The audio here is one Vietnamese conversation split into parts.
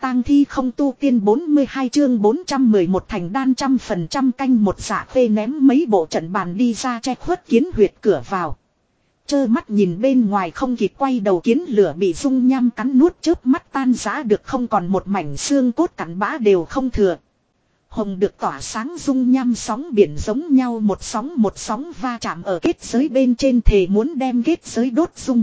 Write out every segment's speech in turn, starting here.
tang thi không tu tiên 42 chương 411 thành đan 100% canh một. Dạ Khê ném mấy bộ trận bàn đi ra che khuất kiến huyệt cửa vào. Chơ mắt nhìn bên ngoài không kịp quay đầu kiến lửa bị dung nham cắn nuốt chớp mắt tan rã được không còn một mảnh xương cốt cặn bã đều không thừa. Hồng được tỏa sáng dung nham sóng biển giống nhau một sóng va chạm ở kết giới bên trên thề muốn đem kết giới đốt dung.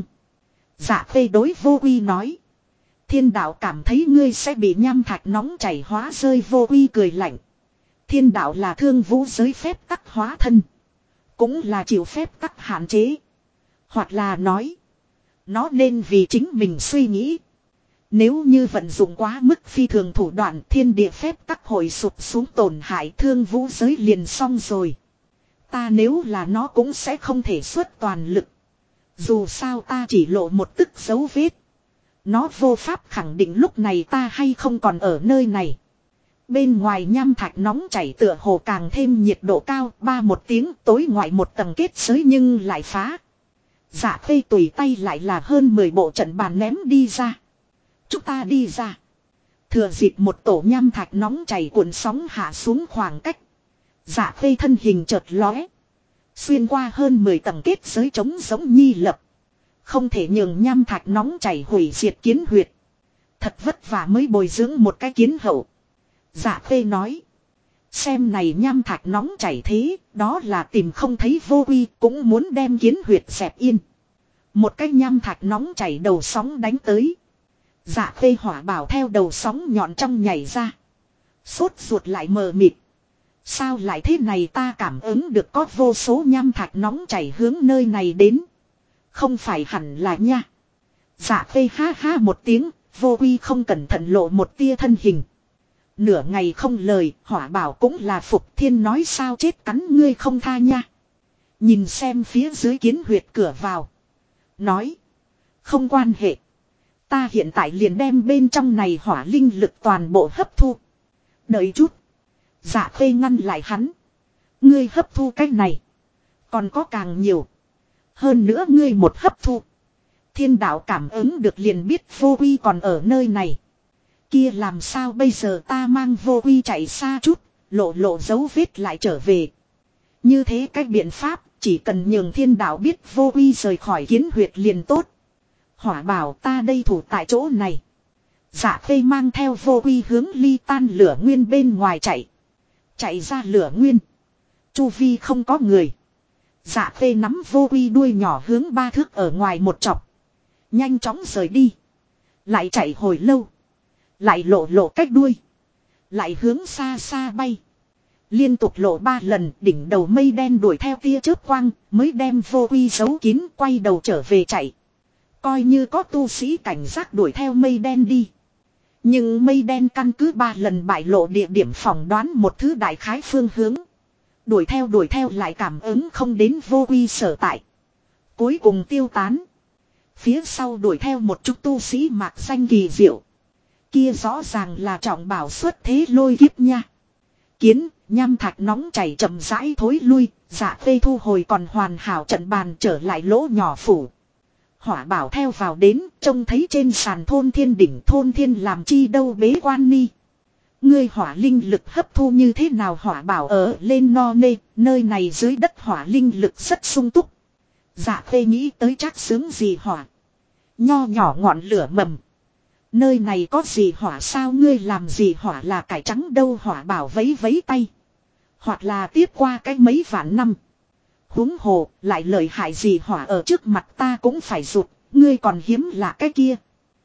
Dạ Khê đối Vô Uy nói. Thiên đạo cảm thấy ngươi sẽ bị nham thạch nóng chảy hóa rơi. Vô Uy cười lạnh. Thiên đạo là thương vũ giới phép tắc hóa thân. Cũng là chịu phép tắc hạn chế. Hoặc là nói. Nó nên vì chính mình suy nghĩ. Nếu như vận dụng quá mức phi thường thủ đoạn thiên địa phép tắc hồi sụp xuống tổn hại thương vũ giới liền xong rồi. Ta nếu là nó cũng sẽ không thể xuất toàn lực. Dù sao ta chỉ lộ một tức dấu vết. Nó vô pháp khẳng định lúc này ta hay không còn ở nơi này. Bên ngoài nham thạch nóng chảy tựa hồ càng thêm nhiệt độ cao. Ba một tiếng tối ngoại một tầng kết giới nhưng lại phá. Dạ Khê tùy tay lại là hơn 10 bộ trận bàn ném đi ra. Chúng ta đi ra. Thừa dịp một tổ nham thạch nóng chảy cuộn sóng hạ xuống khoảng cách. Dạ Khê thân hình chợt lóe. Xuyên qua hơn 10 tầng kết giới trống giống nhi lập. Không thể nhường nham thạch nóng chảy hủy diệt kiến huyệt. Thật vất vả mới bồi dưỡng một cái kiến hậu. Dạ Khê nói. Xem này nham thạch nóng chảy thế, đó là tìm không thấy Vô Uy cũng muốn đem kiến huyệt dẹp yên. Một cái nham thạch nóng chảy đầu sóng đánh tới. Dạ Khê hỏa bảo theo đầu sóng nhọn trong nhảy ra. Sốt ruột lại mờ mịt. Sao lại thế này ta cảm ứng được có vô số nham thạch nóng chảy hướng nơi này đến. Không phải hẳn là nha. Dạ Khê ha ha một tiếng, Vô Uy không cẩn thận lộ một tia thân hình. Nửa ngày không lời, hỏa bảo cũng là Phục Thiên nói sao chết cắn ngươi không tha nha. Nhìn xem phía dưới kiến huyệt cửa vào. Nói. Không quan hệ. Ta hiện tại liền đem bên trong này hỏa linh lực toàn bộ hấp thu. Đợi chút. Dạ Khê ngăn lại hắn. Ngươi hấp thu cái này. Còn có càng nhiều. Hơn nữa ngươi một hấp thu. Thiên đạo cảm ứng được liền biết Vô Uy còn ở nơi này. Kia làm sao bây giờ ta mang Vô Uy chạy xa chút. Lộ dấu vết lại trở về. Như thế cách biện pháp. Chỉ cần nhường thiên đạo biết Vô Uy rời khỏi kiến huyệt liền tốt. Hỏa bảo ta đây thủ tại chỗ này. Dạ Khê mang theo Vô Uy hướng ly tan lửa nguyên bên ngoài chạy. Chạy ra lửa nguyên. Chu vi không có người. Dạ Khê nắm Vô Uy đuôi nhỏ hướng 3 thước ở ngoài một chọc. Nhanh chóng rời đi. Lại chạy hồi lâu. Lại lộ cách đuôi. Lại hướng xa xa bay. Liên tục lộ 3 lần đỉnh đầu mây đen đuổi theo tia chớp quang. Mới đem Vô Uy giấu kín quay đầu trở về chạy. Coi như có tu sĩ cảnh giác đuổi theo mây đen đi. Nhưng mây đen căn cứ 3 lần bại lộ địa điểm phỏng đoán một thứ đại khái phương hướng. Đuổi theo lại cảm ứng không đến Vô Uy sở tại. Cuối cùng tiêu tán. Phía sau đuổi theo một chút tu sĩ mạc xanh kỳ diệu. Kia rõ ràng là trọng bảo xuất thế lôi kiếp nha. Kiến, nham thạch nóng chảy chậm rãi thối lui. Dạ Khê thu hồi còn hoàn hảo trận bàn trở lại lỗ nhỏ phủ. Hỏa bảo theo vào đến, trông thấy trên sàn thôn thiên đỉnh thôn thiên làm chi đâu bế quan ni. Ngươi hỏa linh lực hấp thu như thế nào hỏa bảo ở lên no nê, nơi này dưới đất hỏa linh lực rất sung túc. Dạ Khê nghĩ tới chắc sướng gì hỏa. Nho nhỏ ngọn lửa mầm. Nơi này có gì hỏa sao ngươi làm gì hỏa là cải trắng đâu hỏa bảo vấy vấy tay. Hoặc là tiếp qua cái mấy vạn năm. Huống hồ, lại lợi hại gì hỏa ở trước mặt ta cũng phải rụt, ngươi còn hiếm là cái kia.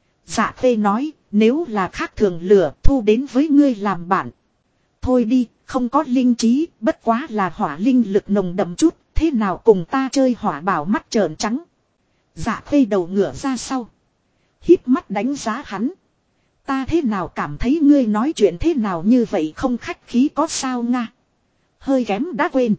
Dạ Khê nói, nếu là khác thường lửa, thu đến với ngươi làm bạn. Thôi đi, không có linh trí, bất quá là hỏa linh lực nồng đậm chút, thế nào cùng ta chơi hỏa bảo mắt trợn trắng. Dạ Khê đầu ngửa ra sau. Híp mắt đánh giá hắn. Ta thế nào cảm thấy ngươi nói chuyện thế nào như vậy không khách khí có sao nga. Hơi kém đã quên.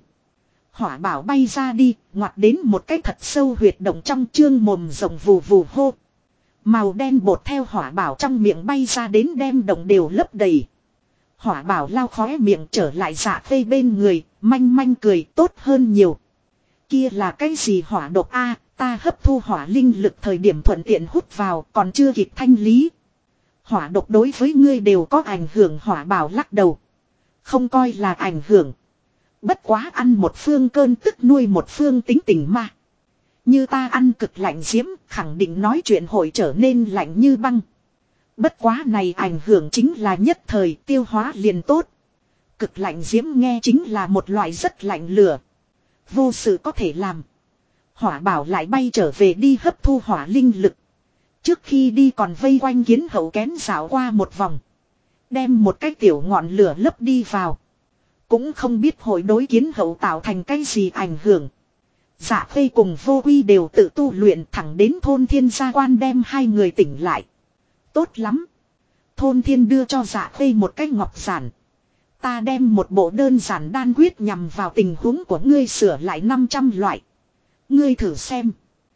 Hỏa bảo bay ra đi, ngoặt đến một cái thật sâu huyệt động trong trương mồm rồng vù vù hô. Màu đen bột theo hỏa bảo trong miệng bay ra đến đem động đều lấp đầy. Hỏa bảo lao khóe miệng trở lại Dạ Khê bên người, manh manh cười tốt hơn nhiều. Kia là cái gì hỏa độc a ta hấp thu hỏa linh lực thời điểm thuận tiện hút vào còn chưa kịp thanh lý. Hỏa độc đối với ngươi đều có ảnh hưởng. Hỏa bảo lắc đầu. Không coi là ảnh hưởng. Bất quá ăn một phương cơn tức nuôi một phương tính tình mà. Như ta ăn cực lạnh diễm, khẳng định nói chuyện hội trở nên lạnh như băng. Bất quá này ảnh hưởng chính là nhất thời, tiêu hóa liền tốt. Cực lạnh diễm nghe chính là một loại rất lạnh lửa. Vô sự có thể làm. Hỏa bảo lại bay trở về đi hấp thu hỏa linh lực. Trước khi đi còn vây quanh kiến hậu kén dạo qua một vòng. Đem một cái tiểu ngọn lửa lấp đi vào. Cũng không biết hội đối kiến hậu tạo thành cái gì ảnh hưởng. Dạ Khê cùng Vô Quy đều tự tu luyện thẳng đến thôn thiên gia quan đem hai người tỉnh lại. Tốt lắm. Thôn thiên đưa cho Dạ Khê một cái ngọc giản. Ta đem một bộ đơn giản đan quyết nhằm vào tình huống của ngươi sửa lại 500 loại. Ngươi thử xem.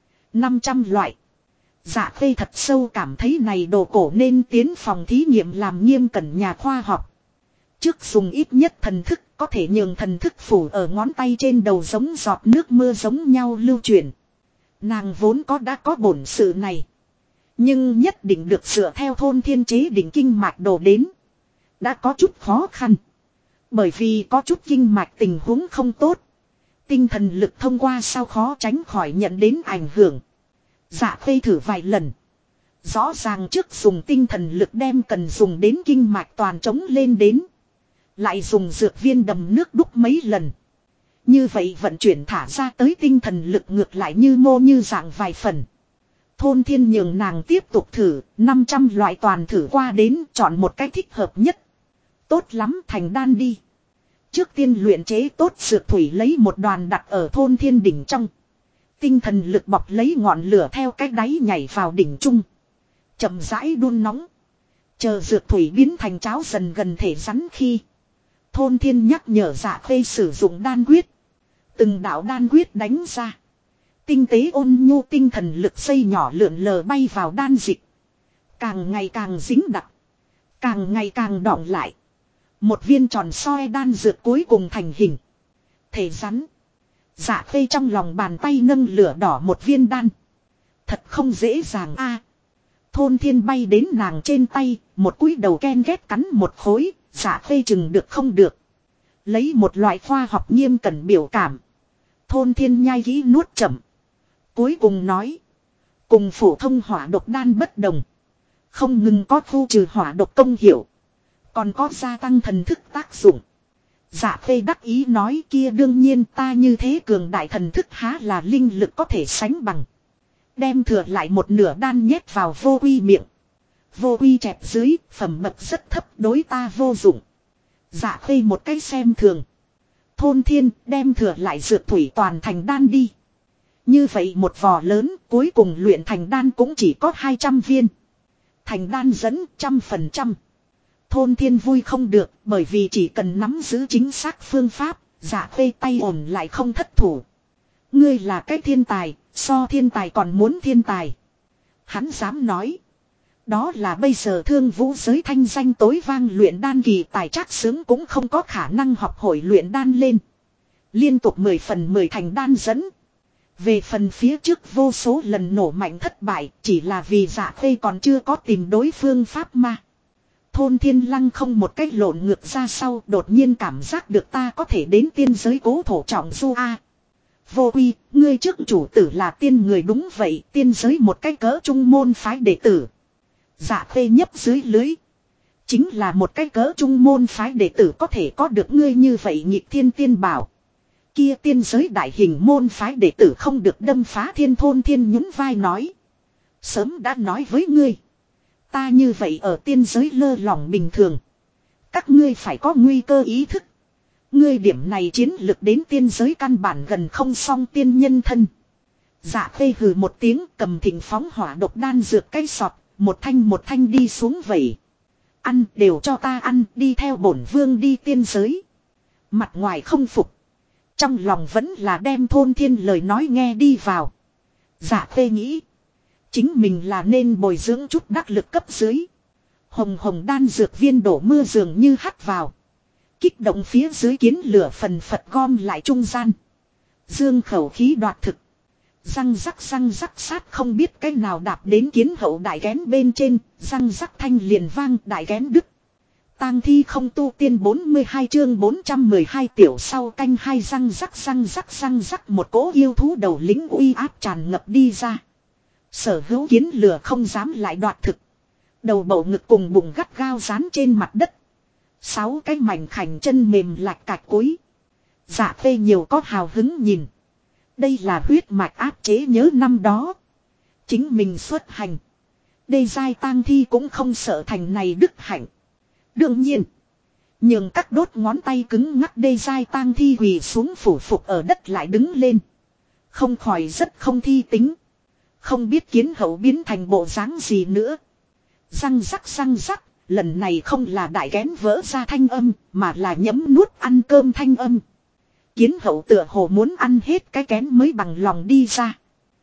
500 loại. Dạ Khê thật sâu cảm thấy này đồ cổ nên tiến phòng thí nghiệm làm nghiêm cẩn nhà khoa học. Trước dùng ít nhất thần thức có thể nhường thần thức phủ ở ngón tay trên đầu giống giọt nước mưa giống nhau lưu truyền. Nàng vốn đã có bổn sự này. Nhưng nhất định được sửa theo thôn thiên chế định kinh mạch đồ đến. Đã có chút khó khăn. Bởi vì có chút kinh mạch tình huống không tốt. Tinh thần lực thông qua sao khó tránh khỏi nhận đến ảnh hưởng. Dạ Khê thử vài lần. Rõ ràng trước dùng tinh thần lực đem cần dùng đến kinh mạch toàn trống lên đến. Lại dùng dược viên đầm nước đúc mấy lần. Như vậy vận chuyển thả ra tới tinh thần lực ngược lại như mô như dạng vài phần. Thôn thiên nhường nàng tiếp tục thử, 500 loại toàn thử qua đến chọn một cách thích hợp nhất. Tốt lắm, thành đan đi. Trước tiên luyện chế tốt dược thủy lấy một đoàn đặt ở thôn thiên đỉnh trong. Tinh thần lực bọc lấy ngọn lửa theo cách đáy nhảy vào đỉnh trung. Chậm rãi đun nóng. Chờ dược thủy biến thành cháo dần gần thể rắn khi. Thôn thiên nhắc nhở Dạ Khê sử dụng đan quyết. Từng đạo đan quyết đánh ra. Tinh tế ôn nhu tinh thần lực xây nhỏ lượn lờ bay vào đan dịch. Càng ngày càng dính đặc. Càng ngày càng đọng lại. Một viên tròn soi đan dược cuối cùng thành hình. Thể rắn. Dạ Khê trong lòng bàn tay nâng lửa đỏ một viên đan. Thật không dễ dàng a. Thôn thiên bay đến nàng trên tay. Một cúi đầu ken ghét cắn một khối. Dạ Khê chừng được không được. Lấy một loại khoa học nghiêm cẩn biểu cảm. Thôn thiên nhai kỹ nuốt chậm. Cuối cùng nói. Cùng phổ thông hỏa độc đan bất đồng. Không ngừng có khu trừ hỏa độc công hiệu. Còn có gia tăng thần thức tác dụng. Dạ Khê đắc ý nói kia đương nhiên ta như thế cường đại thần thức há là linh lực có thể sánh bằng. Đem thừa lại một nửa đan nhét vào Vô Quy miệng. Vô Quy chẹp dưới, phẩm bậc rất thấp đối ta vô dụng. Dạ Khê một cái xem thường. Thôn thiên đem thừa lại dược thủy toàn thành đan đi. Như vậy một vò lớn cuối cùng luyện thành đan cũng chỉ có 200 viên. Thành đan dẫn 100%. Thôn thiên vui không được bởi vì chỉ cần nắm giữ chính xác phương pháp, Dạ Khê tay ổn lại không thất thủ. Ngươi là cái thiên tài, so thiên tài còn muốn thiên tài. Hắn dám nói. Đó là bây giờ thương vũ giới thanh danh tối vang luyện đan kỳ tài trác xứng cũng không có khả năng học hội luyện đan lên. Liên tục 10 phần 10 thành đan dẫn. Về phần phía trước vô số lần nổ mạnh thất bại chỉ là vì Dạ Khê còn chưa có tìm đối phương pháp mà. Thôn thiên lăng không một cách lộn ngược ra sau đột nhiên cảm giác được ta có thể đến tiên giới cố thổ trọng du a. Vô Quy, ngươi trước chủ tử là tiên người đúng vậy, tiên giới một cái cỡ trung môn phái đệ tử. Dạ Khê nhấp dưới lưới. Chính là một cái cỡ trung môn phái đệ tử có thể có được ngươi như vậy nhịp thiên tiên bảo. Kia tiên giới đại hình môn phái đệ tử không được đâm phá thiên thôn thiên nhún vai nói. Sớm đã nói với ngươi. Ta như vậy ở tiên giới lơ lỏng bình thường. Các ngươi phải có nguy cơ ý thức. Ngươi điểm này chiến lực đến tiên giới căn bản gần không song tiên nhân thân. Dạ Khê hừ một tiếng cầm thịnh phóng hỏa độc đan dược cái sọt. Một thanh đi xuống vậy. Ăn đều cho ta ăn đi theo bổn vương đi tiên giới. Mặt ngoài không phục. Trong lòng vẫn là đem thôn thiên lời nói nghe đi vào. Dạ Khê nghĩ. Chính mình là nên bồi dưỡng chút đắc lực cấp dưới. Hồng hồng đan dược viên đổ mưa dường như hắt vào. Kích động phía dưới kiến lửa phần phật gom lại trung gian. Dương khẩu khí đoạt thực. Răng rắc sát không biết cái nào đạp đến kiến hậu đại kén bên trên, răng rắc thanh liền vang đại kén đứt. Tang thi không tu tiên 42 chương 412 tiểu sau canh hai răng rắc một cỗ yêu thú đầu lĩnh uy áp tràn ngập đi ra. Sở hữu kiến lửa không dám lại đoạt thực. Đầu bầu ngực cùng bụng gắt gao dán trên mặt đất. 6 cái mảnh khảnh chân mềm lạch cạch cối. Dạ phê nhiều có hào hứng nhìn. Đây là huyết mạch áp chế nhớ năm đó. Chính mình xuất hành. Đê giai tang thi cũng không sợ thành này đức hạnh. Đương nhiên. Nhường các đốt ngón tay cứng ngắc đê giai tang thi quỳ xuống phủ phục ở đất lại đứng lên. Không khỏi rất không thi tính. Không biết kiến hậu biến thành bộ dáng gì nữa. Răng rắc. Lần này không là đại kén vỡ ra thanh âm. Mà là nhấm nuốt ăn cơm thanh âm. Kiến hậu tựa hồ muốn ăn hết cái kén mới bằng lòng đi ra.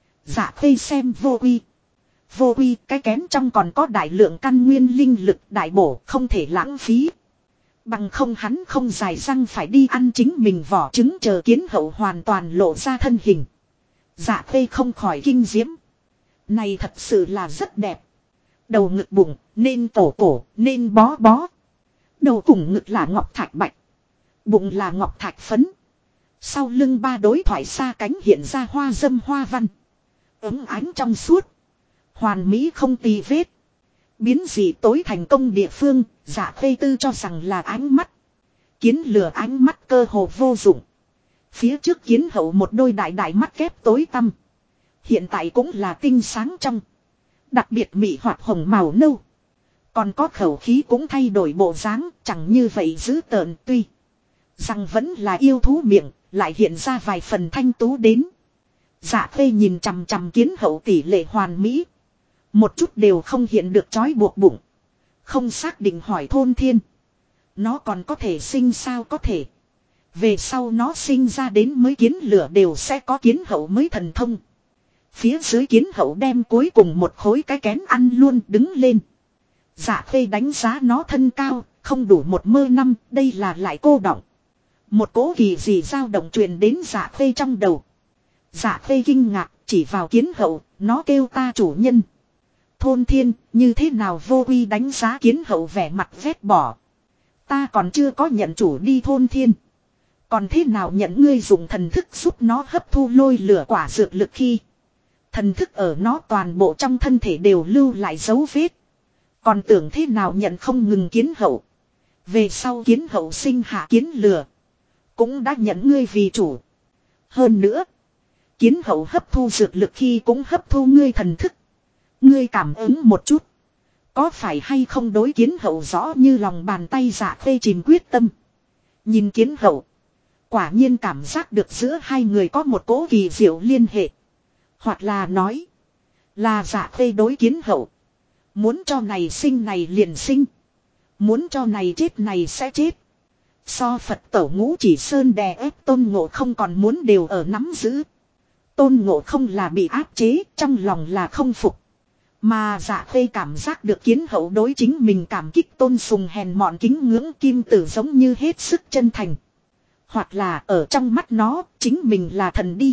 Dạ phê xem vô quy. Vô quy cái kén trong còn có đại lượng căn nguyên linh lực đại bổ không thể lãng phí. Bằng không hắn không dài răng phải đi ăn chính mình vỏ trứng chờ kiến hậu hoàn toàn lộ ra thân hình. Dạ phê không khỏi kinh diễm. Này thật sự là rất đẹp. Đầu ngực bụng nên tổ cổ nên bó. Đầu cùng ngực là ngọc thạch bạch. Bụng là ngọc thạch phấn. Sau lưng ba đối thoại xa cánh hiện ra hoa dâm hoa văn. Ấm ánh trong suốt. Hoàn mỹ không tì vết. Biến dị tối thành công địa phương, Dạ phê tư cho rằng là ánh mắt. Kiến lửa ánh mắt cơ hồ vô dụng. Phía trước kiến hậu một đôi đại mắt kép tối tăm. Hiện tại cũng là tinh sáng trong. Đặc biệt mị hoạt hồng màu nâu. Còn có khẩu khí cũng thay đổi bộ dáng, chẳng như vậy dữ tợn tuy. Rằng vẫn là yêu thú miệng, lại hiện ra vài phần thanh tú đến. Dạ phê nhìn chằm chằm kiến hậu tỷ lệ hoàn mỹ. Một chút đều không hiện được trói buộc bụng. Không xác định hỏi thôn thiên. Nó còn có thể sinh sao có thể. Về sau nó sinh ra đến mới kiến lửa đều sẽ có kiến hậu mới thần thông. Phía dưới kiến hậu đem cuối cùng một khối cái kén ăn luôn đứng lên. Dạ phê đánh giá nó thân cao, không đủ một mơ năm, đây là lại cô đọng. Một cỗ kỳ gì dao động truyền đến dạ phê trong đầu. Dạ phê kinh ngạc, chỉ vào kiến hậu, nó kêu ta chủ nhân. Thôn thiên, như thế nào vô uy đánh giá kiến hậu vẻ mặt vét bỏ. Ta còn chưa có nhận chủ đi thôn thiên. Còn thế nào nhận ngươi dùng thần thức giúp nó hấp thu lôi lửa quả dược lực khi. Thần thức ở nó toàn bộ trong thân thể đều lưu lại dấu vết. Còn tưởng thế nào nhận không ngừng kiến hậu. Về sau kiến hậu sinh hạ kiến lửa. Cũng đã nhận ngươi vì chủ. Hơn nữa. Kiến hậu hấp thu dược lực khi cũng hấp thu ngươi thần thức. Ngươi cảm ứng một chút. Có phải hay không đối kiến hậu rõ như lòng bàn tay Dạ phê chìm quyết tâm. Nhìn kiến hậu. Quả nhiên cảm giác được giữa hai người có một cỗ kỳ diệu liên hệ. Hoặc là nói. Là Dạ phê đối kiến hậu. Muốn cho này sinh này liền sinh. Muốn cho này chết này sẽ chết. So Phật Tẩu Ngũ Chỉ Sơn đè ép Tôn Ngộ không còn muốn đều ở nắm giữ. Tôn Ngộ không là bị áp chế, trong lòng là không phục. Mà Dạ phê cảm giác được kiến hậu đối chính mình cảm kích tôn sùng hèn mọn kính ngưỡng kim tử giống như hết sức chân thành. Hoặc là ở trong mắt nó, chính mình là thần đi.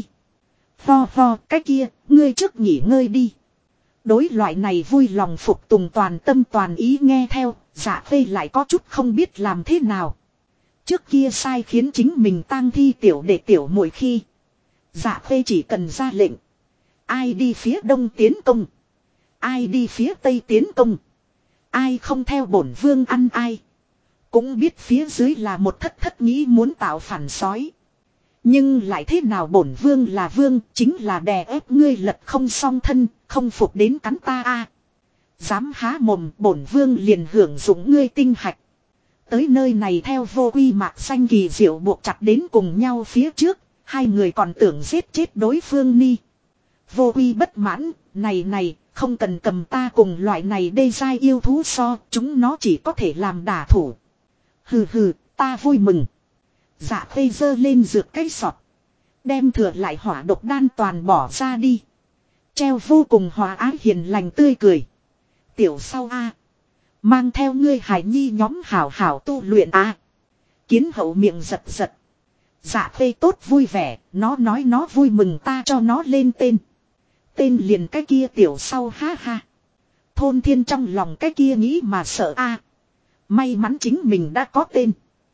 Ho cái kia, ngươi trước nghỉ ngơi đi. Đối loại này vui lòng phục tùng toàn tâm toàn ý nghe theo, Dạ phê lại có chút không biết làm thế nào. Trước kia sai khiến chính mình tang thi tiểu để tiểu muội khi. Dạ phê chỉ cần ra lệnh. Ai đi phía đông tiến công. Ai đi phía tây tiến công. Ai không theo bổn vương ăn ai. Cũng biết phía dưới là một thất nghĩ muốn tạo phản sói. Nhưng lại thế nào bổn vương là vương chính là đè ép ngươi lật không song thân. Không phục đến cắn ta a. Dám há mồm bổn vương liền hưởng dụng ngươi tinh hạch. Tới nơi này theo vô quy mạc xanh kỳ diệu buộc chặt đến cùng nhau phía trước. Hai người còn tưởng giết chết đối phương ni. Vô quy bất mãn, này, không cần cầm ta cùng loại này đê giai yêu thú so, chúng nó chỉ có thể làm đả thủ. Hừ, ta vui mừng. Dạ phê dơ lên dược cây sọt. Đem thừa lại hỏa độc đan toàn bỏ ra đi. Treo vô cùng hòa ái hiền lành tươi cười. Tiểu sau a mang theo ngươi hải nhi nhóm hảo hảo tu luyện a. Kiến hậu miệng giật. Dạ khê tốt vui vẻ, nó nói nó vui mừng ta cho nó lên tên. Tên liền cái kia tiểu sau ha ha. Thôn thiên trong lòng cái kia nghĩ mà sợ a. May mắn chính mình đã có tên.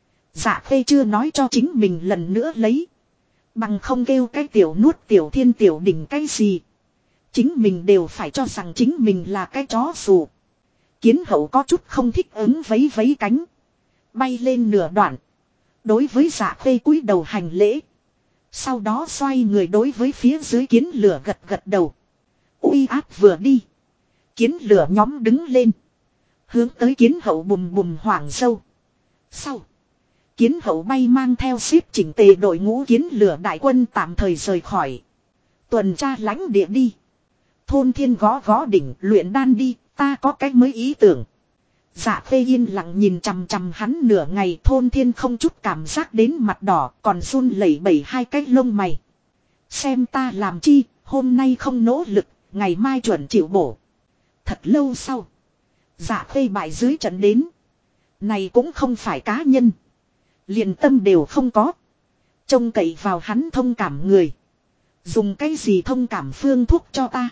Dạ khê chưa nói cho chính mình lần nữa lấy. Bằng không kêu cái tiểu nuốt tiểu thiên tiểu đỉnh cái gì. Chính mình đều phải cho rằng chính mình là cái chó dù. Kiến hậu có chút không thích ứng vấy vấy cánh. Bay lên nửa đoạn. Đối với dạ khê cúi đầu hành lễ. Sau đó xoay người đối với phía dưới kiến lửa gật gật đầu. Uy áp vừa đi. Kiến lửa nhóm đứng lên. Hướng tới kiến hậu bùm bùm hoảng sâu. Sau. Kiến hậu bay mang theo xếp chỉnh tề đội ngũ kiến lửa đại quân tạm thời rời khỏi. Tuần tra lãnh địa đi. Thôn thiên gõ gõ đỉnh luyện đan đi, ta có cách mới ý tưởng. Dạ khê yên lặng nhìn chằm chằm hắn nửa ngày. Thôn thiên không chút cảm giác đến mặt đỏ, còn run lẩy bẩy hai cái lông mày. Xem ta làm chi, hôm nay không nỗ lực, ngày mai chuẩn chịu bổ. Thật lâu sau. Dạ khê bại dưới trận đến. Này cũng không phải cá nhân. Liền tâm đều không có. Trông cậy vào hắn thông cảm người. Dùng cái gì thông cảm phương thuốc cho ta.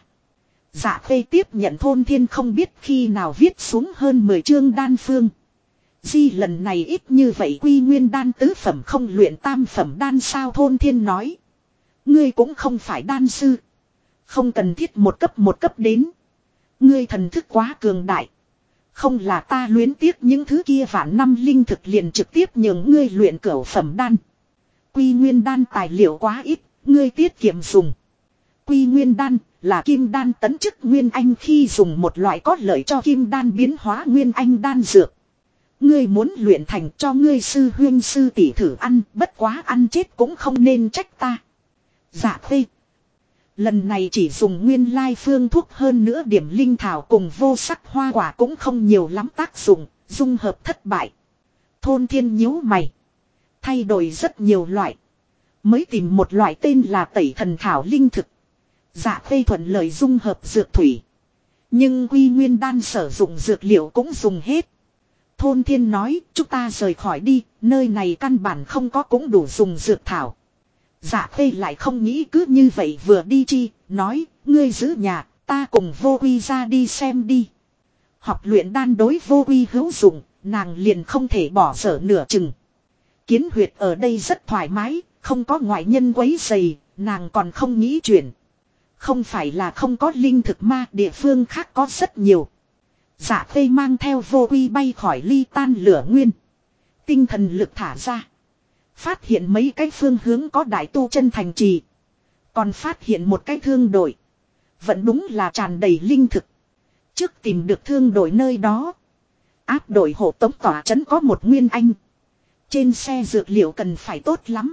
Dạ khê tiếp nhận thôn thiên không biết khi nào viết xuống hơn 10 chương đan phương. Di lần này ít như vậy quy nguyên đan tứ phẩm không luyện tam phẩm đan sao thôn thiên nói. Ngươi cũng không phải đan sư. Không cần thiết một cấp đến. Ngươi thần thức quá cường đại. Không là ta luyến tiếc những thứ kia vạn năm linh thực liền trực tiếp nhường ngươi luyện cửu phẩm đan. Quy nguyên đan tài liệu quá ít, ngươi tiết kiệm dùng. Quy nguyên đan là kim đan tấn chức nguyên anh khi dùng một loại có lợi cho kim đan biến hóa nguyên anh đan dược. Ngươi muốn luyện thành cho ngươi sư huyên sư tỷ thử ăn, bất quá ăn chết cũng không nên trách ta. Dạ khê. Lần này chỉ dùng nguyên lai phương thuốc hơn nữa điểm linh thảo cùng vô sắc hoa quả cũng không nhiều lắm tác dụng, dung hợp thất bại. Thôn thiên nhíu mày. Thay đổi rất nhiều loại. Mới tìm một loại tên là tẩy thần thảo linh thực. Dạ khê thuận lợi dung hợp dược thủy. Nhưng quy nguyên đan sử dụng dược liệu cũng dùng hết. Thôn thiên nói chúng ta rời khỏi đi, nơi này căn bản không có cũng đủ dùng dược thảo. Dạ khê lại không nghĩ cứ như vậy vừa đi chi, nói, ngươi giữ nhà, ta cùng vô quy ra đi xem đi. Học luyện đan đối vô quy hữu dụng, nàng liền không thể bỏ dở nửa chừng. Kiến huyệt ở đây rất thoải mái, không có ngoại nhân quấy rầy, nàng còn không nghĩ chuyển. Không phải là không có linh thực ma, địa phương khác có rất nhiều. Dạ khê mang theo vô quy bay khỏi ly tan lửa nguyên. Tinh thần lực thả ra. Phát hiện mấy cái phương hướng có đại tu chân thành trì. Còn phát hiện một cái thương đội. Vẫn đúng là tràn đầy linh thực. Trước tìm được thương đội nơi đó. Áp đội hộ tống tỏa trấn có một nguyên anh. Trên xe dược liệu cần phải tốt lắm.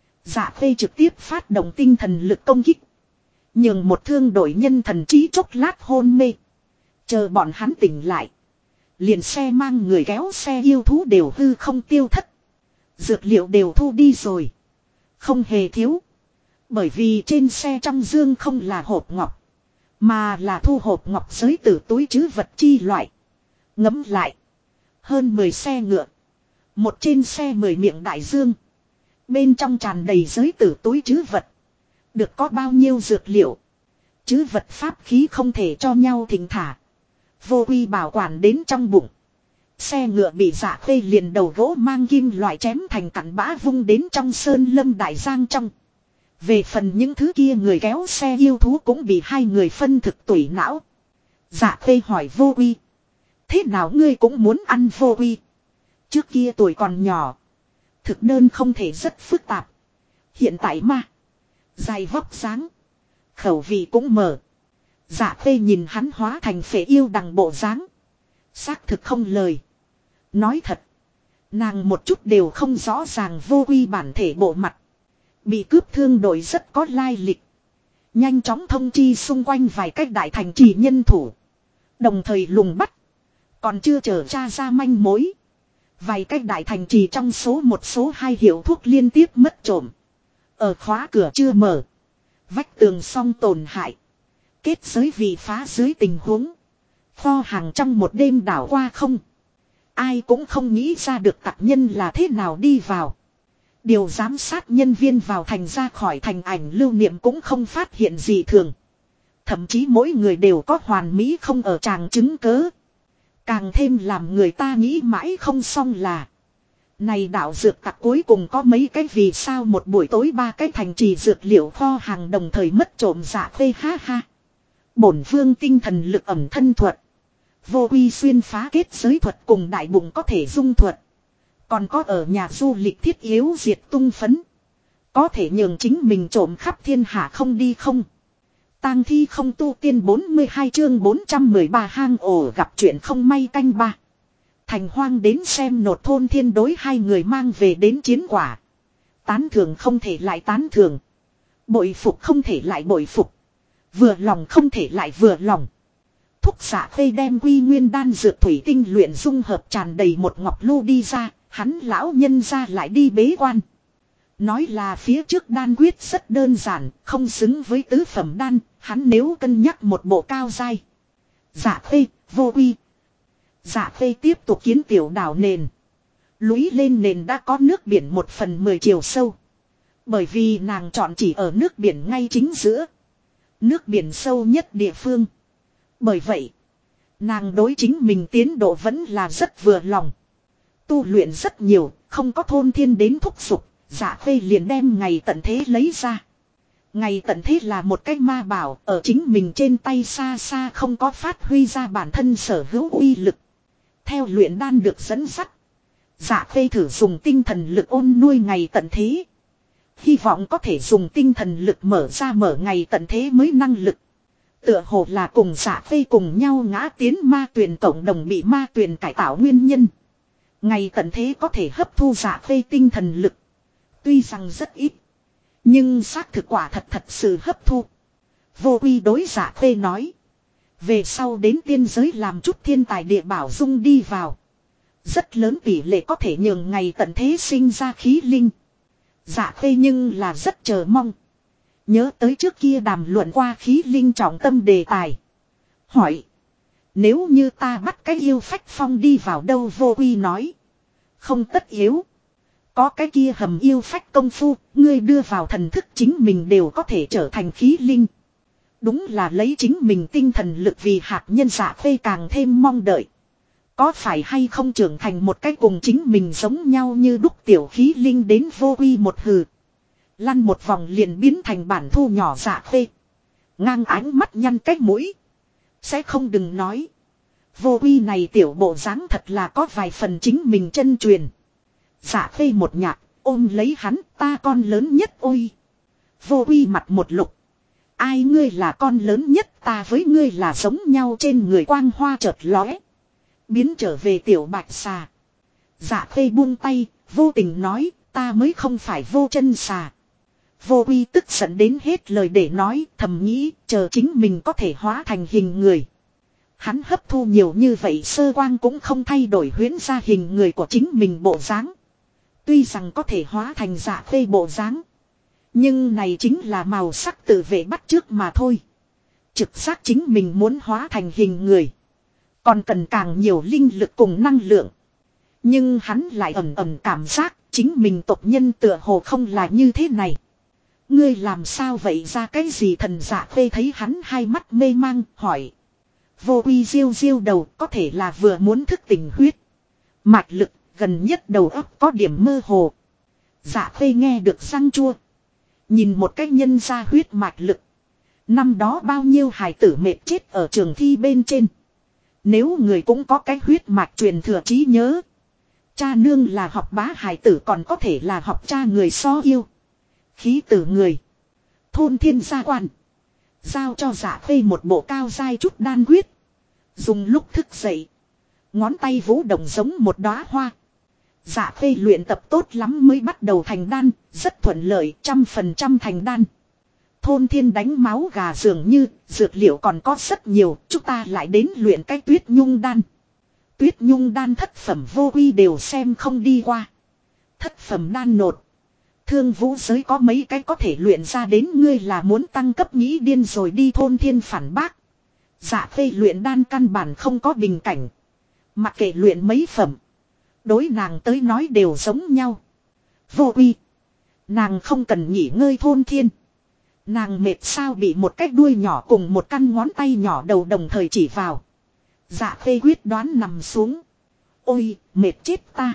Dạ khê trực tiếp phát động tinh thần lực công kích. Nhưng một thương đội nhân thần trí chốc lát hôn mê. Chờ bọn hắn tỉnh lại. Liền xe mang người kéo xe yêu thú đều hư không tiêu thất. Dược liệu đều thu đi rồi. Không hề thiếu. Bởi vì trên xe trong dương không là hộp ngọc. Mà là thu hộp ngọc giới từ túi trữ vật chi loại. Ngấm lại. Hơn 10 xe ngựa. Một trên xe 10 miệng đại dương. Bên trong tràn đầy giới tử túi trữ vật. Được có bao nhiêu dược liệu. Trữ vật pháp khí không thể cho nhau thỉnh thả. Vô quy bảo quản đến trong bụng. Xe ngựa bị dạ khê liền đầu gỗ mang kim loại chém thành cặn bã vung đến trong sơn lâm đại giang trong. Về phần những thứ kia người kéo xe yêu thú cũng bị hai người phân thực tủy não. Dạ khê hỏi vô quy. Thế nào ngươi cũng muốn ăn vô quy? Trước kia tuổi còn nhỏ. Thực đơn không thể rất phức tạp. Hiện tại mà. Dài vóc dáng. Khẩu vị cũng mở. Dạ khê nhìn hắn hóa thành phệ yêu đằng bộ dáng. Xác thực không lời. Nói thật. Nàng một chút đều không rõ ràng vô quy bản thể bộ mặt. Bị cướp thương đội rất có lai lịch. Nhanh chóng thông chi xung quanh vài cách đại thành trì nhân thủ. Đồng thời lùng bắt. Còn chưa chờ tra ra manh mối. Vài cách đại thành trì trong số một số hai hiệu thuốc liên tiếp mất trộm. Ở khóa cửa chưa mở. Vách tường song tổn hại. Kết giới vì phá dưới tình huống. Kho hàng trong một đêm đảo qua không. Ai cũng không nghĩ ra được tặc nhân là thế nào đi vào. Điều giám sát nhân viên vào thành ra khỏi thành ảnh lưu niệm cũng không phát hiện gì thường. Thậm chí mỗi người đều có hoàn mỹ không ở tràng chứng cớ. Càng thêm làm người ta nghĩ mãi không xong là. Này đạo dược tặc cuối cùng có mấy cái vì sao một buổi tối ba cái thành trì dược liệu kho hàng đồng thời mất trộm Dạ Khê ha ha. Bổn vương tinh thần lực ẩm thân thuật. Vô quy xuyên phá kết giới thuật cùng đại bụng có thể dung thuật. Còn có ở nhà du lịch thiết yếu diệt tung phấn. Có thể nhường chính mình trộm khắp thiên hạ không đi không. Tang thi không tu tiên 42 chương 413 hang ổ gặp chuyện không may canh ba. Thành Hoang đến xem nột thôn thiên đối hai người mang về đến chiến quả. Tán thưởng không thể lại tán thưởng. Bội phục không thể lại bội phục. Vừa lòng không thể lại vừa lòng. Thúc Dạ Khê đem quy nguyên đan dược thủy tinh luyện dung hợp tràn đầy một ngọc lu đi ra. Hắn lão nhân ra lại đi bế quan. Nói là phía trước đan quyết rất đơn giản, không xứng với tứ phẩm đan, hắn nếu cân nhắc một bộ cao dai. Dạ Khê, vô quy. Dạ Khê tiếp tục kiến tiểu đảo nền. Lũy lên nền đã có nước biển 1/10 chiều sâu. Bởi vì nàng chọn chỉ ở nước biển ngay chính giữa. Nước biển sâu nhất địa phương. Bởi vậy, nàng đối chính mình tiến độ vẫn là rất vừa lòng. Tu luyện rất nhiều, không có thôn thiên đến thúc giục. Dạ Khê liền đem ngày tận thế lấy ra. Ngày tận thế là một cái ma bảo ở chính mình trên tay xa xa không có phát huy ra bản thân sở hữu uy lực. Theo luyện đan được dẫn dắt. Dạ Khê thử dùng tinh thần lực ôn nuôi ngày tận thế. Hy vọng có thể dùng tinh thần lực mở ngày tận thế mới năng lực. Tựa hồ là cùng Dạ Khê cùng nhau ngã tiến ma tuyền cộng đồng bị ma tuyền cải tạo nguyên nhân. Ngày tận thế có thể hấp thu Dạ Khê tinh thần lực. Tuy rằng rất ít. Nhưng xác thực quả thật sự hấp thu. Vô quy đối Dạ Khê nói. Về sau đến tiên giới làm chút thiên tài địa bảo dung đi vào. Rất lớn tỷ lệ có thể nhường ngày tận thế sinh ra khí linh. Dạ Khê nhưng là rất chờ mong. Nhớ tới trước kia đàm luận qua khí linh trọng tâm đề tài. Hỏi. Nếu như ta bắt cái yêu phách phong đi vào đâu, vô quy nói. Không tất yếu. Có cái kia hầm yêu phách công phu, ngươi đưa vào thần thức chính mình đều có thể trở thành khí linh. Đúng là lấy chính mình tinh thần lực vì hạt nhân. Dạ Khê càng thêm mong đợi. Có phải hay không trưởng thành một cái cùng chính mình giống nhau như đúc tiểu khí linh đến vô quy một hừ. Lăn một vòng liền biến thành bản thu nhỏ Dạ Khê. Ngang ánh mắt nhăn cái mũi. Sẽ không đừng nói. Vô quy này tiểu bộ dáng thật là có vài phần chính mình chân truyền. Dạ Khê một nhạc, ôm lấy hắn, ta con lớn nhất ôi. Vô quy mặt một lục. Ai ngươi là con lớn nhất, ta với ngươi là giống nhau, trên người quang hoa chợt lóe. Biến trở về tiểu bạch xà. Dạ Khê buông tay, vô tình nói, ta mới không phải vô chân xà. Vô quy tức giận đến hết lời để nói, thầm nghĩ, chờ chính mình có thể hóa thành hình người. Hắn hấp thu nhiều như vậy sơ quang cũng không thay đổi huyễn ra hình người của chính mình bộ dáng. Tuy rằng có thể hóa thành Dạ Khê bộ dáng. Nhưng này chính là màu sắc tự vệ bắt chước mà thôi. Trực giác chính mình muốn hóa thành hình người. Còn cần càng nhiều linh lực cùng năng lượng. Nhưng hắn lại ẩn ẩn cảm giác chính mình tộc nhân tựa hồ không là như thế này. Ngươi làm sao vậy, ra cái gì thần? Dạ Khê thấy hắn hai mắt mê mang, hỏi. Vô quy diêu diêu đầu, có thể là vừa muốn thức tỉnh huyết mạch lực, gần nhất đầu óc có điểm mơ hồ. Dạ Khê nghe được răng chua. Nhìn một cái nhân ra huyết mạch lực. Năm đó bao nhiêu hài tử mệt chết ở trường thi bên trên. Nếu người cũng có cái huyết mạch truyền thừa trí nhớ. Cha nương là học bá hài tử còn có thể là học cha người so yêu. Khí tử người. Thôn thiên gia quan. Giao cho Dạ Khê một bộ cao dai chút đan quyết. Dùng lúc thức dậy. Ngón tay vũ động giống một đóa hoa. Dạ Khê luyện tập tốt lắm mới bắt đầu thành đan. Rất thuận lợi, 100% thành đan. Thôn thiên đánh máu gà dường như, dược liệu còn có rất nhiều. Chúng ta lại đến luyện cái tuyết nhung đan. Tuyết nhung đan thất phẩm vô quy đều xem không đi qua. Thất phẩm đan nột. Thương vũ giới có mấy cái có thể luyện ra đến, ngươi là muốn tăng cấp nghĩ điên rồi đi. Thôn thiên phản bác. Dạ Khê luyện đan căn bản không có bình cảnh. Mặc kệ luyện mấy phẩm. Đối nàng tới nói đều giống nhau. Vô quy. Nàng không cần nghỉ ngơi Thôn Thiên. Nàng mệt sao bị một cái đuôi nhỏ cùng một căn ngón tay nhỏ đầu đồng thời chỉ vào. Dạ Khê quyết đoán nằm xuống. Ôi, mệt chết ta.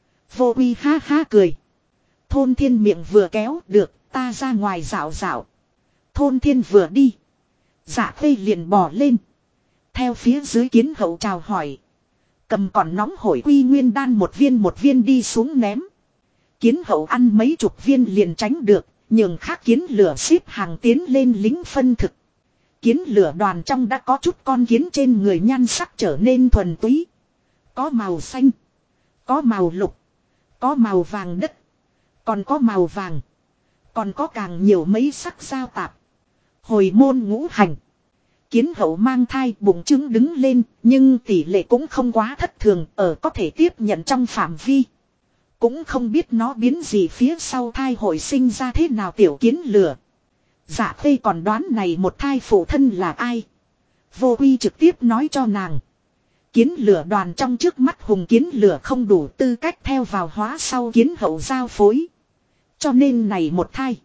Vô Uy ha ha cười. Thôn Thiên miệng vừa kéo được, ta ra ngoài dạo dạo. Thôn Thiên vừa đi. Dạ Khê liền bò lên. Theo phía dưới Kiến Hậu chào hỏi. Cầm còn nóng hổi quy nguyên đan một viên đi xuống ném. Kiến Hậu ăn mấy chục viên liền tránh được, nhường khác kiến lửa xếp hàng tiến lên lính phân thực. Kiến lửa đoàn trong đã có chút con kiến trên người nhan sắc trở nên thuần túy. Có màu xanh, có màu lục, có màu vàng đất, còn có màu vàng, còn có càng nhiều mấy sắc giao tạp. Hồi môn ngũ hành. Kiến Hậu mang thai bụng trứng đứng lên, nhưng tỷ lệ cũng không quá thất thường, ở có thể tiếp nhận trong phạm vi. Cũng không biết nó biến gì phía sau thai hồi sinh ra thế nào tiểu kiến lửa. Dạ Khê còn đoán này một thai phụ thân là ai. Vô Uy trực tiếp nói cho nàng. Kiến lửa đoàn trong trước mắt hùng kiến lửa không đủ tư cách theo vào hóa sau Kiến Hậu giao phối. Cho nên này một thai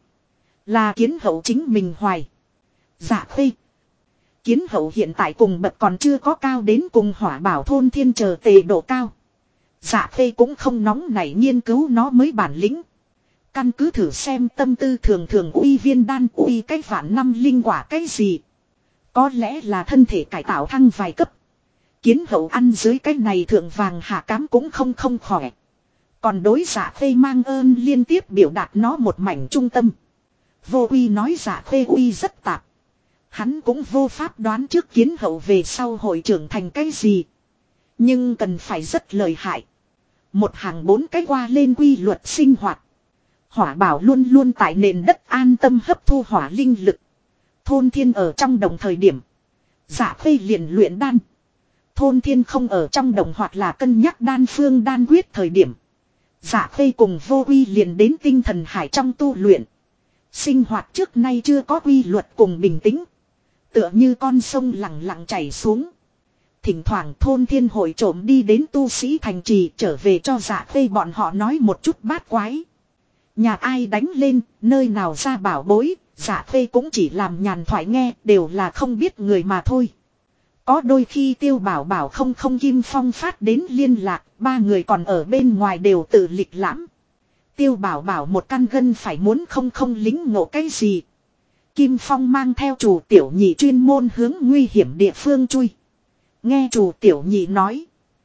là Kiến Hậu chính mình hoài. Dạ Khê. Kiến Hậu hiện tại cùng bậc còn chưa có cao đến cùng Hỏa Bảo Thôn Thiên chờ tề độ cao. Dạ Khê cũng không nóng nảy nghiên cứu nó mới bản lĩnh. Căn cứ thử xem tâm tư thường thường uy viên đan uy cái vạn năm linh quả cái gì. Có lẽ là thân thể cải tạo thăng vài cấp. Kiến Hậu ăn dưới cái này thượng vàng hạ cám cũng không khỏe. Còn đối Dạ Khê mang ơn liên tiếp biểu đạt nó một mảnh trung tâm. Vô Uy nói Dạ Khê uy rất tạp. Hắn cũng vô pháp đoán trước Kiến Hậu về sau hội trưởng thành cái gì. Nhưng cần phải rất lợi hại. Một hàng 4 cái qua lên quy luật sinh hoạt. Hỏa Bảo luôn luôn tại nền đất an tâm hấp thu hỏa linh lực. Thôn Thiên ở trong đồng thời điểm. Dạ Khê liền luyện đan. Thôn Thiên không ở trong đồng hoặc là cân nhắc đan phương đan quyết thời điểm. Dạ Khê cùng Vô Uy liền đến tinh thần hải trong tu luyện. Sinh hoạt trước nay chưa có quy luật cùng bình tĩnh. Tựa như con sông lặng lặng chảy xuống. Thỉnh thoảng Thôn Thiên hội trộm đi đến tu sĩ thành trì trở về cho Dạ Khê bọn họ nói một chút bát quái. Nhà ai đánh lên, nơi nào ra bảo bối, Dạ Khê cũng chỉ làm nhàn thoại nghe, đều là không biết người mà thôi. Có đôi khi Tiêu Bảo Bảo không Kim Phong phát đến liên lạc, 3 người còn ở bên ngoài đều tự lịch lãm. Tiêu Bảo Bảo một căn gân phải muốn không lính ngộ cái gì. Kim Phong mang theo chủ tiểu nhị chuyên môn hướng nguy hiểm địa phương chui. Nghe chủ tiểu nhị nói.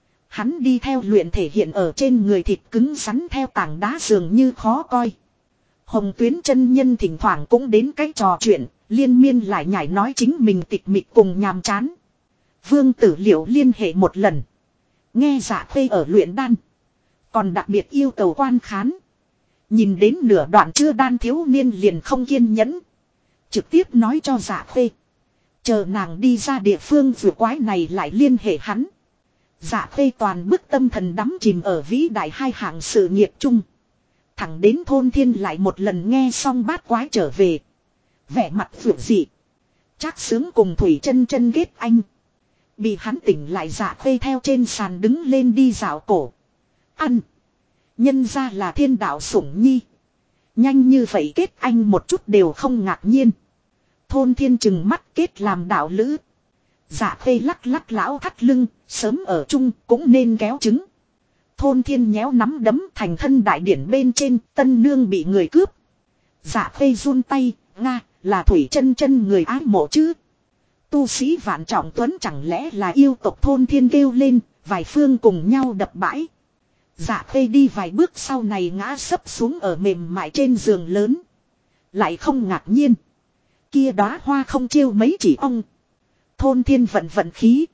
Hắn đi theo luyện thể hiện ở trên người thịt cứng rắn theo tảng đá dường như khó coi. Hồng Tuyến chân nhân thỉnh thoảng cũng đến cái trò chuyện, liên miên lại nhảy nói chính mình tịch mịch cùng nhàm chán. Vương Tử Liệu liên hệ một lần. Nghe Dạ Khê ở luyện đan. Còn đặc biệt yêu cầu quan khán. Nhìn đến nửa đoạn chưa đan thiếu niên liền không kiên nhẫn. Trực tiếp nói cho Dạ Khê. Chờ nàng đi ra địa phương vừa quái này lại liên hệ hắn. Dạ Khê toàn bức tâm thần đắm chìm ở vĩ đại hai hạng sự nghiệp chung. Thẳng đến Thôn Thiên lại một lần nghe xong bát quái trở về. Vẻ mặt vượt dị. Trác Sướng cùng Thủy Chân Chân ghét anh. Bị hắn tỉnh lại Dạ Khê theo trên sàn đứng lên đi dạo cổ. Ăn. Nhân ra là thiên đạo sủng nhi. Nhanh như vậy kết anh một chút đều không ngạc nhiên. Thôn Thiên chừng mắt kết làm đạo lữ. Dạ Khê lắc lắc lão thắt lưng, sớm ở chung cũng nên kéo trứng. Thôn Thiên nhéo nắm đấm thành thân đại điển bên trên, tân nương bị người cướp. Dạ Khê run tay, nga, là Thủy Chân Chân người ái mộ chứ. Tu sĩ Vạn Trọng Tuấn chẳng lẽ là yêu tộc Thôn Thiên kêu lên, vài phương cùng nhau đập bãi. Dạ Khê đi vài bước sau này ngã sấp xuống ở mềm mại trên giường lớn. Lại không ngạc nhiên. Kia đóa hoa không chiêu mấy chỉ ong. Thôn Thiên vận khí.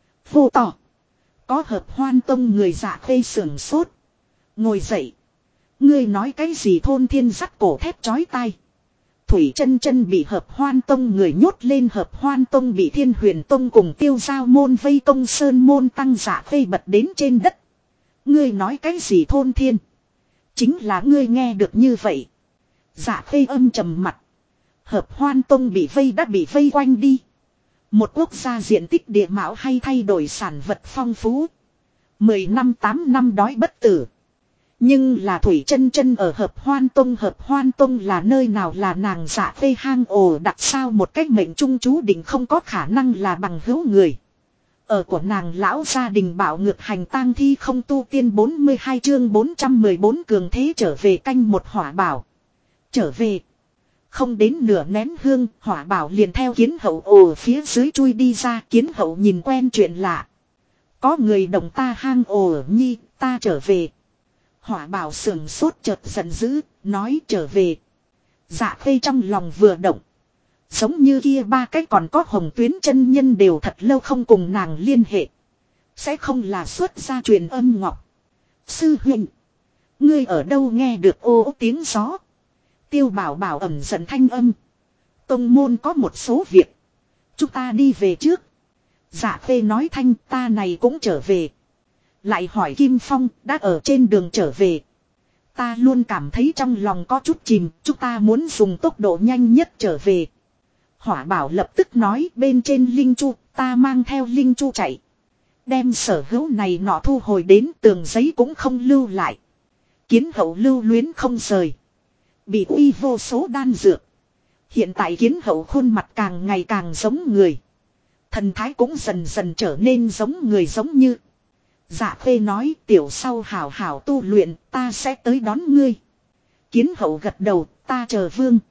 Vô tỏ. Có hợp Hoan Tông người Dạ Khê sưởng sốt. Ngồi dậy. Ngươi nói cái gì Thôn Thiên dắt cổ thét chói tai. Thủy Chân Chân bị hợp Hoan Tông người nhốt lên hợp Hoan Tông bị Thiên Huyền Tông cùng Tiêu Giao môn vây công sơn môn tăng Dạ Khê bật đến trên đất. Ngươi nói cái gì Thôn Thiên. Chính là ngươi nghe được như vậy. Dạ Khê âm trầm mặt. Hợp Hoan Tông bị vây đã bị vây quanh đi. Một quốc gia diện tích địa mạo hay thay đổi sản vật phong phú. 10 năm 8 năm đói bất tử. Nhưng là Thủy Chân Chân ở Hợp Hoan Tông là nơi nào, là nàng Dạ Khê hang ổ đặt sao, một cách mệnh trung chú định không có khả năng là bằng hữu người. Ở của nàng lão gia đình bạo ngược hành tang thi không tu tiên 42 chương 414 cường thế trở về canh một hỏa bảo. Trở về. Không đến nửa nén hương, hỏa bảo liền theo Kiến Hậu ồ phía dưới chui đi ra. Kiến Hậu nhìn quen chuyện lạ. Có người động ta hang ổ nhi, ta trở về. Hỏa bảo sườn sốt chợt giận dữ, nói trở về. Dạ Khê trong lòng vừa động. Giống như kia ba cái còn có Hồng Tuyến chân nhân đều thật lâu không cùng nàng liên hệ. Sẽ không là xuất ra truyền âm ngọc. Sư huynh, ngươi ở đâu nghe được ô tiếng gió. Tiêu Bảo Bảo ẩm giận thanh âm. Tông môn có một số việc. Chúng ta đi về trước. Dạ Khê nói thanh, ta này cũng trở về. Lại hỏi Kim Phong đã ở trên đường trở về. Ta luôn cảm thấy trong lòng có chút chìm. Chúng ta muốn dùng tốc độ nhanh nhất trở về. Hỏa Bảo lập tức nói, bên trên Linh Chu, ta mang theo Linh Chu chạy. Đem sở hữu này nọ thu hồi đến, tường giấy cũng không lưu lại. Kiến Hậu lưu luyến không rời. Bị uy vô số đan dược. Hiện tại Kiến Hậu khuôn mặt càng ngày càng giống người. Thần thái cũng dần dần trở nên giống người giống như. Dạ Khê nói, tiểu sau hảo hảo tu luyện, ta sẽ tới đón ngươi. Kiến Hậu gật đầu, ta chờ vương.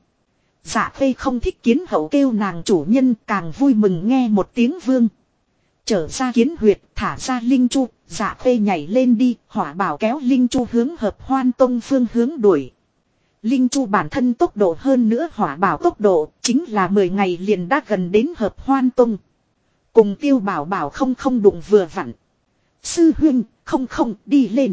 Dạ Khê không thích Kiến Hậu kêu nàng chủ nhân, càng vui mừng nghe một tiếng vương. Trở ra kiến huyệt, thả ra Linh Chu, Dạ Khê nhảy lên đi, Hỏa Bảo kéo Linh Chu hướng Hợp Hoan Tông phương hướng đuổi. Linh Chu bản thân tốc độ hơn nữa Hỏa Bảo tốc độ, chính là 10 ngày liền đã gần đến Hợp Hoan Tông. Cùng Tiêu Bảo Bảo không đụng vừa vặn. Sư huynh, không đi lên.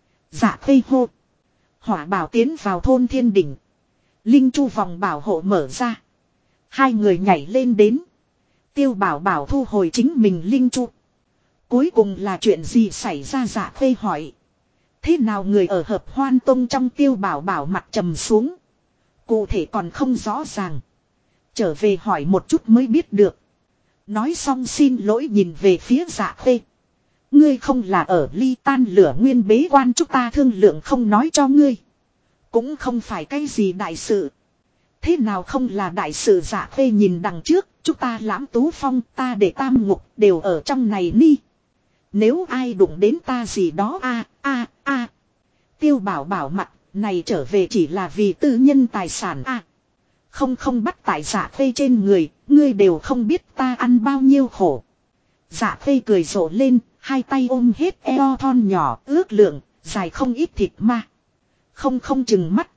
Dạ Khê hô. Hỏa Bảo tiến vào thôn Thiên Đỉnh. Linh Chu vòng bảo hộ mở ra. Hai người nhảy lên đến. Tiêu Bảo Bảo thu hồi chính mình Linh Chu. Cuối cùng là chuyện gì xảy ra, Dạ Khê hỏi. Thế nào người ở Hợp Hoan Tông trong? Tiêu Bảo Bảo mặt trầm xuống. Cụ thể còn không rõ ràng. Trở về hỏi một chút mới biết được. Nói xong xin lỗi nhìn về phía Dạ Khê. Ngươi không là ở ly tan lửa nguyên bế quan, chúng ta thương lượng không nói cho ngươi. Cũng không phải cái gì đại sự. Thế nào không là đại sự? Dạ Khê nhìn đằng trước, chúng ta Lãm Tú Phong, ta để Tam Ngục đều ở trong này ni. Nếu ai đụng đến ta gì đó Tiêu Bảo Bảo mặt này trở về chỉ là vì tư nhân tài sản không bắt tại Dạ Khê trên người, ngươi đều không biết ta ăn bao nhiêu khổ. Dạ Khê cười rộ lên, hai tay ôm hết eo thon nhỏ ước lượng, dài không ít thịt ma. Không chừng mắt.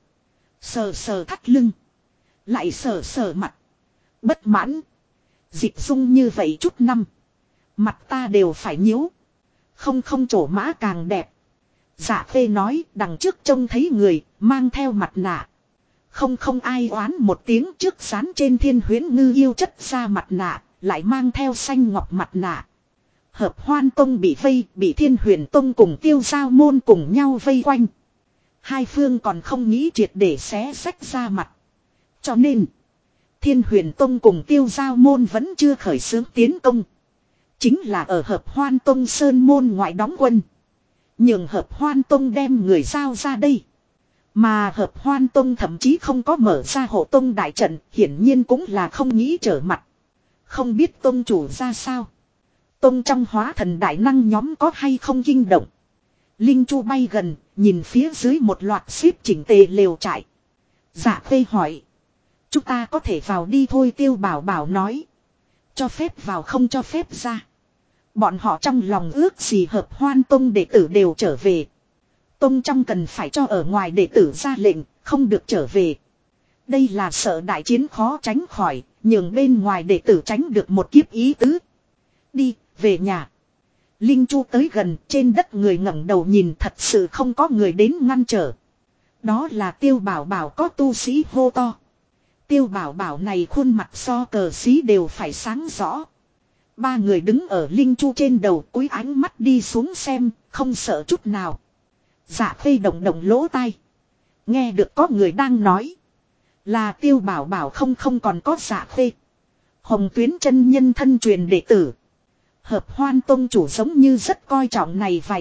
Sờ thắt lưng. Lại sờ mặt. Bất mãn. Dịch dung như vậy chút năm. Mặt ta đều phải nhíu. Không trổ mã càng đẹp. Dạ Khê nói, đằng trước trông thấy người mang theo mặt nạ. Không ai oán một tiếng, trước sán trên Thiên Huyễn Ngư yêu chất ra mặt nạ, lại mang theo xanh ngọc mặt nạ. Hợp Hoan Tông bị vây, bị Thiên Huyền Tông cùng Tiêu Giao Môn cùng nhau vây quanh. Hai phương còn không nghĩ triệt để xé rách ra mặt. Cho nên, Thiên Huyền Tông cùng Tiêu Giao Môn vẫn chưa khởi xướng tiến công. Chính là ở Hợp Hoan Tông Sơn Môn ngoại đóng quân. Nhưng Hợp Hoan Tông đem người giao ra đây. Mà Hợp Hoan Tông thậm chí không có mở ra hộ tông đại trận, hiển nhiên cũng là không nghĩ trở mặt. Không biết tông chủ ra sao. Tông trong hóa thần đại năng nhóm có hay không kinh động. Linh Chu bay gần, nhìn phía dưới một loạt xếp chỉnh tề lều trại. Dạ Khê hỏi. Chúng ta có thể vào đi thôi, Tiêu Bảo Bảo nói. Cho phép vào không cho phép ra. Bọn họ trong lòng ước gì Hợp Hoan Tông đệ tử đều trở về. Tông trong cần phải cho ở ngoài đệ tử ra lệnh, không được trở về. Đây là sợ đại chiến khó tránh khỏi, nhường bên ngoài đệ tử tránh được một kiếp ý tứ. Đi, về nhà. Linh Chu tới gần, trên đất người ngẩng đầu nhìn, thật sự không có người đến ngăn trở. Đó là Tiêu Bảo Bảo, có tu sĩ hô to. Tiêu Bảo Bảo này khuôn mặt so cờ xí đều phải sáng rõ. Ba người đứng ở Linh Chu trên đầu, cúi ánh mắt đi xuống xem, không sợ chút nào. Dạ Khê động lỗ tai. Nghe được có người đang nói. Là Tiêu Bảo Bảo không còn có Dạ Khê. Hồng Tuyến chân nhân thân truyền đệ tử. Hợp Hoan Tông chủ giống như rất coi trọng này vài người,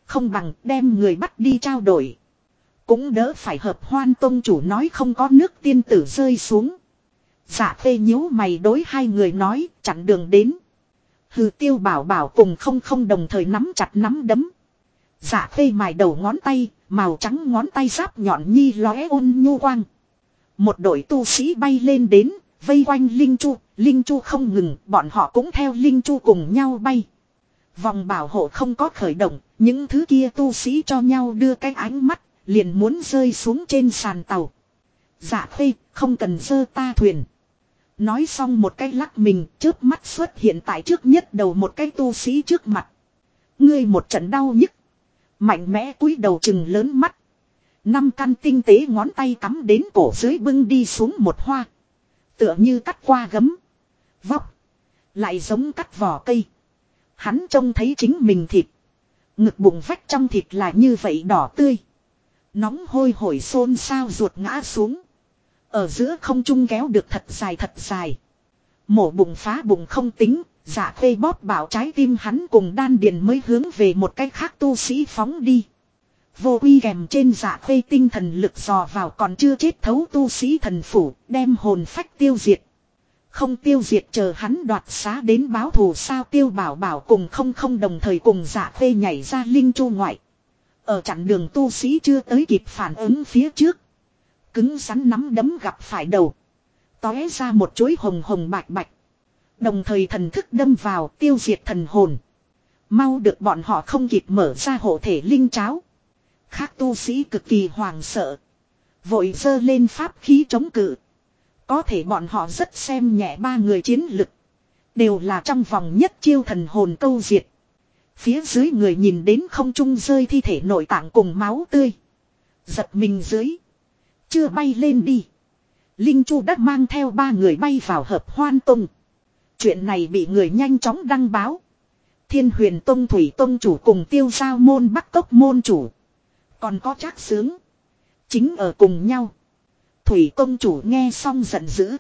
không bằng đem người bắt đi trao đổi. Cũng đỡ phải Hợp Hoan tông chủ nói không có nước tiên tử rơi xuống. Dạ Khê nhíu mày đối hai người nói chặn đường đến. Hừ, Tiêu Bảo Bảo cùng không đồng thời nắm chặt nắm đấm. Dạ Khê mài đầu ngón tay, màu trắng ngón tay giáp nhọn nhi lóe ôn nhu quang. Một đội tu sĩ bay lên đến, vây quanh Linh Chu không ngừng, bọn họ cũng theo Linh Chu cùng nhau bay. Vòng bảo hộ không có khởi động, những thứ kia tu sĩ cho nhau đưa cái ánh mắt, liền muốn rơi xuống trên sàn tàu. Dạ Khê, không cần giơ ta thuyền. Nói xong một cái lắc mình, chớp mắt xuất hiện tại trước nhất đầu một cái tu sĩ trước mặt. Ngươi một trận đau nhức. Mạnh mẽ cúi đầu chừng lớn mắt. 5 căn tinh tế ngón tay cắm đến cổ dưới bưng đi xuống một hoa. Tựa như cắt qua gấm. Vóc. Lại giống cắt vỏ cây. Hắn trông thấy chính mình thịt. Ngực bụng vách trong thịt là như vậy đỏ tươi. Nóng hôi hổi xôn xao ruột ngã xuống. Ở giữa không trung kéo được thật dài. Mổ bụng phá bụng không tính. Dạ Khê bóp bảo trái tim hắn cùng đan điền mới hướng về một cách khác tu sĩ phóng đi. Vô uy kèm trên Dạ Khê tinh thần lực dò vào còn chưa chết thấu tu sĩ thần phủ, đem hồn phách tiêu diệt. Không tiêu diệt chờ hắn đoạt xá đến báo thù sao. Tiêu Bảo Bảo cùng không đồng thời cùng Dạ Khê nhảy ra Linh Chu ngoại. Ở chặn đường tu sĩ chưa tới kịp phản ứng phía trước. Cứng rắn nắm đấm gặp phải đầu. Tóe ra một chuỗi hồng bạch. Đồng thời thần thức đâm vào tiêu diệt thần hồn. Mau được bọn họ không kịp mở ra hộ thể linh cháo. Khác tu sĩ cực kỳ hoàng sợ. Vội giơ lên pháp khí chống cự. Có thể bọn họ rất xem nhẹ 3 người chiến lực. Đều là trong vòng nhất chiêu thần hồn câu diệt. Phía dưới người nhìn đến không trung rơi thi thể nội tạng cùng máu tươi. Giật mình dưới. Chưa bay lên đi. Linh Chu đã mang theo 3 người bay vào Hợp Hoan Tông. Chuyện này bị người nhanh chóng đăng báo. Thiên Huyền Tông Thủy Tông chủ cùng Tiêu Giao môn Bắc Cốc môn chủ. Còn có Trác Sướng. Chính ở cùng nhau. Thủy Tông chủ nghe xong giận dữ.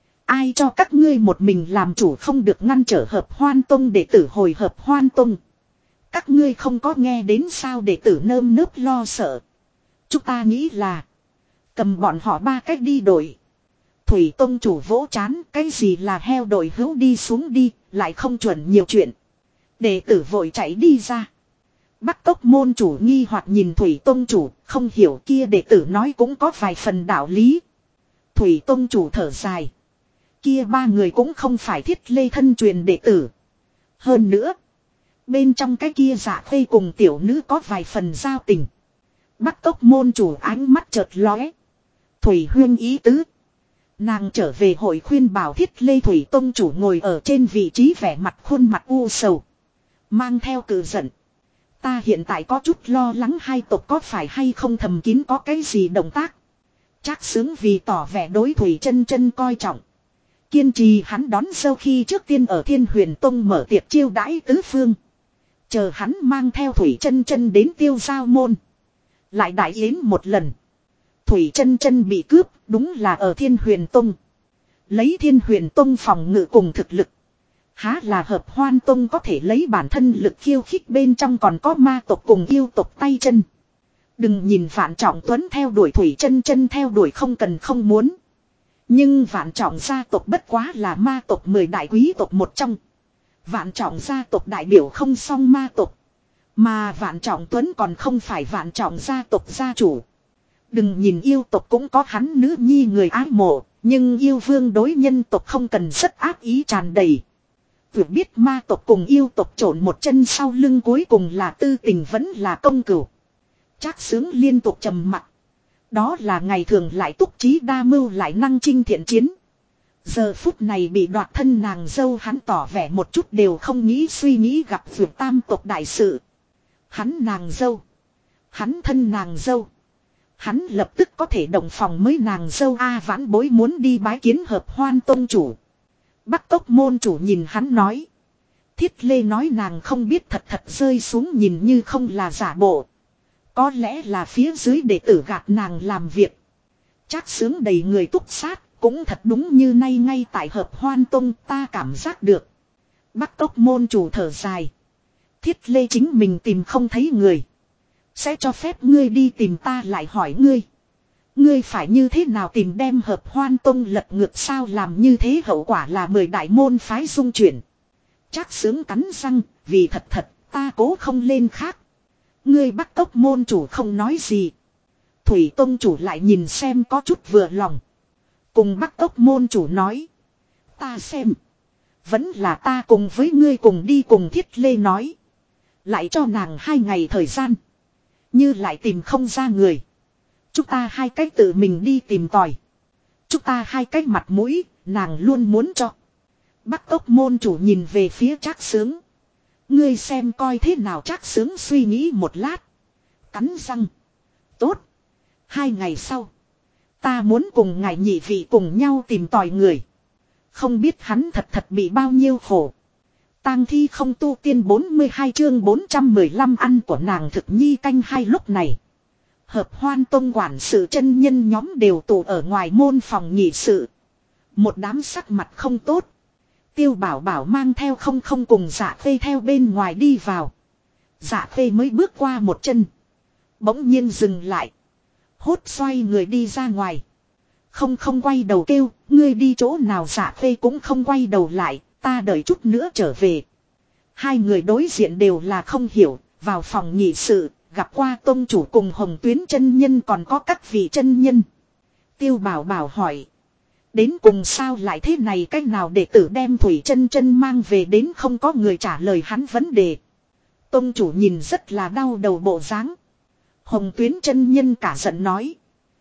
Ai cho các ngươi một mình làm chủ không được ngăn trở Hợp Hoan Tông đệ tử hồi Hợp Hoan Tông. Các ngươi không có nghe đến sao đệ tử nơm nớp lo sợ. Chúng ta nghĩ là. Cầm bọn họ 3 cách đi đổi. Thủy Tông chủ vỗ chán, cái gì là heo đội hữu đi xuống đi, lại không chuẩn nhiều chuyện. Đệ tử vội chạy đi ra. Bắc Cốc môn chủ nghi hoặc nhìn Thủy Tông chủ, không hiểu kia đệ tử nói cũng có vài phần đạo lý. Thủy Tông chủ thở dài. Kia 3 người cũng không phải Thiết Lê thân truyền đệ tử. Hơn nữa, bên trong cái kia Dạ Khê cùng tiểu nữ có vài phần giao tình. Bắc Cốc môn chủ ánh mắt chợt lóe. Thủy huyên ý tứ. Nàng trở về hội khuyên bảo Thiết Lê. Thủy Tông chủ ngồi ở trên vị trí vẻ mặt khuôn mặt u sầu. Mang theo cự giận. Ta hiện tại có chút lo lắng hai tộc có phải hay không thầm kín có cái gì động tác. Trác Sướng vì tỏ vẻ đối Thủy chân chân coi trọng. Kiên trì hắn đón dâu khi trước tiên ở Thiên Huyền Tông mở tiệc chiêu đãi tứ phương. Chờ hắn mang theo Thủy chân chân đến Tiêu Giao môn. Lại đại yến một lần. Thủy chân chân bị cướp đúng là ở Thiên Huyền Tông. Lấy Thiên Huyền Tông phòng ngự cùng thực lực. Há là Hợp Hoan Tông có thể lấy bản thân lực khiêu khích bên trong còn có ma tộc cùng yêu tộc tay chân. Đừng nhìn Vạn Trọng Tuấn theo đuổi Thủy chân chân theo đuổi không cần không muốn. Nhưng Vạn Trọng gia tộc bất quá là ma tộc 10 đại quý tộc một trong. Vạn Trọng gia tộc đại biểu không song ma tộc. Mà Vạn Trọng Tuấn còn không phải Vạn Trọng gia tộc gia chủ. Đừng nhìn yêu tộc cũng có hắn nữ nhi người ái mộ. Nhưng yêu vương đối nhân tộc không cần rất ác ý tràn đầy. Vừa biết ma tộc cùng yêu tộc trộn một chân sau lưng cuối cùng là tư tình vẫn là công cửu. Trác Sướng liên tục trầm mặt. Đó là ngày thường lại túc trí đa mưu lại năng chinh thiện chiến. Giờ phút này bị đoạt thân nàng dâu hắn tỏ vẻ một chút đều không nghĩ suy nghĩ gặp vượt tam tộc đại sự. Hắn nàng dâu. Hắn thân nàng dâu. Hắn lập tức có thể động phòng mới nàng dâu Vãn Bối muốn đi bái kiến Hợp Hoan Tông chủ. Bắc Cốc môn chủ nhìn hắn nói. Thiết Lê nói nàng không biết thật rơi xuống nhìn như không là giả bộ. Có lẽ là phía dưới đệ tử gạt nàng làm việc. Trác Sướng đầy người túc sát, cũng thật đúng như nay ngay tại Hợp Hoan Tông ta cảm giác được. Bắc Cốc môn chủ thở dài. Thiết Lê chính mình tìm không thấy người. Sẽ cho phép ngươi đi tìm ta lại hỏi ngươi. Ngươi phải như thế nào tìm đem Hợp Hoan Tông lật ngược sao làm như thế hậu quả là 10 đại môn phái dung chuyển. Trác Sướng cắn răng, vì thật ta cố không lên khác. Ngươi Bắc Cốc môn chủ không nói gì. Thủy Tông chủ lại nhìn xem có chút vừa lòng. Cùng Bắc Cốc môn chủ nói. Ta xem. Vẫn là ta cùng với ngươi cùng đi cùng Thiết Lê nói. Lại cho nàng 2 ngày thời gian. Như lại tìm không ra người. Chúng ta 2 cách tự mình đi tìm tòi. Chúng ta 2 cách mặt mũi, nàng luôn muốn cho. Bắc Cốc môn chủ nhìn về phía Trác Sướng. Ngươi xem coi thế nào. Trác Sướng suy nghĩ một lát. Cắn răng. Tốt. 2 ngày sau. Ta muốn cùng ngài nhị vị cùng nhau tìm tòi người. Không biết hắn thật bị bao nhiêu khổ. Tang thi không tu tiên 42 chương 415 ăn của nàng thực nhi canh 2 lúc này. Hợp Hoan Tông quản sự chân nhân nhóm đều tụ ở ngoài môn phòng nghị sự. Một đám sắc mặt không tốt. Tiêu Bảo Bảo mang theo không cùng Dạ Khê theo bên ngoài đi vào. Dạ Khê mới bước qua một chân. Bỗng nhiên dừng lại. Hốt xoay người đi ra ngoài. Không quay đầu kêu, ngươi đi chỗ nào. Dạ Khê cũng không quay đầu lại, ta đợi chút nữa trở về. 2 người đối diện đều là không hiểu, vào phòng nghị sự, gặp qua tông chủ cùng Hồng Tuyến chân nhân còn có các vị chân nhân. Tiêu Bảo Bảo hỏi. Đến cùng sao lại thế này, cách nào đệ tử đem Thủy Chân Chân mang về đến không có người trả lời hắn vấn đề. Tông chủ nhìn rất là đau đầu bộ dáng. Hồng Tuyến chân nhân cả giận nói.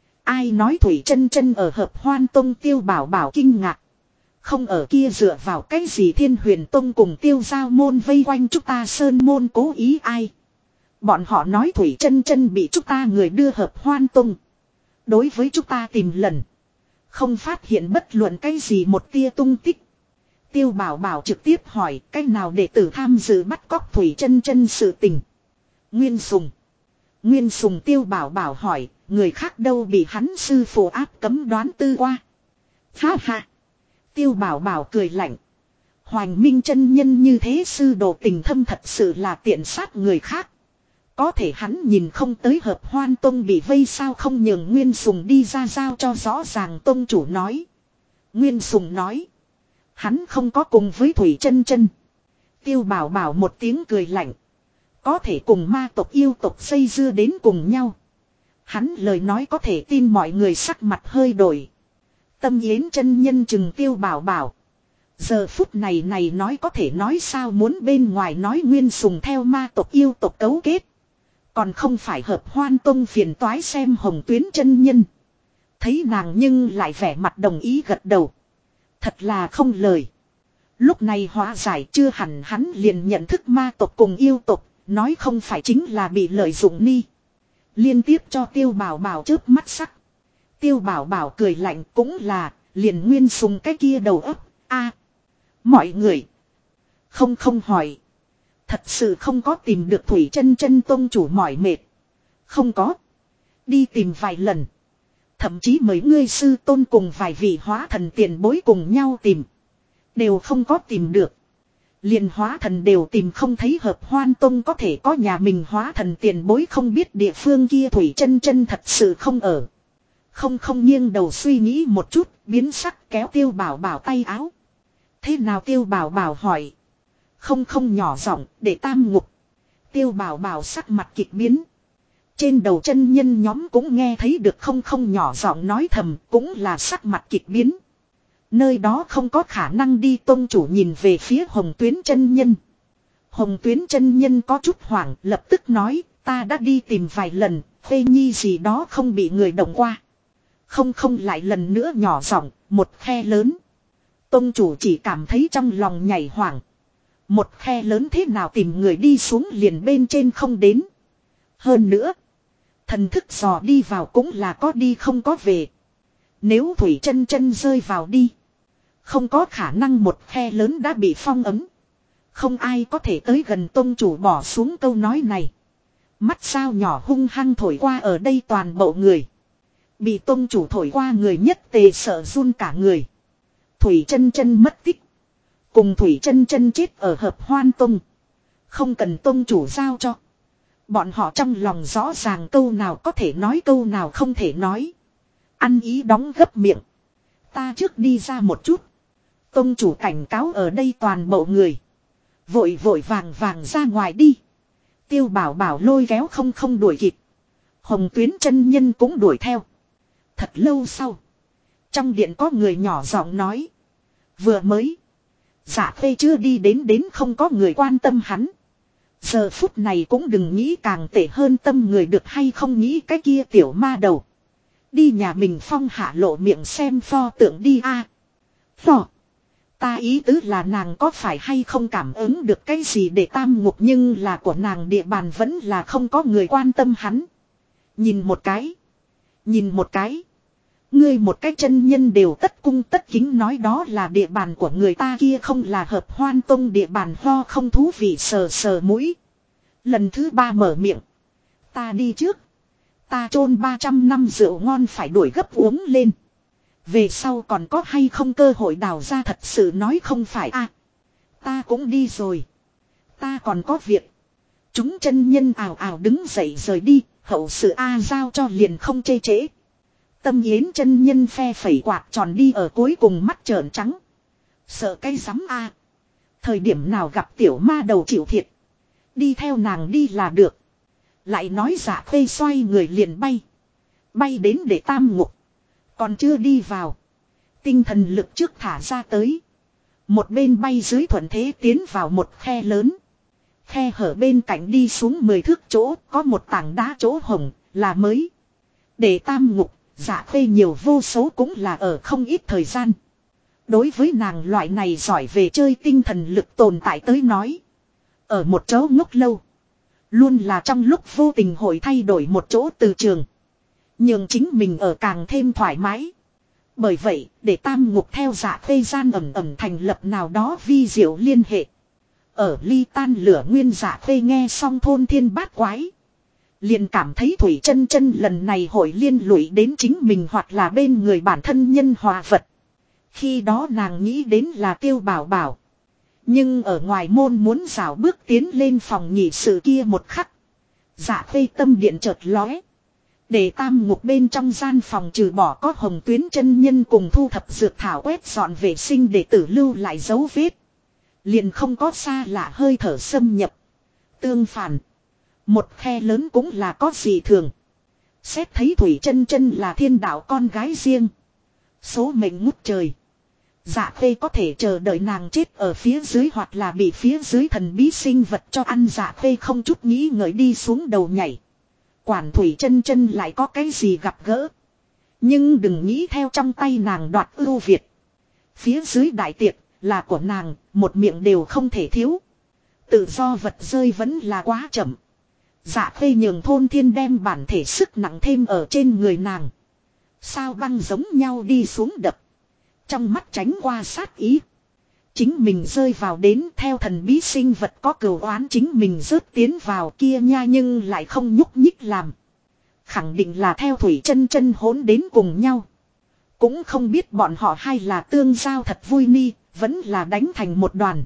Ai nói Thủy Chân Chân ở Hợp Hoan Tông. Tiêu Bảo Bảo kinh ngạc. Không ở kia dựa vào cái gì Thiên Huyền Tông cùng Tiêu Giao môn vây quanh chúng ta Sơn môn cố ý ai. Bọn họ nói Thủy Chân Chân bị chúng ta người đưa Hợp Hoan Tông. Đối với chúng ta tìm lần. Không phát hiện bất luận cái gì một tia tung tích. Tiêu Bảo Bảo trực tiếp hỏi cách nào đệ tử tham dự bắt cóc Thủy Chân Chân sự tình. Nguyên Sùng. Nguyên Sùng. Tiêu Bảo Bảo hỏi, người khác đâu bị hắn sư phụ áp cấm đoán tư qua. Ha ha. Tiêu Bảo Bảo cười lạnh. Hoành Minh chân nhân như thế sư đồ tình thâm thật sự là tiện sát người khác. Có thể hắn nhìn không tới Hợp Hoan Tông bị vây sao không nhường Nguyên Sùng đi ra giao cho rõ ràng. Tông chủ nói. Nguyên Sùng nói. Hắn không có cùng với Thủy Chân Chân. Tiêu Bảo Bảo một tiếng cười lạnh. Có thể cùng ma tộc yêu tộc xây dưa đến cùng nhau. Hắn lời nói có thể tin mọi người sắc mặt hơi đổi. Tâm Yến chân nhân chừng Tiêu Bảo Bảo. Giờ phút này nói có thể nói sao muốn bên ngoài nói Nguyên Sùng theo ma tộc yêu tộc cấu kết. Còn không phải Hợp Hoan Tông phiền toái xem Hồng Tuyến chân nhân. Thấy nàng nhưng lại vẻ mặt đồng ý gật đầu. Thật là không lời. Lúc này hóa giải chưa hẳn hắn liền nhận thức ma tộc cùng yêu tộc. Nói không phải chính là bị lợi dụng ni. Liên tiếp cho Tiêu Bảo Bảo chớp mắt sắc. Tiêu Bảo Bảo cười lạnh cũng là liền Nguyên Sùng cái kia đầu óc. Mọi người. Không hỏi. Thật sự không có tìm được Thủy Chân Chân. Tông chủ mỏi mệt. Không có. Đi tìm vài lần. Thậm chí mấy ngươi sư tôn cùng vài vị hóa thần tiền bối cùng nhau tìm. Đều không có tìm được. Liền hóa thần đều tìm không thấy. Hợp Hoan Tông có thể có nhà mình hóa thần tiền bối không biết địa phương kia Thủy Chân Chân thật sự không ở. Không nghiêng đầu suy nghĩ một chút, biến sắc kéo Tiêu Bảo Bảo tay áo. Thế nào Tiêu Bảo Bảo hỏi. Không nhỏ giọng để tam ngục. Tiêu Bảo Bảo sắc mặt kịch biến. Trên đầu chân nhân nhóm cũng nghe thấy được không nhỏ giọng nói thầm, cũng là sắc mặt kịch biến. Nơi đó không có khả năng đi. Tông chủ nhìn về phía Hồng Tuyến chân nhân. Hồng Tuyến chân nhân có chút hoảng, lập tức nói, ta đã đi tìm vài lần, Phê Nhi gì đó không bị người động qua. Không lại lần nữa nhỏ giọng, một khe lớn. Tông chủ chỉ cảm thấy trong lòng nhảy hoảng. Một khe lớn thế nào tìm người đi xuống liền bên trên không đến. Hơn nữa, thần thức dò đi vào cũng là có đi không có về. Nếu Thủy Chân Chân rơi vào đi, không có khả năng một khe lớn đã bị phong ấm. Không ai có thể tới gần. Tông chủ bỏ xuống câu nói này. Mắt sao nhỏ hung hăng thổi qua ở đây toàn bộ người. Bị tông chủ thổi qua người nhất tề sợ run cả người. Thủy Chân Chân mất tích. Cùng Thủy Chân Chân chết ở Hợp Hoan Tông. Không cần tông chủ giao cho. Bọn họ trong lòng rõ ràng câu nào có thể nói câu nào không thể nói. Ăn ý đóng gấp miệng. Ta trước đi ra một chút. Tông chủ cảnh cáo ở đây toàn bộ người. Vội vội vàng vàng ra ngoài đi. Tiêu bảo bảo lôi kéo không đuổi kịp. Hồng Tuyến chân nhân cũng đuổi theo. Thật lâu sau. Trong điện có người nhỏ giọng nói. Vừa mới. Dạ Khê chưa đi đến không có người quan tâm hắn. Giờ phút này cũng đừng nghĩ càng tệ hơn tâm người được hay không nghĩ cái kia tiểu ma đầu. Đi nhà mình phong hạ lộ miệng xem pho tượng đi a. Pho. Ta ý tứ là nàng có phải hay không cảm ứng được cái gì để tam ngục nhưng là của nàng địa bàn vẫn là không có người quan tâm hắn. Nhìn một cái. Nhìn một cái. Ngươi một cái chân nhân đều tất cung tất kính nói đó là địa bàn của người ta kia không là hợp hoan tông địa bàn ho không thú vị sờ sờ mũi. Lần thứ 3 mở miệng. Ta đi trước. Ta chôn 300 năm rượu ngon phải đuổi gấp uống lên. Về sau còn có hay không cơ hội đào ra thật sự nói không phải a. Ta cũng đi rồi. Ta còn có việc. Chúng chân nhân ào ào đứng dậy rời đi. Hậu sự A giao cho liền không chê trễ. Tâm Yến chân nhân phe phẩy quạt tròn đi ở cuối cùng mắt trợn trắng. Sợ cái rắm a. Thời điểm nào gặp tiểu ma đầu chịu thiệt. Đi theo nàng đi là được. Lại nói Dạ Khê xoay người liền bay. Bay đến để tam ngục. Còn chưa đi vào. Tinh thần lực trước thả ra tới. Một bên bay dưới thuận thế tiến vào một khe lớn. Khe hở bên cạnh đi xuống 10 thước chỗ có một tảng đá chỗ hồng là mới. Để tam ngục. Dạ Khê nhiều vô số cũng là ở không ít thời gian. Đối với nàng loại này giỏi về chơi tinh thần lực tồn tại tới nói. Ở một chỗ ngốc lâu. Luôn là trong lúc vô tình hội thay đổi một chỗ từ trường. Nhưng chính mình ở càng thêm thoải mái. Bởi vậy, để tam ngục theo Dạ Khê gian ẩm ẩm thành lập nào đó vi diệu liên hệ. Ở ly tan lửa nguyên Dạ Khê nghe xong thôn thiên bát quái. Liền cảm thấy Thủy Chân Chân lần này hội liên lụy đến chính mình hoặc là bên người bản thân nhân hòa vật. Khi đó nàng nghĩ đến là Tiêu Bảo Bảo. Nhưng ở ngoài môn muốn rảo bước tiến lên phòng nhị sự kia một khắc. Dạ Khê tâm điện chợt lóe. Để tam ngục bên trong gian phòng trừ bỏ có Hồng Tuyến chân nhân cùng thu thập dược thảo quét dọn vệ sinh để tử lưu lại dấu vết. Liền không có xa lạ hơi thở xâm nhập. Tương phản. Một khe lớn cũng là có gì thường. Xét thấy Thủy Chân Chân là thiên đạo con gái riêng. Số mệnh ngút trời. Dạ Khê có thể chờ đợi nàng chết ở phía dưới hoặc là bị phía dưới thần bí sinh vật cho ăn. Dạ Khê không chút nghĩ ngợi đi xuống đầu nhảy. Quản Thủy Chân Chân lại có cái gì gặp gỡ. Nhưng đừng nghĩ theo trong tay nàng đoạt ưu việt. Phía dưới đại tiệc là của nàng, một miệng đều không thể thiếu. Tự do vật rơi vẫn là quá chậm. Dạ Khê nhường thôn thiên đem bản thể sức nặng thêm ở trên người nàng. Sao băng giống nhau đi xuống đập. Trong mắt tránh qua sát ý. Chính mình rơi vào đến theo thần bí sinh vật có cừu oán chính mình rớt tiến vào kia nha nhưng lại không nhúc nhích làm. Khẳng định là theo Thủy Chân Chân hỗn đến cùng nhau. Cũng không biết bọn họ hay là tương giao thật vui ni, vẫn là đánh thành một đoàn.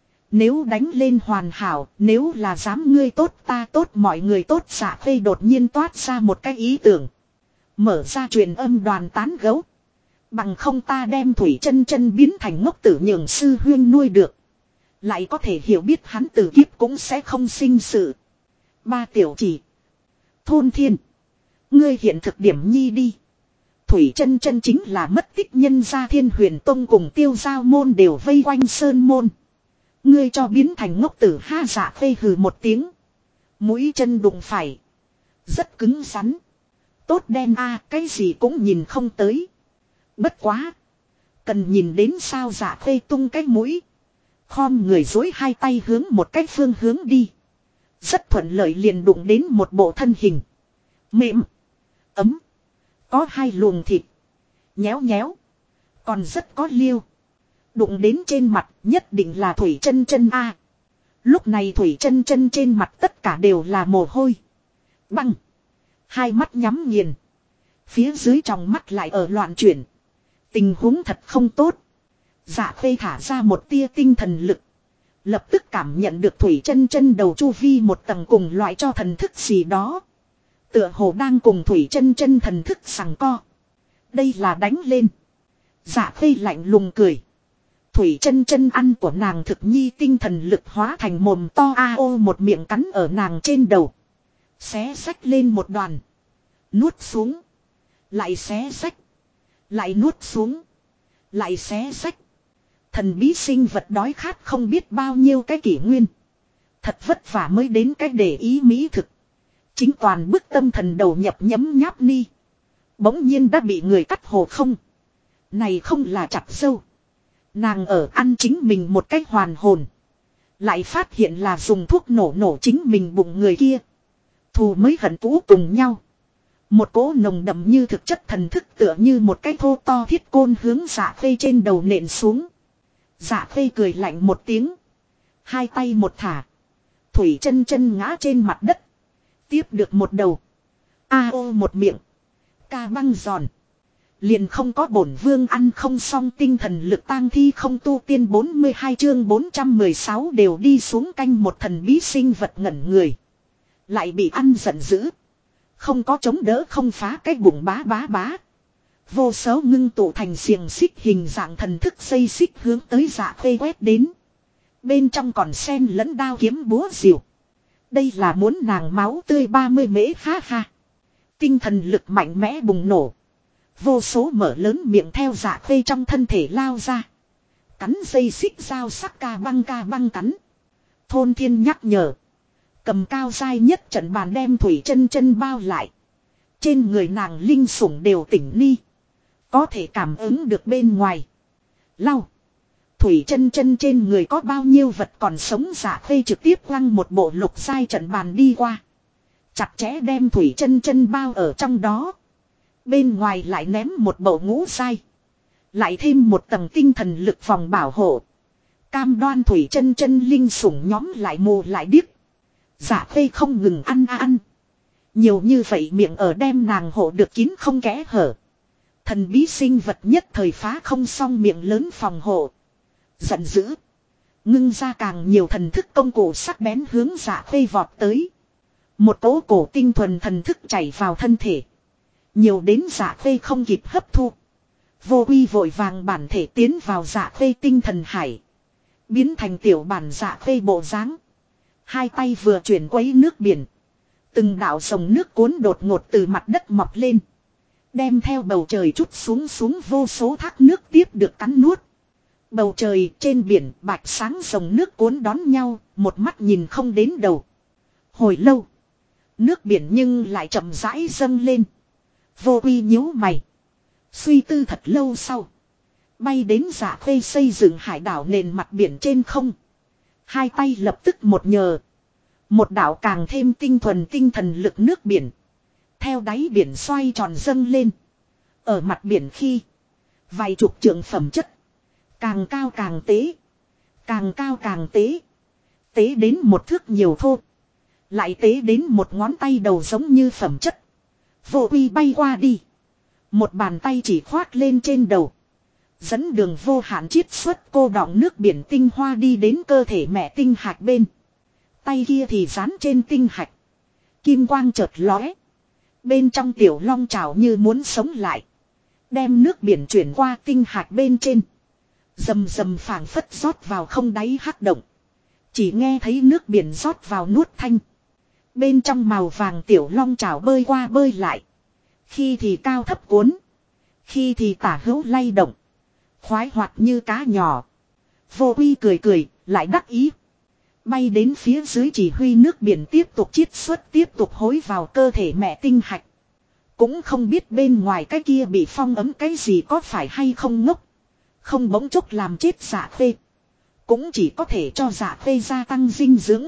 Nếu đánh lên hoàn hảo, nếu là dám ngươi tốt ta tốt mọi người tốt. Dạ Khê đột nhiên toát ra một cái ý tưởng. Mở ra truyền âm đoàn tán gấu. Bằng không ta đem Thủy Chân Chân biến thành ngốc tử nhường sư huyên nuôi được. Lại có thể hiểu biết hắn từ kiếp cũng sẽ không sinh sự. Ba tiểu chỉ. Thôn thiên. Ngươi hiện thực điểm nhi đi. Thủy Chân Chân chính là mất tích nhân gia Thiên Huyền Tông cùng Tiêu Giao môn đều vây quanh sơn môn. Ngươi cho biến thành ngốc tử ha. Dạ Khê hừ một tiếng. Mũi chân đụng phải. Rất cứng rắn. Tốt đen a cái gì cũng nhìn không tới. Bất quá. Cần nhìn đến sao. Dạ Khê tung cái mũi. Khom người dối hai tay hướng một cái phương hướng đi. Rất thuận lợi liền đụng đến một bộ thân hình. Mềm. Ấm. Có hai luồng thịt. Nhéo nhéo. Còn rất có liêu. Đụng đến trên mặt nhất định là Thủy Chân Chân a. Lúc này Thủy Chân Chân trên mặt tất cả đều là mồ hôi. Băng. Hai mắt nhắm nghiền. Phía dưới trong mắt lại ở loạn chuyển. Tình huống thật không tốt. Dạ Khê thả ra một tia tinh thần lực. Lập tức cảm nhận được Thủy Chân Chân đầu chu vi một tầng cùng loại cho thần thức gì đó. Tựa hồ đang cùng Thủy Chân Chân thần thức giằng co. Đây là đánh lên. Dạ Khê lạnh lùng cười. Thủy Chân Chân ăn của nàng thực nhi tinh thần lực hóa thành mồm to ao một miệng cắn ở nàng trên đầu. Xé xách lên một đoàn. Nuốt xuống. Lại xé xách. Lại nuốt xuống. Lại xé xách. Thần bí sinh vật đói khát không biết bao nhiêu cái kỷ nguyên. Thật vất vả mới đến cách để ý mỹ thực. Chính toàn bức tâm thần đầu nhập nhấm nháp ni. Bỗng nhiên đã bị người cắt hồ không. Này không là chặt sâu. Nàng ở ăn chính mình một cách hoàn hồn. Lại phát hiện là dùng thuốc nổ chính mình bụng người kia. Thù mới hận cũ cùng nhau. Một cỗ nồng đậm như thực chất thần thức tựa như một cái thô to thiết côn hướng Dạ Khê trên đầu nện xuống. Dạ Khê cười lạnh một tiếng. Hai tay một thả. Thủy Chân Chân ngã trên mặt đất. Tiếp được một đầu. Ao một miệng. Ca băng giòn. Liền không có bổn vương ăn không xong tinh thần lực tang thi không tu tiên 42 chương 416 đều đi xuống canh một thần bí sinh vật ngẩn người. Lại bị ăn giận dữ. Không có chống đỡ không phá cái bụng bá. Vô số ngưng tụ thành xiềng xích hình dạng thần thức dây xích hướng tới Dạ Khê quét đến. Bên trong còn xen lẫn đao kiếm búa rìu. Đây là muốn nàng máu tươi 30 mễ ha ha. Tinh thần lực mạnh mẽ bùng nổ. Vô số mở lớn miệng theo Dạ Khê trong thân thể lao ra. Cắn dây xích dao sắc ca băng cắn. Thôn Thiên nhắc nhở. Cầm cao dai nhất trận bàn đem Thủy Chân Chân bao lại. Trên người nàng linh sủng đều tỉnh ni. Có thể cảm ứng được bên ngoài. Lau. Thủy Chân Chân trên người có bao nhiêu vật còn sống Dạ Khê trực tiếp quăng một bộ lục dai trận bàn đi qua. Chặt chẽ đem Thủy Chân Chân bao ở trong đó. Bên ngoài lại ném một bộ ngũ dai. Lại thêm một tầng tinh thần lực phòng bảo hộ. Cam đoan Thủy Chân Chân linh sủng nhóm lại mù lại điếc. Dạ Khê không ngừng ăn. Nhiều như vậy miệng ở đem nàng hộ được kín không kẽ hở. Thần bí sinh vật nhất thời phá không xong miệng lớn phòng hộ. Giận dữ. Ngưng ra càng nhiều thần thức công cụ sắc bén hướng Dạ Khê vọt tới. Một cỗ cổ tinh thuần thần thức chảy vào thân thể. Nhiều đến Dạ Khê không kịp hấp thu. Vô uy vội vàng bản thể tiến vào Dạ Khê tinh thần hải. Biến thành tiểu bản Dạ Khê bộ dáng. Hai tay vừa chuyển quấy nước biển. Từng đạo sông nước cuốn đột ngột từ mặt đất mọc lên. Đem theo bầu trời chút xuống vô số thác nước tiếp được cắn nuốt. Bầu trời trên biển bạch sáng sông nước cuốn đón nhau, một mắt nhìn không đến đầu. Hồi lâu. Nước biển nhưng lại chậm rãi dâng lên. Vô uy nhíu mày. Suy tư thật lâu sau. Bay đến Dạ Khê xây dựng hải đảo nền mặt biển trên không. Hai tay lập tức một nhờ. Một đảo càng thêm tinh thuần tinh thần lực nước biển. Theo đáy biển xoay tròn dâng lên. Ở mặt biển khi. Vài chục trượng phẩm chất. Càng cao càng tế. Càng cao càng tế. Tế đến một thước nhiều thô. Lại tế đến một ngón tay đầu giống như phẩm chất. Vô uy bay qua đi. Một bàn tay chỉ khoác lên trên đầu. Dẫn đường vô hạn chiết xuất cô đọng nước biển tinh hoa đi đến cơ thể mẹ tinh hạch bên. Tay kia thì dán trên tinh hạch. Kim quang chợt lóe. Bên trong tiểu long trào như muốn sống lại. Đem nước biển chuyển qua tinh hạch bên trên. Rầm rầm phảng phất rót vào không đáy hắc động. Chỉ nghe thấy nước biển rót vào nuốt thanh. Bên trong màu vàng tiểu long trào bơi qua bơi lại. Khi thì cao thấp cuốn. Khi thì tả hữu lay động. Khoái hoạt như cá nhỏ. Vô uy cười lại đắc ý. Bay đến phía dưới chỉ huy nước biển tiếp tục chiết xuất tiếp tục hối vào cơ thể mẹ tinh hạch. Cũng không biết bên ngoài cái kia bị phong ấm cái gì có phải hay không ngốc. Không bỗng chốc làm chết Dạ Khê. Cũng chỉ có thể cho Dạ Khê gia tăng dinh dưỡng.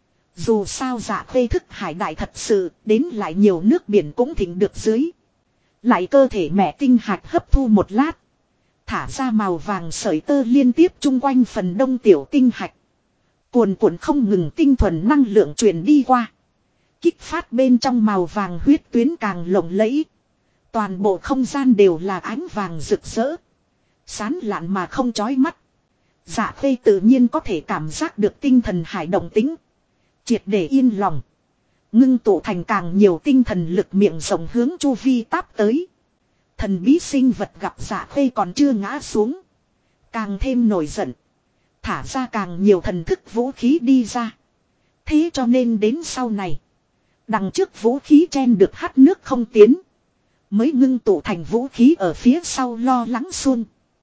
Dù sao Dạ Khê thức hải đại thật sự đến lại nhiều nước biển cũng thịnh được dưới. Lại cơ thể mẹ tinh hạch hấp thu một lát. Thả ra màu vàng sợi tơ liên tiếp chung quanh phần đông tiểu tinh hạch. Cuồn cuộn không ngừng tinh thuần năng lượng truyền đi qua. Kích phát bên trong màu vàng huyết tuyến càng lộng lẫy. Toàn bộ không gian đều là ánh vàng rực rỡ. Sán lạn mà không chói mắt. Dạ khê tự nhiên có thể cảm giác được tinh thần hải động tính. Triệt để yên lòng. Ngưng tụ thành càng nhiều tinh thần lực miệng rộng hướng chu vi táp tới. Thần bí sinh vật gặp dạ khê còn chưa ngã xuống. Càng thêm nổi giận. Thả ra càng nhiều thần thức vũ khí đi ra. Thế cho nên đến sau này. Đằng trước vũ khí chen được hắt nước không tiến. Mới ngưng tụ thành vũ khí ở phía sau lo lắng xuông.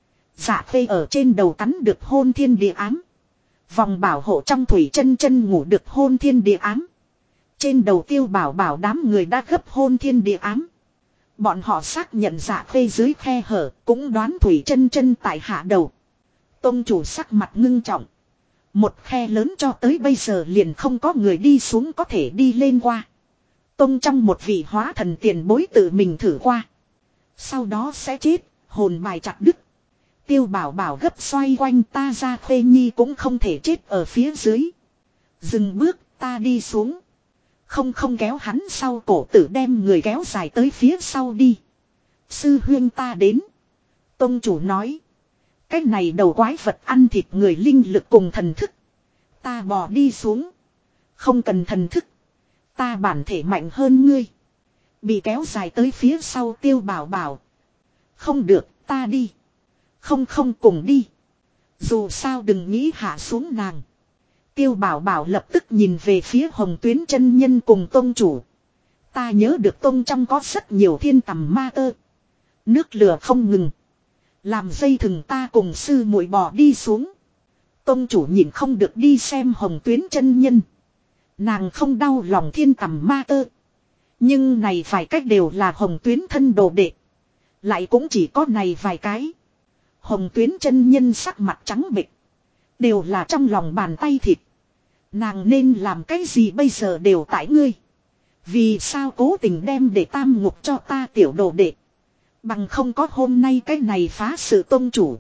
Dạ khê ở trên đầu cắn được hôn thiên địa ám. Vòng bảo hộ trong thủy chân chân ngủ được hôn thiên địa ám. Trên đầu Tiêu Bảo Bảo đám người đã gấp hôn thiên địa ám. Bọn họ xác nhận dạ khê dưới khe hở, cũng đoán thủy chân chân tại hạ đầu. Tông chủ sắc mặt ngưng trọng. Một khe lớn cho tới bây giờ liền không có người đi xuống có thể đi lên qua. Tông trong một vị hóa thần tiền bối tự mình thử qua. Sau đó sẽ chết, hồn bài chặt đứt. Tiêu Bảo Bảo gấp xoay quanh ta ra khê nhi cũng không thể chết ở phía dưới. Dừng bước, ta đi xuống. Không kéo hắn sau cổ tử đem người kéo dài tới phía sau đi. Sư huyên ta đến. Tông chủ nói. Cái này đầu quái vật ăn thịt người linh lực cùng thần thức. Ta bò đi xuống. Không cần thần thức. Ta bản thể mạnh hơn ngươi. Bị kéo dài tới phía sau Tiêu Bảo Bảo. Không được, ta đi. Không cùng đi. Dù sao đừng nghĩ hạ xuống nàng. Tiêu Bảo Bảo lập tức nhìn về phía Hồng Tuyến chân nhân cùng tông chủ. Ta nhớ được tông trong có rất nhiều thiên tầm ma tơ. Nước lửa không ngừng. Làm dây thừng ta cùng sư muội bò đi xuống. Tông chủ nhìn không được đi xem Hồng Tuyến chân nhân. Nàng không đau lòng thiên tầm ma tơ. Nhưng này vài cách đều là Hồng Tuyến thân đồ đệ. Lại cũng chỉ có này vài cái. Hồng Tuyến chân nhân sắc mặt trắng bệch. Đều là trong lòng bàn tay thịt. Nàng nên làm cái gì bây giờ đều tại ngươi. Vì sao cố tình đem để tam ngục cho ta tiểu đồ đệ. Bằng không có hôm nay cái này phá sự tông chủ.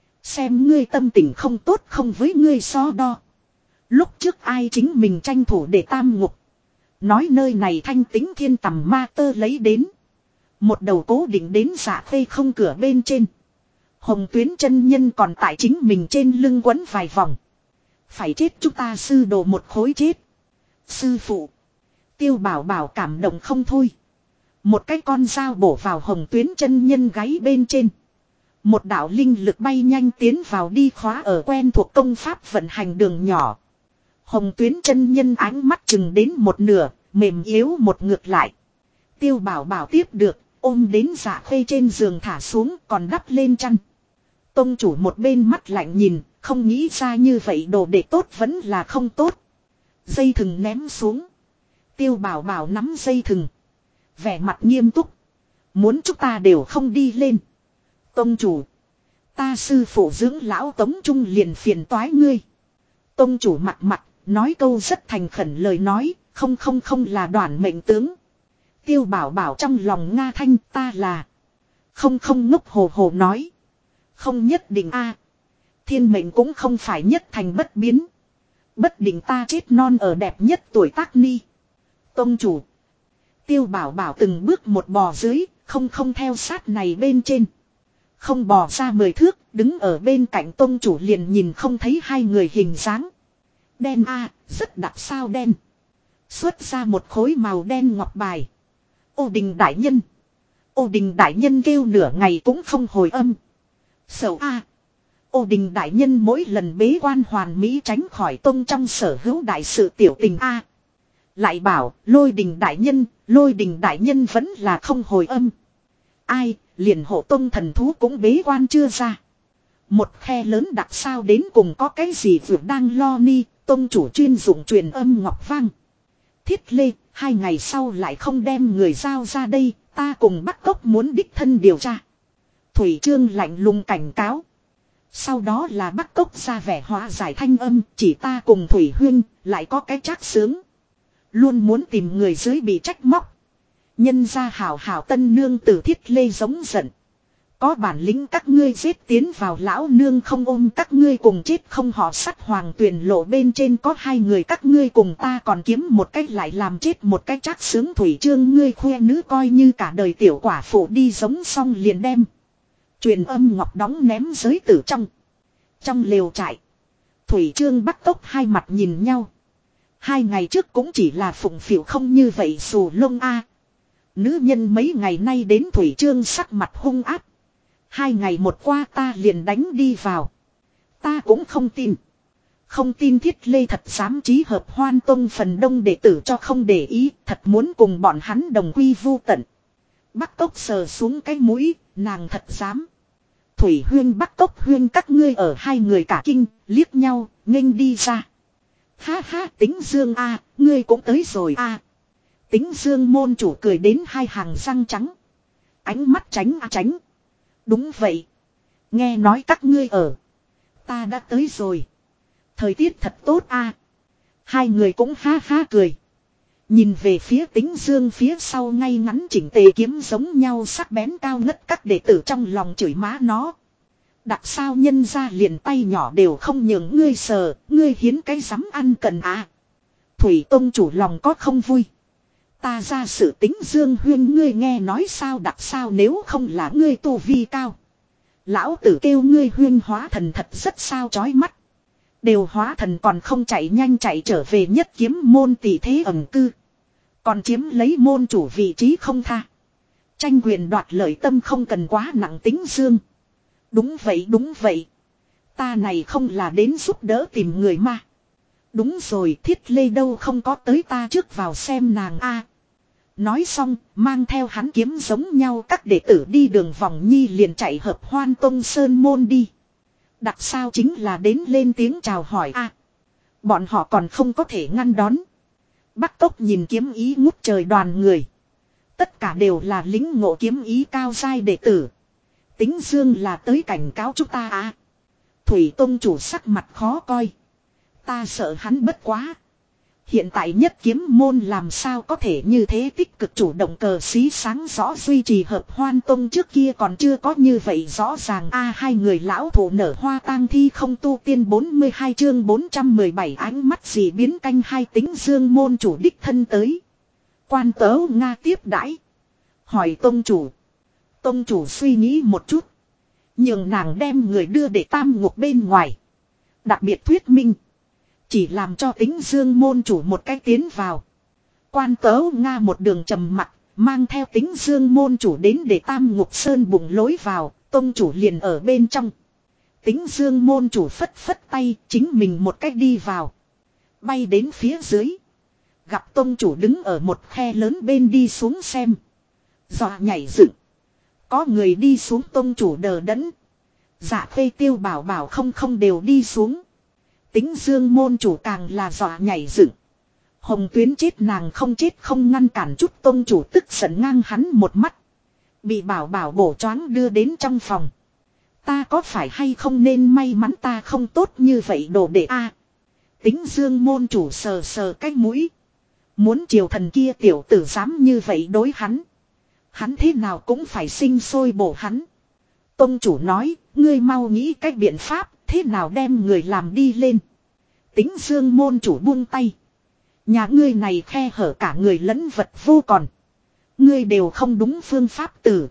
Xem ngươi tâm tình không tốt không với ngươi so đo. Lúc trước ai chính mình tranh thủ để tam ngục. Nói nơi này thanh tính thiên tầm ma tơ lấy đến. Một đầu cố định đến dạ khê không cửa bên trên. Hồng Tuyến chân nhân còn tại chính mình trên lưng quấn vài vòng. Phải chết chúng ta sư đồ một khối chết. Sư phụ. Tiêu Bảo Bảo cảm động không thôi. Một cái con dao bổ vào Hồng Tuyến chân nhân gáy bên trên. Một đạo linh lực bay nhanh tiến vào đi khóa ở quen thuộc công pháp vận hành đường nhỏ. Hồng Tuyến chân nhân ánh mắt chừng đến một nửa, mềm yếu một ngược lại. Tiêu Bảo Bảo tiếp được, ôm đến dạ khê trên giường thả xuống còn đắp lên chăn. Tông chủ một bên mắt lạnh nhìn, không nghĩ ra như vậy đồ đệ tốt vẫn là không tốt. Dây thừng ném xuống. Tiêu Bảo Bảo nắm dây thừng. Vẻ mặt nghiêm túc. Muốn chúng ta đều không đi lên. Tông chủ. Ta sư phụ dưỡng lão Tống Trung liền phiền toái ngươi. Tông chủ mặt nói câu rất thành khẩn lời nói. Không là đoàn mệnh tướng. Tiêu Bảo Bảo trong lòng Nga Thanh ta là. Không ngốc hồ hồ nói. Không nhất định a. Thiên mệnh cũng không phải nhất thành bất biến. Bất định ta chết non ở đẹp nhất tuổi tác ni. Tông chủ. Tiêu Bảo Bảo từng bước một bò dưới, không theo sát này bên trên. Không bò ra 10 thước, đứng ở bên cạnh tông chủ liền nhìn không thấy hai người hình dáng. Đen a, rất đặc sao đen. Xuất ra một khối màu đen ngọc bài. Ô Đình đại nhân. Ô Đình đại nhân kêu nửa ngày cũng không hồi âm. Sầu a. Ô Đình đại nhân mỗi lần bế quan hoàn mỹ tránh khỏi tông trong sở hữu đại sự tiểu tình a. Lại bảo Lôi Đình đại nhân vẫn là không hồi âm. Ai, liền hộ tông thần thú cũng bế quan chưa ra. Một khe lớn đặc sao đến cùng có cái gì vừa đang lo ni, tông chủ chuyên dụng truyền âm ngọc vang. Thiết Lê, 2 ngày sau lại không đem người giao ra đây, ta cùng Bắc Cốc muốn đích thân điều tra. Thủy Trương lạnh lùng cảnh cáo. Sau đó là Bắc Cốc ra vẻ hóa giải thanh âm, chỉ ta cùng Thủy Huyên, lại có cái trác sướng. Luôn muốn tìm người dưới bị trách móc. Nhân ra hảo tân nương tử Thiết Lê giống giận. Có bản lĩnh các ngươi giết tiến vào lão nương không ôm các ngươi cùng chết không họ sắt hoàng tuyển lộ bên trên có 2 người các ngươi cùng ta còn kiếm một cách lại làm chết một cách trác sướng Thủy Trương ngươi khoe nữ coi như cả đời tiểu quả phụ đi giống xong liền đem. Truyền âm ngọc đóng ném giới tử trong. Trong lều trại. Thủy Trương Bắc Tốc hai mặt nhìn nhau. 2 ngày trước cũng chỉ là phụng phịu không như vậy xù lông a. Nữ nhân mấy ngày nay đến Thủy Trương sắc mặt hung ác. 2 ngày một qua ta liền đánh đi vào. Ta cũng không tin. Không tin Thiết Lê thật dám chí hợp Hoan Tông phần đông đệ tử cho không để ý. Thật muốn cùng bọn hắn đồng quy vu tận. Bắc Cốc sờ xuống cái mũi. Nàng thật dám. Thủy Huyên Bắc Cốc Huyên các ngươi ở hai người cả kinh. Liếc nhau nghênh đi ra. Ha ha Tính Dương a, ngươi cũng tới rồi a. Tính Dương môn chủ cười đến hai hàng răng trắng. Ánh mắt tránh tránh. Đúng vậy. Nghe nói các ngươi ở. Ta đã tới rồi. Thời tiết thật tốt a. Hai người cũng ha ha cười. Nhìn về phía Tính Dương phía sau ngay ngắn chỉnh tề kiếm giống nhau sắc bén cao ngất, các đệ tử trong lòng chửi má nó. Đặc sao nhân ra liền tay nhỏ đều không nhường ngươi sờ, ngươi hiến cái dám ăn cần à. Thủy Tông chủ lòng có không vui. Ta ra sự Tính Dương Huyên ngươi nghe nói sao, đặc sao nếu không là ngươi tu vi cao. Lão tử kêu ngươi Huyên hóa thần thật rất sao chói mắt. Đều hóa thần còn không chạy nhanh chạy trở về Nhất Kiếm môn tỷ thế ẩn cư. Còn chiếm lấy môn chủ vị trí không tha. Tranh quyền đoạt lợi tâm không cần quá nặng Tính Dương. Đúng vậy đúng vậy. Ta này không là đến giúp đỡ tìm người mà. Đúng rồi Thiết Lê đâu không có tới, ta trước vào xem nàng a. Nói xong mang theo hắn kiếm giống nhau các đệ tử đi đường vòng nhi liền chạy hợp Hoan Tông Sơn môn đi. Đặc sao chính là đến lên tiếng chào hỏi a. Bọn họ còn không có thể ngăn đón. Bắc Cốc nhìn kiếm ý ngút trời đoàn người. Tất cả đều là lính ngộ kiếm ý cao giai đệ tử. Tính Dương là tới cảnh cáo chúng ta à. Thủy Tông chủ sắc mặt khó coi. Ta sợ hắn bất quá. Hiện tại Nhất Kiếm môn làm sao có thể như thế tích cực chủ động cờ xí sáng rõ duy trì hợp Hoan Tông, trước kia còn chưa có như vậy rõ ràng a. Hai người lão thủ nở hoa tang thi không tu tiên 42 chương 417 ánh mắt gì biến canh hai. Tính Dương môn chủ đích thân tới. Quan tớ Nga tiếp đãi. Hỏi Tông chủ. Tông chủ suy nghĩ một chút. Nhường nàng đem người đưa để tam ngục bên ngoài. Đặc biệt thuyết minh. Chỉ làm cho Tính Dương môn chủ một cách tiến vào. Quan tớ Nga một đường trầm mặc. Mang theo Tính Dương môn chủ đến để tam ngục sơn bụng lối vào. Tông chủ liền ở bên trong. Tính Dương môn chủ phất phất tay. Chính mình một cách đi vào. Bay đến phía dưới. Gặp tông chủ đứng ở một khe lớn bên đi xuống xem. Dọa nhảy dựng. Có người đi xuống tông chủ đờ đẫn. Dạ Khê Tiêu Bảo Bảo không đều đi xuống. Tính Dương môn chủ càng là dọa nhảy dựng. Hồng Tuyến chết nàng không chết không ngăn cản chút, tông chủ tức giận ngang hắn một mắt. Bị Bảo Bảo bổ choáng đưa đến trong phòng. Ta có phải hay không nên may mắn ta không tốt như vậy đồ đệ a. Tính Dương môn chủ sờ sờ cái mũi. Muốn triều thần kia tiểu tử dám như vậy đối hắn. Hắn thế nào cũng phải sinh sôi bổ hắn. Tông chủ nói, ngươi mau nghĩ cách biện pháp, thế nào đem người làm đi lên. Tính Dương môn chủ buông tay. Nhà ngươi này khe hở cả người lẫn vật vô còn. Ngươi đều không đúng phương pháp tử.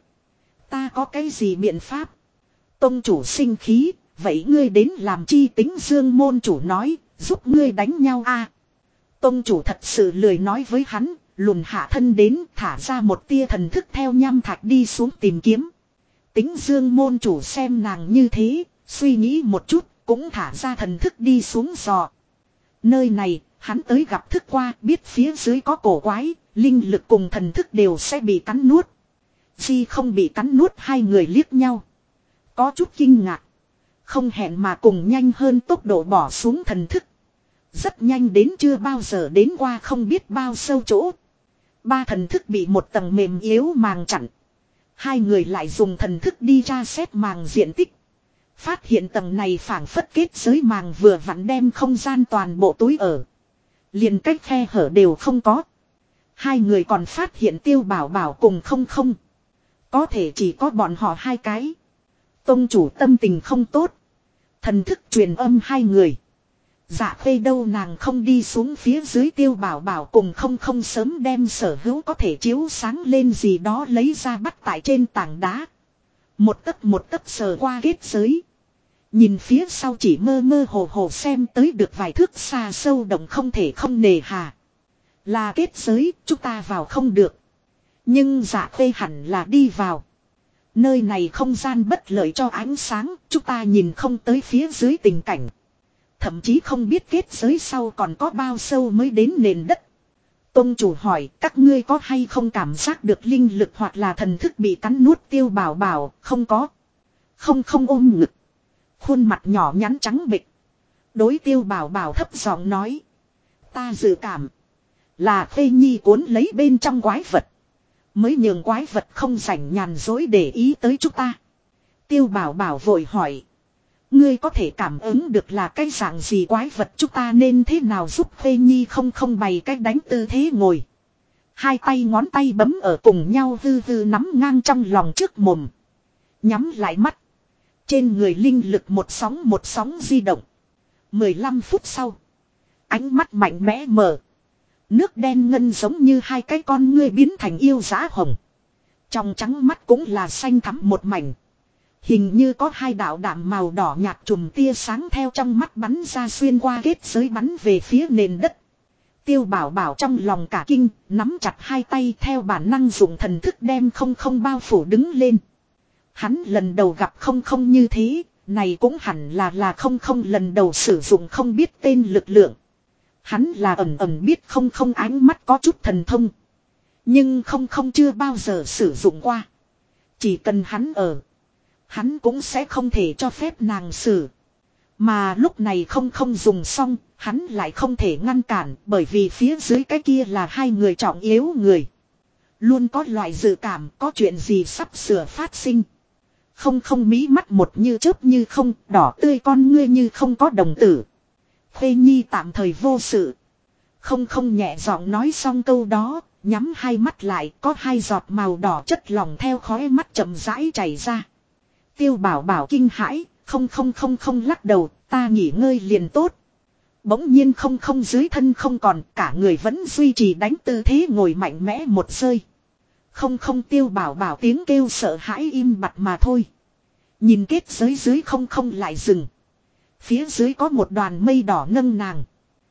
Ta có cái gì biện pháp? Tông chủ sinh khí, vậy ngươi đến làm chi? Tính Dương môn chủ nói, giúp ngươi đánh nhau a. Tông chủ thật sự lười nói với hắn. Lùn hạ thân đến thả ra một tia thần thức theo nham thạch đi xuống tìm kiếm. Tính Dương môn chủ xem nàng như thế, suy nghĩ một chút, cũng thả ra thần thức đi xuống dò. Nơi này, hắn tới gặp thức qua, biết phía dưới có cổ quái, linh lực cùng thần thức đều sẽ bị cắn nuốt. Khi không bị cắn nuốt hai người liếc nhau. Có chút kinh ngạc. Không hẹn mà cùng nhanh hơn tốc độ bỏ xuống thần thức. Rất nhanh đến chưa bao giờ đến qua không biết bao sâu chỗ. Ba thần thức bị một tầng mềm yếu màng chặn. Hai người lại dùng thần thức đi tra xét màng diện tích. Phát hiện tầng này phảng phất kết giới màng vừa vặn đem không gian toàn bộ túi ở. Liền cách khe hở đều không có. Hai người còn phát hiện Tiêu Bảo Bảo cùng không. Có thể chỉ có bọn họ hai cái. Tông chủ tâm tình không tốt. Thần thức truyền âm hai người. Dạ Khê đâu nàng không đi xuống phía dưới, Tiêu Bảo Bảo cùng không sớm đem sở hữu có thể chiếu sáng lên gì đó lấy ra bắt tại trên tảng đá. Một tấc sờ qua kết giới. Nhìn phía sau chỉ mơ mơ hồ hồ xem tới được vài thước xa sâu động không thể không nề hà. Là kết giới, chúng ta vào không được. Nhưng Dạ Khê hẳn là đi vào. Nơi này không gian bất lợi cho ánh sáng, chúng ta nhìn không tới phía dưới tình cảnh. Thậm chí không biết kết giới sau còn có bao sâu mới đến nền đất. Tông chủ hỏi các ngươi có hay không cảm giác được linh lực hoặc là thần thức bị cắn nuốt. Tiêu Bảo bảo không có. Không ôm ngực. Khuôn mặt nhỏ nhắn trắng bệch. Đối Tiêu Bảo bảo thấp giọng nói. Ta dự cảm. Là Khê Nhi cuốn lấy bên trong quái vật. Mới nhường quái vật không rảnh nhàn dối để ý tới chúng ta. Tiêu Bảo bảo vội hỏi. Ngươi có thể cảm ứng được là cái dạng gì quái vật, chúng ta nên thế nào giúp Khê Nhi không bày cách đánh tư thế ngồi. Hai tay ngón tay bấm ở cùng nhau hư hư nắm ngang trong lòng trước mồm. Nhắm lại mắt. Trên người linh lực một sóng di động. 15 phút sau. Ánh mắt mạnh mẽ mở. Nước đen ngân giống như hai cái con ngươi biến thành yêu dã hồng. Trong trắng mắt cũng là xanh thắm một mảnh. Hình như có hai đạo đạm màu đỏ nhạt chùm tia sáng theo trong mắt bắn ra xuyên qua kết giới bắn về phía nền đất. Tiêu Bảo bảo trong lòng cả kinh, nắm chặt hai tay theo bản năng dùng thần thức đem không bao phủ đứng lên. Hắn lần đầu gặp không như thế, này cũng hẳn là không lần đầu sử dụng không biết tên lực lượng. Hắn là ẩn biết không ánh mắt có chút thần thông. Nhưng không chưa bao giờ sử dụng qua. Chỉ cần hắn ở. Hắn cũng sẽ không thể cho phép nàng xử. Mà lúc này không dùng xong, hắn lại không thể ngăn cản bởi vì phía dưới cái kia là hai người trọng yếu người. Luôn có loại dự cảm có chuyện gì sắp sửa phát sinh. Không mí mắt một như chớp như không, đỏ tươi con ngươi như không có đồng tử. Khê Nhi tạm thời vô sự. Không nhẹ giọng nói xong câu đó, nhắm hai mắt lại có hai giọt màu đỏ chất lỏng theo khóe mắt chậm rãi chảy ra. Tiêu Bảo bảo kinh hãi, không lắc đầu, ta nghỉ ngơi liền tốt. Bỗng nhiên không dưới thân không còn, cả người vẫn duy trì đánh tư thế ngồi mạnh mẽ một giây. Không Tiêu Bảo bảo tiếng kêu sợ hãi im bặt mà thôi. Nhìn kết giới dưới không lại dừng. Phía dưới có một đoàn mây đỏ nâng nàng.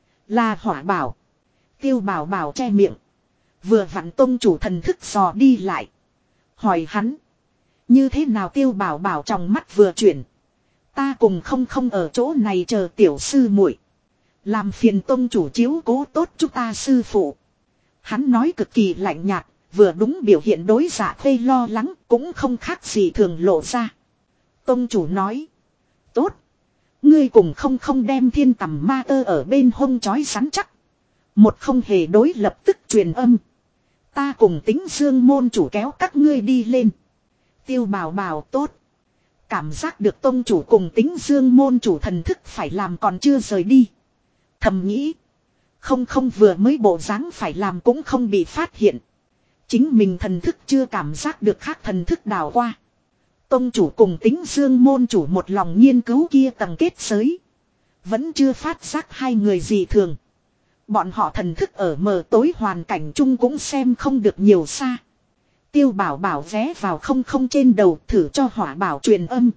Là Hỏa Bảo. Tiêu Bảo bảo che miệng. Vừa vặn tông chủ thần thức dò đi lại. Hỏi hắn. Như thế nào Tiêu Bảo bảo trong mắt vừa chuyển. Ta cùng không ở chỗ này chờ tiểu sư muội. Làm phiền tông chủ chiếu cố tốt chúng ta sư phụ. Hắn nói cực kỳ lạnh nhạt. Vừa đúng biểu hiện đối Dạ Khê lo lắng cũng không khác gì thường lộ ra. Tông chủ nói. Tốt. Ngươi cùng không đem thiên tầm ma tơ ở bên hông chói rắn chắc. Một không hề đối lập tức truyền âm. Ta cùng Tính Dương môn chủ kéo các ngươi đi lên. Tiêu Bảo bảo tốt. Cảm giác được tông chủ cùng Tính Dương môn chủ thần thức phải làm còn chưa rời đi. Thầm nghĩ. Không vừa mới bộ dáng phải làm cũng không bị phát hiện. Chính mình thần thức chưa cảm giác được khác thần thức đào qua. Tông chủ cùng Tính Dương môn chủ một lòng nghiên cứu kia tầng kết giới. Vẫn chưa phát giác hai người gì thường. Bọn họ thần thức ở mờ tối hoàn cảnh chung cũng xem không được nhiều xa. Tiêu Bảo bảo vé vào không trên đầu thử cho Hỏa Bảo truyền âm.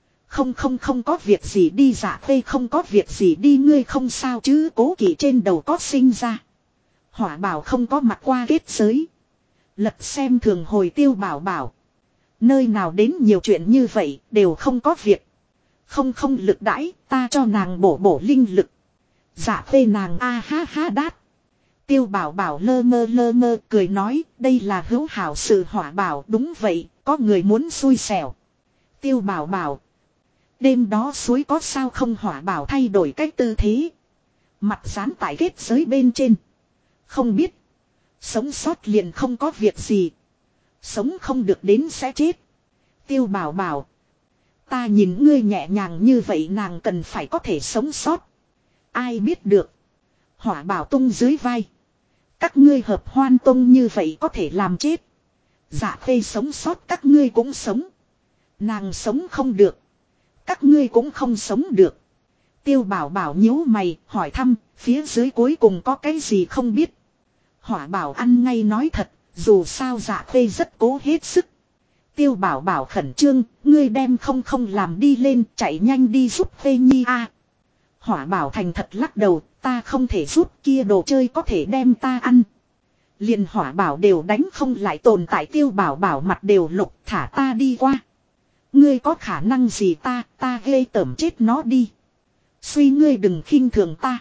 Không có việc gì đi Dạ Khê không có việc gì đi ngươi không sao chứ cố kỵ trên đầu có sinh ra. Hỏa Bảo không có mặt qua kết giới. Lật xem thường hồi Tiêu Bảo bảo. Nơi nào đến nhiều chuyện như vậy đều không có việc. Không lực đãi ta cho nàng bổ linh lực. Dạ Khê nàng a ha ha đát. Tiêu Bảo bảo lơ mơ cười nói đây là hữu hảo sự. Hỏa Bảo đúng vậy có người muốn xui xẻo. Tiêu Bảo bảo. Đêm đó suối có sao không? Hỏa Bảo thay đổi cách tư thế. Mặt dán tại kết giới bên trên. Không biết. Sống sót liền không có việc gì. Sống không được đến sẽ chết. Tiêu Bảo bảo. Ta nhìn ngươi nhẹ nhàng như vậy nàng cần phải có thể sống sót. Ai biết được. Hỏa Bảo tung dưới vai. Các ngươi hợp hoan tông như vậy có thể làm chết. Dạ Khê sống sót các ngươi cũng sống. Nàng sống không được. Các ngươi cũng không sống được. Tiêu Bảo bảo nhíu mày hỏi thăm phía dưới cuối cùng có cái gì không biết. Hỏa Bảo ăn ngay nói thật. Dù sao Dạ Khê rất cố hết sức. Tiêu Bảo Bảo khẩn trương, ngươi đem không làm đi lên, chạy nhanh đi giúp Phê Nhi a. Hỏa Bảo thành thật lắc đầu, ta không thể giúp, kia đồ chơi có thể đem ta ăn. Liền Hỏa Bảo đều đánh không lại tồn tại. Tiêu Bảo Bảo mặt đều lục, thả ta đi qua. Ngươi có khả năng gì ta ghê tởm chết nó đi. Suy ngươi đừng khinh thường ta.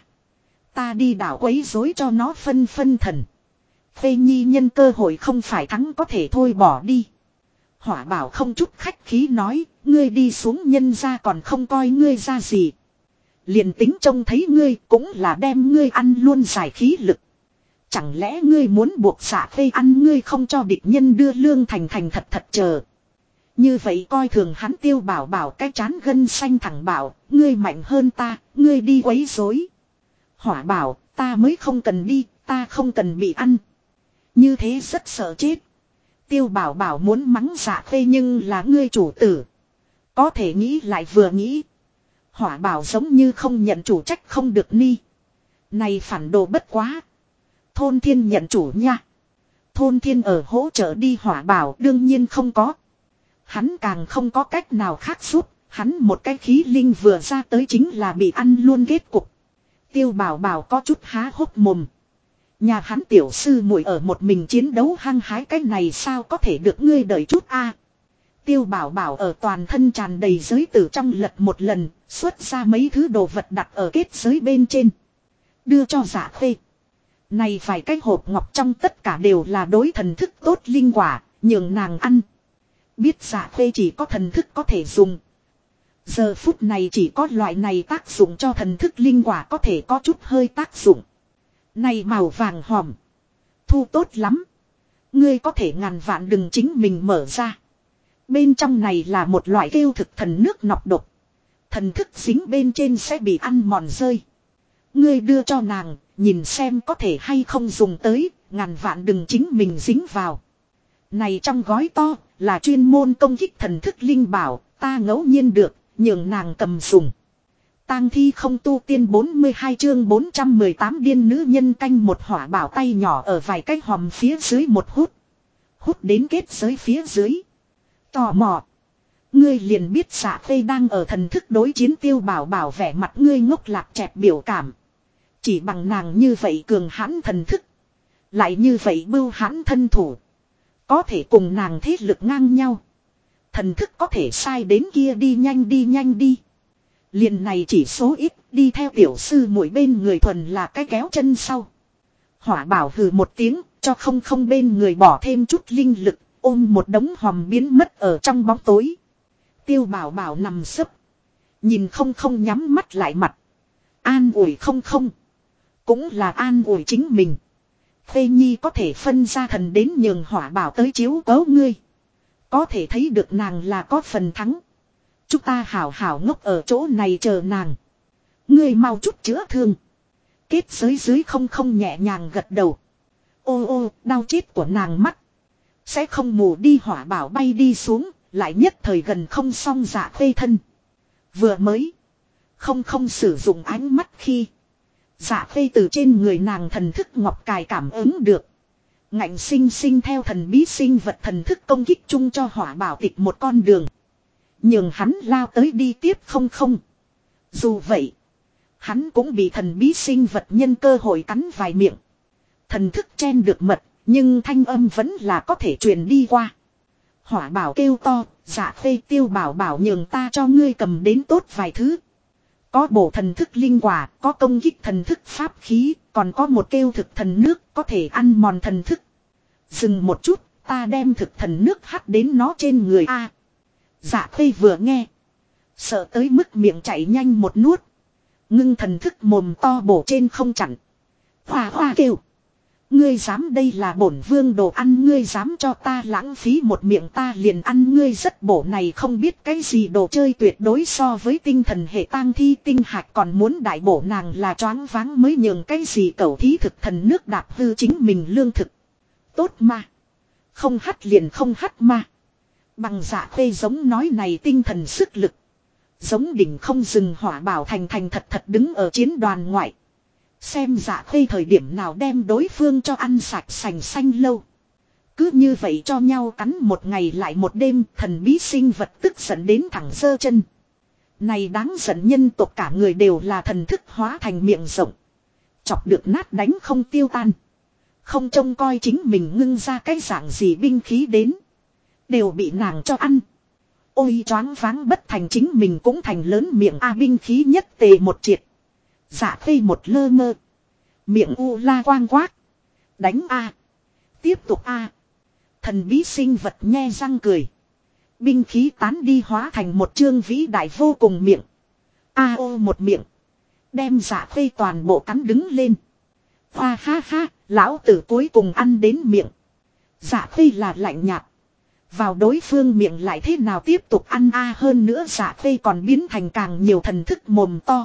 Ta đi đảo quấy rối cho nó phân thần. Phê Nhi nhân cơ hội không phải thắng có thể thôi bỏ đi. Hỏa Bảo không chút khách khí nói, ngươi đi xuống nhân ra còn không coi ngươi ra gì. Liền tính trông thấy ngươi cũng là đem ngươi ăn luôn giải khí lực. Chẳng lẽ ngươi muốn buộc Dạ Phê ăn ngươi không cho địch nhân đưa lương thành thật chờ. Như vậy coi thường hắn. Tiêu Bảo Bảo cái chán gân xanh thẳng bảo, ngươi mạnh hơn ta, ngươi đi quấy rối. Hỏa Bảo, ta mới không cần đi, ta không cần bị ăn. Như thế rất sợ chết. Tiêu Bảo Bảo muốn mắng Dạ Phê nhưng là ngươi chủ tử. Có thể nghĩ lại vừa nghĩ. Hỏa Bảo giống như không nhận chủ trách không được ni. Này phản đồ bất quá. Thôn Thiên nhận chủ nha. Thôn Thiên ở hỗ trợ đi. Hỏa Bảo đương nhiên không có. Hắn càng không có cách nào khác giúp. Hắn một cái khí linh vừa ra tới chính là bị ăn luôn kết cục. Tiêu Bảo Bảo có chút há hốc mồm. Nhà hắn tiểu sư muội ở một mình chiến đấu hăng hái, cái này sao có thể được, ngươi đợi chút a. Tiêu Bảo Bảo ở toàn thân tràn đầy giới tử trong lật một lần, xuất ra mấy thứ đồ vật đặt ở kết giới bên trên. Đưa cho Dạ Phê. Này vài cái hộp ngọc trong tất cả đều là đối thần thức tốt linh quả, nhường nàng ăn. Biết Dạ Phê chỉ có thần thức có thể dùng. Giờ phút này chỉ có loại này tác dụng cho thần thức linh quả có thể có chút hơi tác dụng. Này màu vàng hòm. Thu tốt lắm. Ngươi có thể ngàn vạn đừng chính mình mở ra. Bên trong này là một loại kêu thực thần nước nọc độc. Thần thức dính bên trên sẽ bị ăn mòn rơi. Ngươi đưa cho nàng, nhìn xem có thể hay không dùng tới, ngàn vạn đừng chính mình dính vào. Này trong gói to, là chuyên môn công kích thần thức linh bảo, ta ngẫu nhiên được, nhường nàng cầm dùng. Tang thi không tu tiên 42 chương 418 điên nữ nhân canh một. Hỏa Bảo tay nhỏ ở vài cái hòm phía dưới một hút. Hút đến kết giới phía dưới. Tò mò. Ngươi liền biết Dạ Phê đang ở thần thức đối chiến. Tiêu Bảo Bảo vẻ mặt ngươi ngốc lạc chẹp biểu cảm. Chỉ bằng nàng như vậy cường hãn thần thức. Lại như vậy bưu hãn thân thủ. Có thể cùng nàng thế lực ngang nhau. Thần thức có thể sai đến kia đi nhanh đi. Liền này chỉ số ít, đi theo tiểu sư muội bên người thuần là cái kéo chân sau. Hỏa Bảo hừ một tiếng, cho không bên người bỏ thêm chút linh lực, ôm một đống hòm biến mất ở trong bóng tối. Tiêu Bảo Bảo nằm sấp. Nhìn không nhắm mắt lại mặt. An ủi không. Cũng là an ủi chính mình. Phê Nhi có thể phân ra thần đến nhường Hỏa Bảo tới chiếu cố ngươi. Có thể thấy được nàng là có phần thắng. Chúng ta hảo ngốc ở chỗ này chờ nàng. Ngươi mau chút chữa thương. Kết giới dưới không nhẹ nhàng gật đầu. Ô đau chết của nàng mắt. Sẽ không mù đi. Hỏa Bảo bay đi xuống. Lại nhất thời gần không xong Dạ Phê thân. Vừa mới. Không sử dụng ánh mắt khi. Dạ Phê từ trên người nàng thần thức ngọc cài cảm ứng được. Ngạnh sinh theo thần bí sinh vật thần thức công kích chung cho Hỏa Bảo tịch một con đường. Nhưng hắn lao tới đi tiếp không. Dù vậy. Hắn cũng bị thần bí sinh vật nhân cơ hội cắn vài miệng. Thần thức chen được mật. Nhưng thanh âm vẫn là có thể truyền đi qua. Hỏa Bảo kêu to. Dạ Phê. Tiêu Bảo Bảo nhường ta cho ngươi cầm đến tốt vài thứ. Có bổ thần thức linh quả. Có công kích thần thức pháp khí. Còn có một kêu thực thần nước. Có thể ăn mòn thần thức. Dừng một chút. Ta đem thực thần nước hắt đến nó trên người a. Dạ Phê vừa nghe. Sợ tới mức miệng chảy nhanh một nuốt. Ngưng thần thức mồm to bổ trên không chặn. Hoa kêu. Ngươi dám, đây là bổn vương đồ ăn, ngươi dám cho ta lãng phí một miệng ta liền ăn ngươi. Rất bổ này không biết cái gì đồ chơi tuyệt đối so với tinh thần hệ tang thi tinh hạch còn muốn đại bổ. Nàng là choáng váng mới nhường cái gì cẩu thí thực thần nước đạp hư chính mình lương thực. Tốt mà. Không hắt liền không hắt mà. Bằng Dạ Phê giống nói này tinh thần sức lực. Giống đỉnh không dừng. Hỏa Bảo thành thật đứng ở chiến đoàn ngoại. Xem Dạ Phê thời điểm nào đem đối phương cho ăn sạch sành xanh lâu. Cứ như vậy cho nhau cắn một ngày lại một đêm, thần bí sinh vật tức giận đến thẳng giơ chân. Này đáng giận nhân tộc cả người đều là thần thức hóa thành miệng rộng. Chọc được nát đánh không tiêu tan. Không trông coi chính mình ngưng ra cái dạng gì binh khí đến. Đều bị nàng cho ăn. Ôi choáng váng bất thành, chính mình cũng thành lớn miệng a, binh khí nhất tề một triệt. Dạ khê một lơ mơ. Miệng u la quang quát. Đánh a. Tiếp tục a. Thần bí sinh vật nhe răng cười. Binh khí tán đi hóa thành một chương vĩ đại vô cùng miệng. A ô một miệng. Đem dạ khê toàn bộ cắn đứng lên. Hoa ha ha, lão tử cuối cùng ăn đến miệng. Dạ khê là lạnh nhạt. Vào đối phương miệng lại thế nào tiếp tục ăn a, hơn nữa dạ khê còn biến thành càng nhiều thần thức mồm to.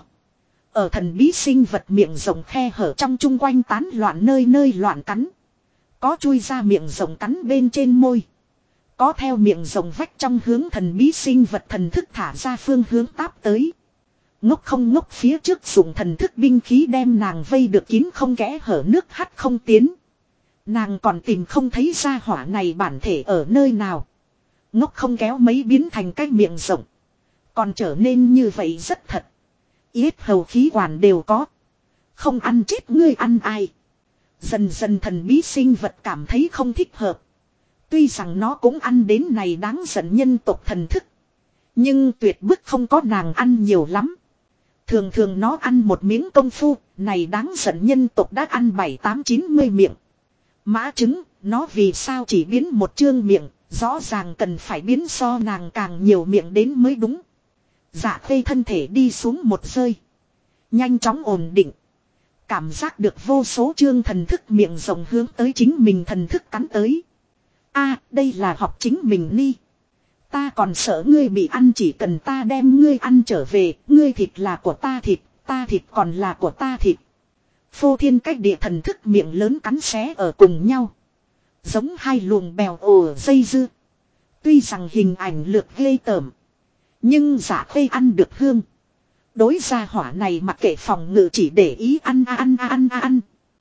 Ở thần bí sinh vật miệng rộng khe hở trong chung quanh tán loạn, nơi nơi loạn cắn. Có chui ra miệng rộng cắn bên trên môi. Có theo miệng rộng vách trong hướng thần bí sinh vật thần thức thả ra phương hướng táp tới. Ngốc không ngốc phía trước dùng thần thức binh khí đem nàng vây được kín không kẽ hở, nước hắt không tiến. Nàng còn tìm không thấy ra hỏa này bản thể ở nơi nào. Ngốc không kéo mấy biến thành cái miệng rộng. Còn trở nên như vậy rất thật. Yết hầu khí quản đều có. Không ăn chết ngươi ăn ai. Dần dần thần bí sinh vật cảm thấy không thích hợp. Tuy rằng nó cũng ăn đến này đáng giận nhân tộc thần thức. Nhưng tuyệt bức không có nàng ăn nhiều lắm. Thường thường nó ăn một miếng công phu, này đáng giận nhân tộc đã ăn 7-8-90 miệng. Mã trứng, nó vì sao chỉ biến một chương miệng, rõ ràng cần phải biến so nàng càng nhiều miệng đến mới đúng. Dạ khê thân thể đi xuống một rơi. Nhanh chóng ổn định. Cảm giác được vô số chương thần thức miệng rộng hướng tới chính mình thần thức cắn tới. A, đây là học chính mình ni. Ta còn sợ ngươi bị ăn, chỉ cần ta đem ngươi ăn trở về, ngươi thịt là của ta thịt còn là của ta thịt. Phô thiên cách địa thần thức miệng lớn cắn xé ở cùng nhau. Giống hai luồng bèo ồ dây dưa. Tuy rằng hình ảnh lược ghê tởm. Nhưng giả khê ăn được hương. Đối gia hỏa này mặc kệ phòng ngự, chỉ để ý ăn.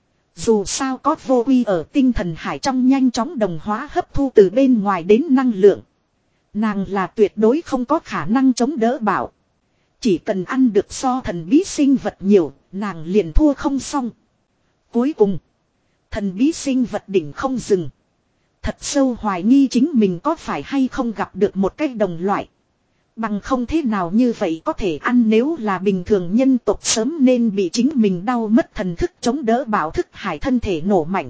Dù sao có vô uy ở tinh thần hải trong nhanh chóng đồng hóa hấp thu từ bên ngoài đến năng lượng. Nàng là tuyệt đối không có khả năng chống đỡ bảo. Chỉ cần ăn được so thần bí sinh vật nhiều, nàng liền thua không xong. Cuối cùng, thần bí sinh vật đỉnh không dừng. Thật sâu hoài nghi chính mình có phải hay không gặp được một cái đồng loại. Bằng không thế nào như vậy có thể ăn, nếu là bình thường nhân tộc sớm nên bị chính mình đau mất thần thức chống đỡ bảo thức hải, thân thể nổ mạnh.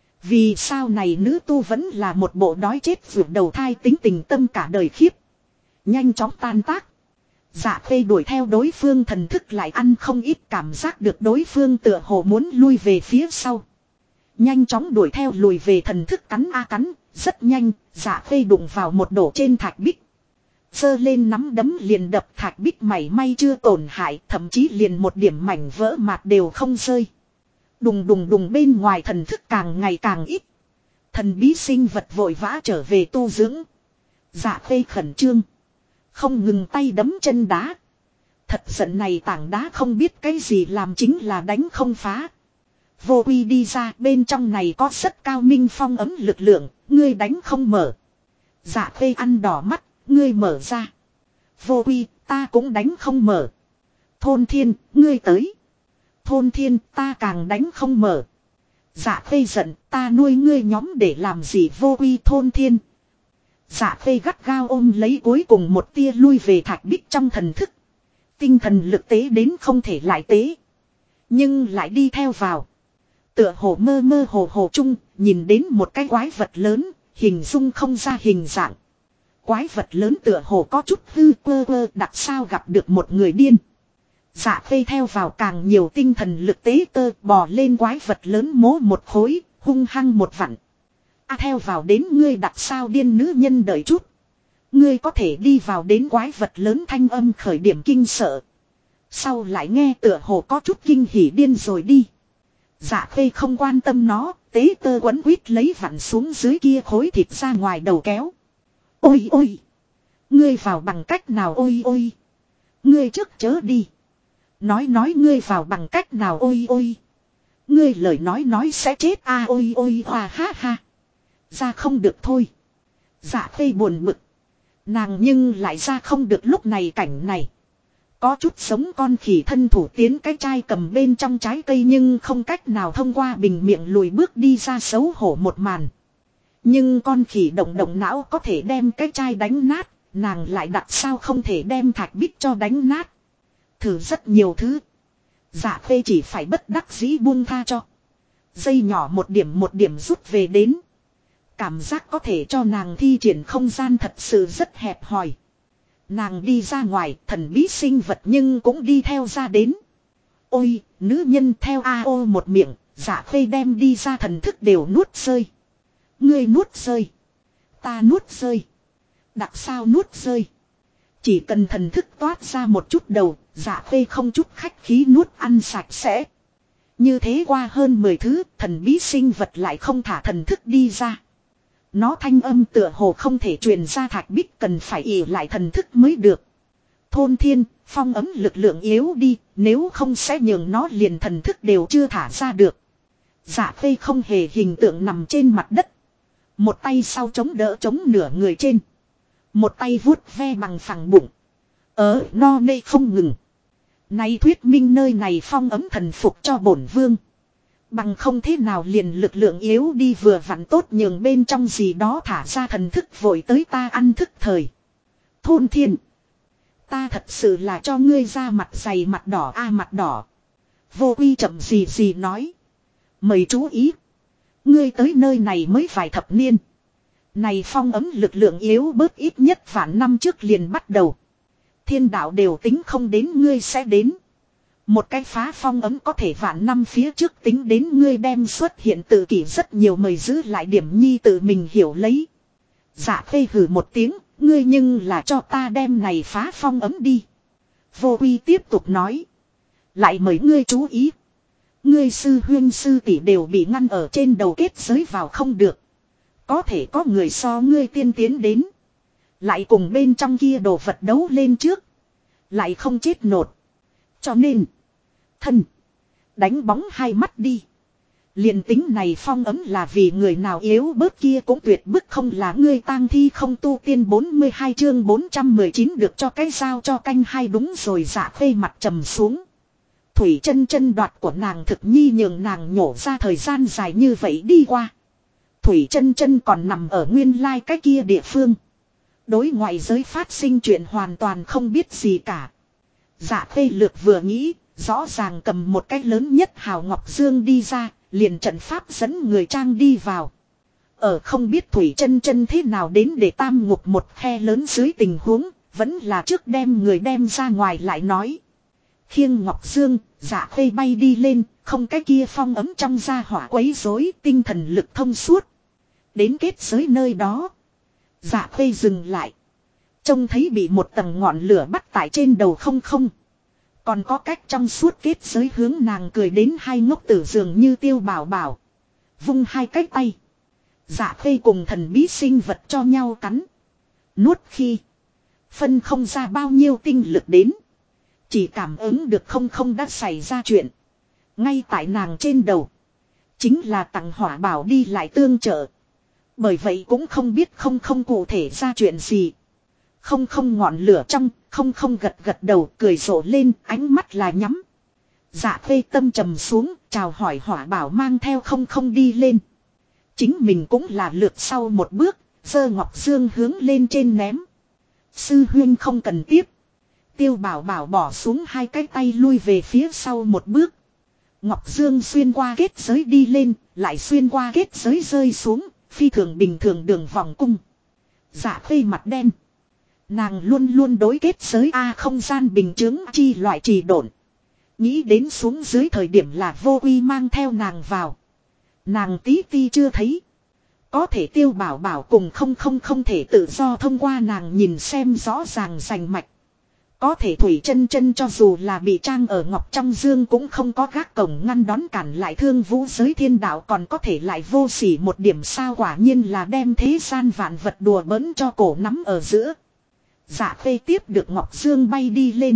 Vì sao này nữ tu vẫn là một bộ đói chết vượt đầu thai, tính tình tâm cả đời khiếp. Nhanh chóng tan tác. Dạ khê đuổi theo đối phương thần thức lại ăn không ít, cảm giác được đối phương tựa hồ muốn lui về phía sau. Nhanh chóng đuổi theo lùi về, thần thức cắn a cắn, rất nhanh, dạ khê đụng vào một đổ trên thạch bích. Giơ lên nắm đấm liền đập, thạch bích mảy may chưa tổn hại, thậm chí liền một điểm mảnh vỡ mạt đều không rơi. Đùng đùng đùng, bên ngoài thần thức càng ngày càng ít. Thần bí sinh vật vội vã trở về tu dưỡng. Dạ khê khẩn trương. Không ngừng tay đấm chân đá. Thật giận này tảng đá không biết cái gì làm, chính là đánh không phá. Vô uy đi ra, bên trong này có rất cao minh phong ấm lực lượng, ngươi đánh không mở. Dạ khê ăn đỏ mắt, ngươi mở ra. Vô uy, ta cũng đánh không mở. Thôn thiên, ngươi tới. Thôn thiên, ta càng đánh không mở. Dạ khê giận, ta nuôi ngươi nhóm để làm gì vô uy. Thôn thiên. Dạ khê gắt gao ôm lấy cuối cùng một tia lui về thạch bích trong thần thức. Tinh thần lực tế đến không thể lại tế. Nhưng lại đi theo vào. Tựa hồ mơ mơ hồ hồ chung, nhìn đến một cái quái vật lớn, hình dung không ra hình dạng. Quái vật lớn tựa hồ có chút hư quơ quơ, đặc sao gặp được một người điên. Dạ khê theo vào càng nhiều tinh thần lực tế tơ, bò lên quái vật lớn mố một khối, hung hăng một vặn. A theo vào đến, ngươi đặc sao điên nữ nhân, đợi chút. Ngươi có thể đi vào đến, quái vật lớn thanh âm khởi điểm kinh sợ. Sau lại nghe tựa hồ có chút kinh hỉ, điên rồi đi. Dạ khê không quan tâm nó, tế tơ quấn quýt lấy vặn xuống dưới kia khối thịt ra ngoài đầu kéo. Ôi ôi! Ngươi vào bằng cách nào? Ôi ôi! Ngươi trước chớ đi. Nói ngươi vào bằng cách nào? Ôi ôi! Ngươi lời nói sẽ chết a. Ôi ôi, hòa ha ha. Ra không được thôi. Dạ Khê buồn bực. Nàng nhưng lại ra không được lúc này cảnh này. Có chút giống con khỉ thân thủ tiến cái chai cầm bên trong trái cây nhưng không cách nào thông qua bình miệng lùi bước đi ra xấu hổ một màn. Nhưng con khỉ động động não có thể đem cái chai đánh nát, nàng lại đặt sao không thể đem thạch bích cho đánh nát. Thử rất nhiều thứ. Dạ Khê chỉ phải bất đắc dĩ buông tha cho. Dây nhỏ một điểm rút về đến. Cảm giác có thể cho nàng thi triển không gian thật sự rất hẹp hòi. Nàng đi ra ngoài, thần bí sinh vật nhưng cũng đi theo ra đến. Ôi, nữ nhân theo A.O. một miệng, Dạ Khê đem đi ra thần thức đều nuốt rơi. Ngươi nuốt rơi. Ta nuốt rơi. Đặc sao nuốt rơi. Chỉ cần thần thức toát ra một chút đầu, Dạ Khê không chút khách khí nuốt ăn sạch sẽ. Như thế qua hơn 10 thứ, thần bí sinh vật lại không thả thần thức đi ra. Nó thanh âm tựa hồ không thể truyền ra thạch bích, cần phải ỉ lại thần thức mới được. Thôn thiên, phong ấm lực lượng yếu đi, nếu không sẽ nhường nó liền thần thức đều chưa thả ra được. Dạ Khê không hề hình tượng nằm trên mặt đất. Một tay sau chống đỡ chống nửa người trên. Một tay vuốt ve bằng phẳng bụng. No nê không ngừng. Nay thuyết minh nơi này phong ấm thần phục cho bổn vương. Bằng không thế nào liền lực lượng yếu đi vừa vặn tốt nhường bên trong gì đó thả ra thần thức vội tới ta ăn thức thời. Thôn thiên. Ta thật sự là cho ngươi ra mặt dày mặt đỏ mặt đỏ. Vô Quy chậm gì nói. Mời chú ý. Ngươi tới nơi này mới vài thập niên. Này phong ấm lực lượng yếu bớt ít nhất vạn năm trước liền bắt đầu. Thiên đạo đều tính không đến ngươi sẽ đến. Một cái phá phong ấm có thể vạn năm phía trước tính đến ngươi đem xuất hiện tự kỷ rất nhiều mời giữ lại điểm nhi tự mình hiểu lấy. Dạ Khê hừ một tiếng, ngươi nhưng là cho ta đem này phá phong ấm đi. Vô Quy tiếp tục nói. Lại mời ngươi chú ý. Ngươi sư huyên sư tỷ đều bị ngăn ở trên đầu kết giới vào không được. Có thể có người so ngươi tiên tiến đến. Lại cùng bên trong kia đồ vật đấu lên trước. Lại không chết nột. Cho nên. Thân. Đánh bóng hai mắt đi. Liền tính này phong ấm là vì người nào yếu bớt kia cũng tuyệt bức không là ngươi tang thi không tu tiên 42 chương 419 được cho cái sao cho canh hai đúng rồi. Dạ Khê mặt trầm xuống. Thủy chân chân đoạt của nàng thực nhi nhường nàng nhổ ra thời gian dài như vậy đi qua. Thủy chân chân còn nằm ở nguyên lai cái kia địa phương. Đối ngoại giới phát sinh chuyện hoàn toàn không biết gì cả. Dạ Khê lược vừa nghĩ, rõ ràng cầm một cái lớn nhất hào ngọc dương đi ra, liền trận pháp dẫn người trang đi vào. Ở không biết Thủy chân chân thế nào đến để tam ngục một khe lớn dưới tình huống, vẫn là trước đem người đem ra ngoài lại nói. Khiêng ngọc dương, Dạ Khê bay đi lên, không cái kia phong ấm trong da hỏa quấy rối, tinh thần lực thông suốt. Đến kết giới nơi đó. Dạ Khê dừng lại. Trông thấy bị một tầng ngọn lửa bắt tại trên đầu không. Còn có cách trong suốt kết giới hướng nàng cười đến hai ngốc tử dường như Tiêu Bảo Bảo. Vung hai cái tay. Dạ Khê cùng thần bí sinh vật cho nhau cắn. Nuốt khi. Phân không ra bao nhiêu tinh lực đến. Chỉ cảm ứng được không đã xảy ra chuyện. Ngay tại nàng trên đầu. Chính là tặng hỏa bảo đi lại tương trợ. Bởi vậy cũng không biết không cụ thể ra chuyện gì. Không ngọn lửa trong, không gật đầu cười rộ lên, ánh mắt là nhắm. Dạ Khê tâm trầm xuống, chào hỏi hỏa bảo mang theo không đi lên. Chính mình cũng là lượt sau một bước, giơ ngọc dương hướng lên trên ném. Sư huyên không cần tiếp. Tiêu Bảo Bảo bỏ xuống hai cái tay lui về phía sau một bước. Ngọc dương xuyên qua kết giới đi lên, lại xuyên qua kết giới rơi xuống, phi thường bình thường đường vòng cung. Dạ Khê mặt đen. Nàng luôn đối kết giới không gian bình chứng chi loại trì độn. Nghĩ đến xuống dưới thời điểm là Vô Quy mang theo nàng vào. Nàng tí ti chưa thấy. Có thể Tiêu Bảo Bảo cùng không thể tự do thông qua nàng nhìn xem rõ ràng rành mạch. Có thể Thủy chân chân cho dù là bị trang ở ngọc trong dương cũng không có gác cổng ngăn đón cản lại Thương Vũ giới thiên đạo còn có thể lại vô sỉ một điểm sao quả nhiên là đem thế gian vạn vật đùa bỡn cho cổ nắm ở giữa. Dạ Khê tiếp được ngọc dương bay đi lên.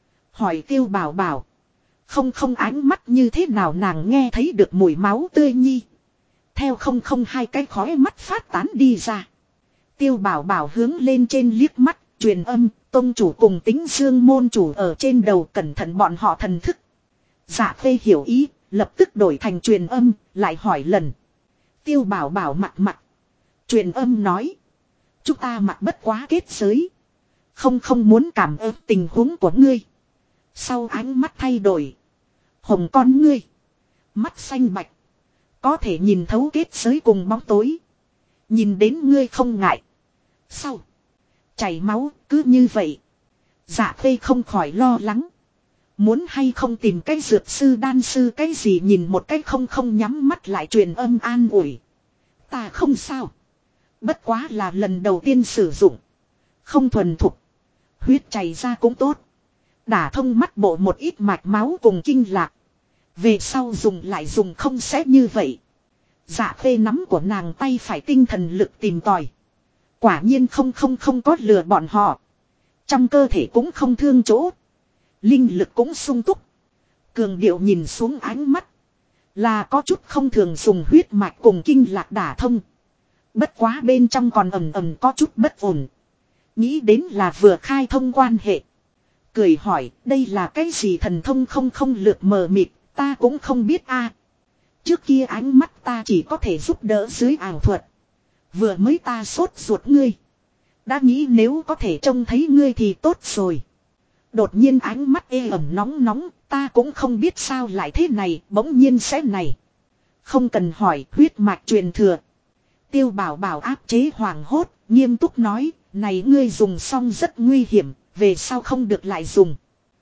Hỏi Tiêu Bảo Bảo. Không ánh mắt như thế nào nàng nghe thấy được mùi máu tươi nhi. theo không không hai cái khói mắt phát tán đi ra. Tiêu Bảo Bảo hướng lên trên liếc mắt, truyền âm, tông chủ cùng Tính Dương môn chủ ở trên đầu, cẩn thận bọn họ thần thức. Dạ Khê hiểu ý, lập tức đổi thành truyền âm, lại hỏi lần. Tiêu Bảo Bảo mặt. Truyền âm nói. Chúng ta mặc bất quá kết giới. Không muốn cảm ơn tình huống của ngươi. Sau ánh mắt thay đổi. Hồng con ngươi. Mắt xanh bạch. Có thể nhìn thấu kết giới cùng bóng tối. Nhìn đến ngươi không ngại. Sau. Chảy máu cứ như vậy. Dạ Khê không khỏi lo lắng. Muốn hay không tìm cái dược sư đan sư cái gì nhìn một cái không nhắm mắt lại truyền âm an ủi. Ta không sao. Bất quá là lần đầu tiên sử dụng. Không thuần thục. Huyết chảy ra cũng tốt. Đả thông mắt bộ một ít mạch máu cùng kinh lạc. Về sau dùng lại dùng không sẽ như vậy. Dạ Khê nắm của nàng tay phải tinh thần lực tìm tòi. Quả nhiên không có lừa bọn họ. Trong cơ thể cũng không thương chỗ. Linh lực cũng sung túc. Cường điệu nhìn xuống ánh mắt. Là có chút không thường dùng huyết mạch cùng kinh lạc đả thông. Bất quá bên trong còn ầm có chút bất ổn. Nghĩ đến là vừa khai thông quan hệ. Cười hỏi đây là cái gì thần thông không lược mờ mịt. Ta cũng không biết a. Trước kia ánh mắt ta chỉ có thể giúp đỡ dưới ảo thuật. Vừa mới ta sốt ruột ngươi. Đã nghĩ nếu có thể trông thấy ngươi thì tốt rồi. Đột nhiên ánh mắt ê ẩm nóng ta cũng không biết sao lại thế này bỗng nhiên sẽ này. Không cần hỏi huyết mạch truyền thừa. Tiêu Bảo Bảo áp chế hoàng hốt nghiêm túc nói này ngươi dùng xong rất nguy hiểm về sau không được lại dùng.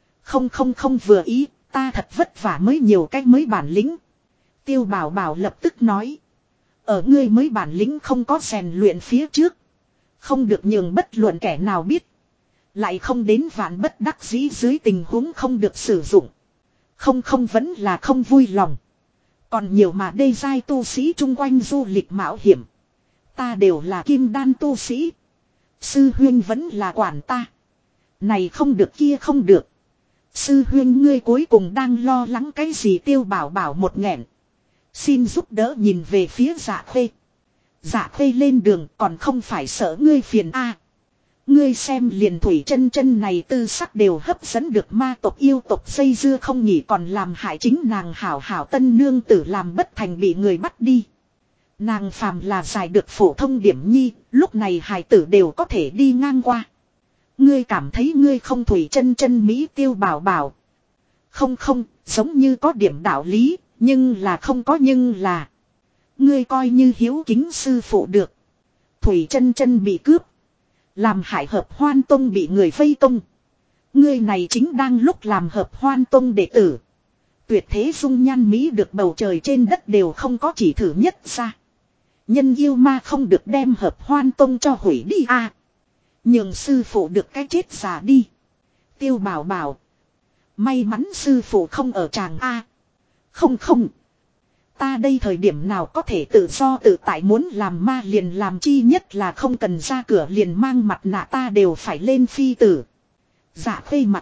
Không vừa ý ta thật vất vả mới nhiều cách mới bản lĩnh. Tiêu Bảo Bảo lập tức nói. Ở ngươi mới bản lĩnh không có rèn luyện phía trước. Không được nhường bất luận kẻ nào biết. Lại không đến vạn bất đắc dĩ dưới tình huống không được sử dụng. Không vẫn là không vui lòng. Còn nhiều mà đê giai tu sĩ chung quanh du lịch mạo hiểm. Ta đều là kim đan tu sĩ. Sư huyên vẫn là quản ta. Này không được kia không được. Sư huyên ngươi cuối cùng đang lo lắng cái gì Tiêu Bảo Bảo một nghẹn. Xin giúp đỡ nhìn về phía Dạ Khê. Dạ Khê lên đường còn không phải sợ ngươi phiền a. Ngươi xem liền thủy chân này tư sắc đều hấp dẫn được ma tộc yêu tộc dây dưa không nhỉ còn làm hại chính nàng hảo tân nương tử làm bất thành bị người bắt đi. Nàng phàm là giải được phổ thông điểm nhi, lúc này hài tử đều có thể đi ngang qua. Ngươi cảm thấy ngươi không thủy chân Mỹ Tiêu Bảo Bảo. Không, giống như có điểm đạo lý, nhưng là không có nhưng là. Ngươi coi như hiếu kính sư phụ được. Thủy chân bị cướp. Làm hại Hợp Hoan Tông bị người vây công. Ngươi này chính đang lúc làm Hợp Hoan Tông đệ tử. Tuyệt thế dung nhan Mỹ được bầu trời trên đất đều không có chỉ thử nhất ra. Nhân yêu ma không được đem Hợp Hoan Tông cho hủy đi a. Nhường sư phụ được cái chết già đi. Tiêu Bảo Bảo. May mắn sư phụ không ở tràng a. Không. Ta đây thời điểm nào có thể tự do tự tại muốn làm ma liền làm chi nhất là không cần ra cửa liền mang mặt nạ ta đều phải lên phi tử. Dạ Khê mặt.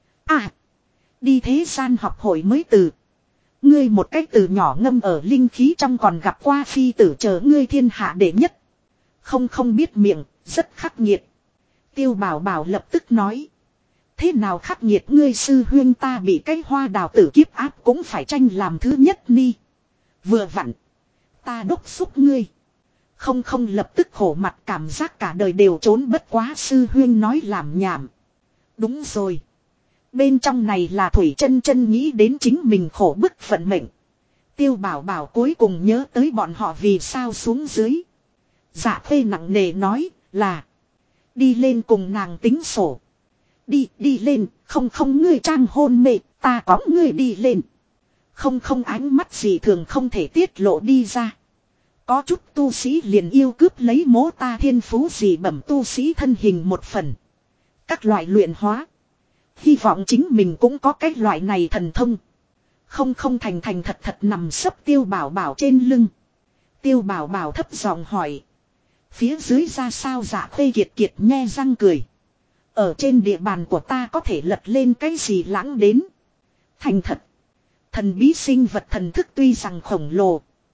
Đi thế gian học hội mới từ. Ngươi một cách từ nhỏ ngâm ở linh khí trong còn gặp qua phi tử chờ ngươi thiên hạ đệ nhất. Không biết miệng, rất khắc nghiệt. Tiêu Bảo Bảo lập tức nói. Thế nào khắc nghiệt ngươi sư huyên ta bị cái hoa đào tử kiếp áp cũng phải tranh làm thứ nhất ni. Vừa vặn. Ta đốc xúc ngươi. Không lập tức khổ mặt cảm giác cả đời đều trốn bất quá sư huyên nói làm nhảm. Đúng rồi. Bên trong này là thủy chân nghĩ đến chính mình khổ bức vận mệnh. Tiêu Bảo Bảo cuối cùng nhớ tới bọn họ vì sao xuống dưới. Dạ Khê nặng nề nói là. Đi lên cùng nàng tính sổ. Đi lên, không ngươi trang hôn mê, ta có ngươi đi lên. Không ánh mắt gì thường không thể tiết lộ đi ra. Có chút tu sĩ liền yêu cướp lấy mố ta thiên phú gì bẩm tu sĩ thân hình một phần. Các loại luyện hóa. Hy vọng chính mình cũng có cái loại này thần thông. Không thành thật nằm sấp Tiêu Bảo Bảo trên lưng. Tiêu Bảo Bảo thấp giọng hỏi. Phía dưới ra sao Dạ Khê kiệt nhe răng cười. Ở trên địa bàn của ta có thể lật lên cái gì lãng đến. Thành thật. Thần bí sinh vật thần thức tuy rằng khổng lồ.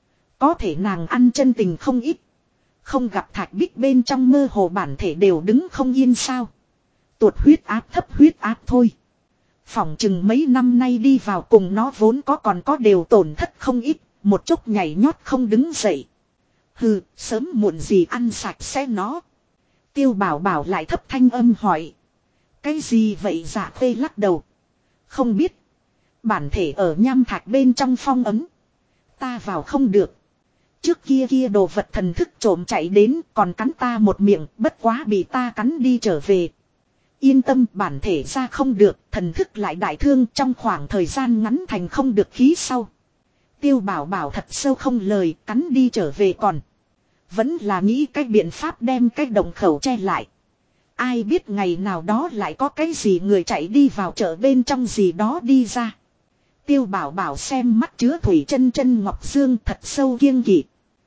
Có thể nàng ăn chân tình không ít. Không gặp Thạch Bích bên trong mơ hồ bản thể đều đứng không yên sao. Tuột huyết áp thấp huyết áp thôi. Phỏng chừng mấy năm nay đi vào cùng nó vốn còn có đều tổn thất không ít. Một chút nhảy nhót không đứng dậy. Hừ, sớm muộn gì ăn sạch sẽ nó. Tiêu Bảo Bảo lại thấp thanh âm hỏi. Cái gì vậy? Dạ Khê lắc đầu. Không biết. Bản thể ở nham thạch bên trong phong ấm. Ta vào không được. Trước kia đồ vật thần thức trộm chạy đến còn cắn ta một miệng, bất quá bị ta cắn đi trở về. Yên tâm, bản thể ra không được, thần thức lại đại thương, trong khoảng thời gian ngắn thành không được khí sau. Tiêu Bảo Bảo thật sâu không lời, cắn đi trở về còn. Vẫn là nghĩ cách biện pháp đem cái động khẩu che lại. Ai biết ngày nào đó lại có cái gì người chạy đi vào chợ bên trong gì đó đi ra. Tiêu Bảo Bảo xem mắt chứa thủy chân chân ngọc dương thật sâu kiêng kỵ.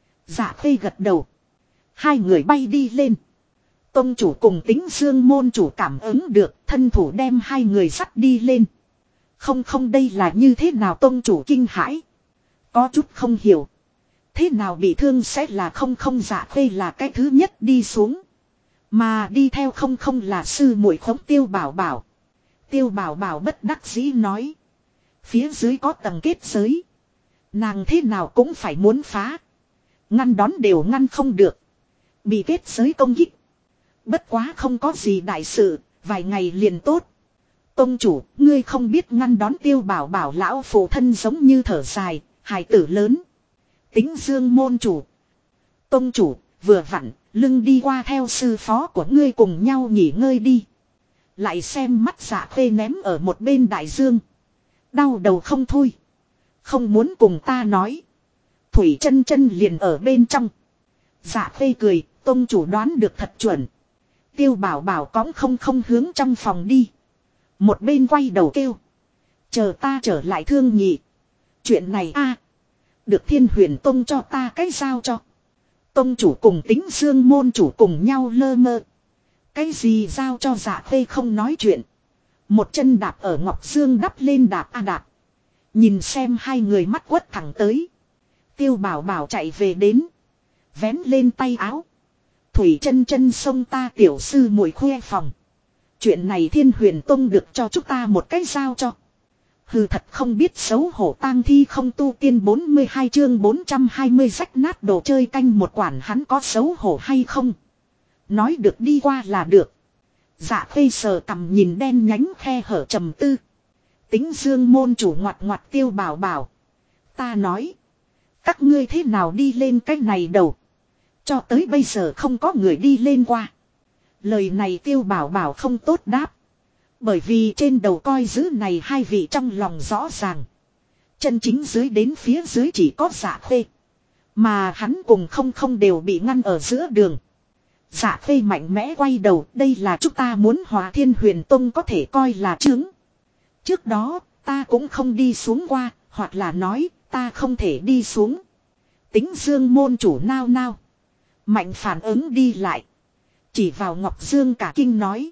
Dạ Khê gật đầu. Hai người bay đi lên. Tông chủ cùng Tính Dương môn chủ cảm ứng được, thân thủ đem hai người dắt đi lên. Không đây là như thế nào? Tông chủ kinh hãi. Có chút không hiểu. Thế nào bị thương sẽ là không? Dạ Khê là cái thứ nhất đi xuống. Mà đi theo không là sư muội Khống Tiêu Bảo Bảo. Tiêu Bảo Bảo bất đắc dĩ nói. Phía dưới có tầng kết giới. Nàng thế nào cũng phải muốn phá. Ngăn đón đều ngăn không được. Bị kết giới công kích. Bất quá không có gì đại sự, vài ngày liền tốt. Tông chủ, ngươi không biết ngăn đón. Tiêu Bảo Bảo lão phụ thân giống như thở dài, hài tử lớn. Tính Dương môn chủ. Tông chủ, vừa vặn, lưng đi qua theo sư phó của ngươi cùng nhau nghỉ ngơi đi. Lại xem mắt Dạ Khê ném ở một bên đại dương. Đau đầu không thôi. Không muốn cùng ta nói. Thủy chân chân liền ở bên trong. Dạ Khê cười, tông chủ đoán được thật chuẩn. Tiêu Bảo Bảo cõng không hướng trong phòng đi. Một bên quay đầu kêu. Chờ ta trở lại Thương Nhị. Chuyện này được Thiên Huyền Tông cho ta cái giao cho. Tông chủ cùng Tính Dương môn chủ cùng nhau lơ mơ. Cái gì giao cho? Dạ Khê không nói chuyện. Một chân đạp ở Ngọc Dương đắp lên đạp đạp. Nhìn xem hai người mắt quất thẳng tới. Tiêu Bảo Bảo chạy về đến. Vén lên tay áo. Thủy chân chân xông ta tiểu sư muội khoe phòng. Chuyện này Thiên Huyền Tông được cho chúng ta một cái giao cho. Hừ, thật không biết xấu hổ. Tang thi không tu tiên 42 chương 420 rách nát đồ chơi canh một quản hắn có xấu hổ hay không. Nói được đi qua là được. Dạ Khê sờ cằm nhìn đen nhánh khe hở trầm tư. Tính Dương môn chủ ngoặt Tiêu Bảo Bảo. Ta nói. Các ngươi thế nào đi lên cái này đầu. Cho tới bây giờ không có người đi lên qua. Lời này Tiêu Bảo Bảo không tốt đáp. Bởi vì trên đầu coi giữ này hai vị trong lòng rõ ràng. Chân chính dưới đến phía dưới chỉ có Dạ Khê. Mà hắn cùng không đều bị ngăn ở giữa đường. Dạ Khê mạnh mẽ quay đầu. Đây là chúng ta muốn hòa Thiên Huyền Tông có thể coi là chướng. Trước đó ta cũng không đi xuống qua. Hoặc là nói ta không thể đi xuống. Tính Dương môn chủ nao. Mạnh phản ứng đi lại. Chỉ vào Ngọc Dương cả kinh nói.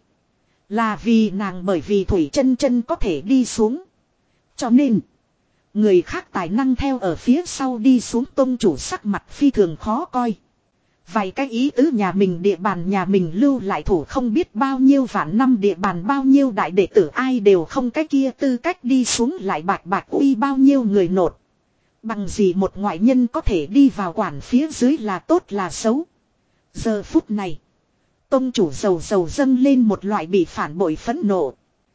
Là vì nàng bởi vì Thủy chân chân có thể đi xuống. Cho nên. Người khác tài năng theo ở phía sau đi xuống. Tông chủ sắc mặt phi thường khó coi. Vài cái ý tứ nhà mình địa bàn nhà mình lưu lại thủ không biết bao nhiêu vạn năm địa bàn bao nhiêu đại đệ tử ai đều không cái kia tư cách đi xuống lại bạc uy bao nhiêu người nột. Bằng gì một ngoại nhân có thể đi vào quản phía dưới là tốt là xấu. Giờ phút này. Tông chủ dầu dâng lên một loại bị phản bội phẫn nộ.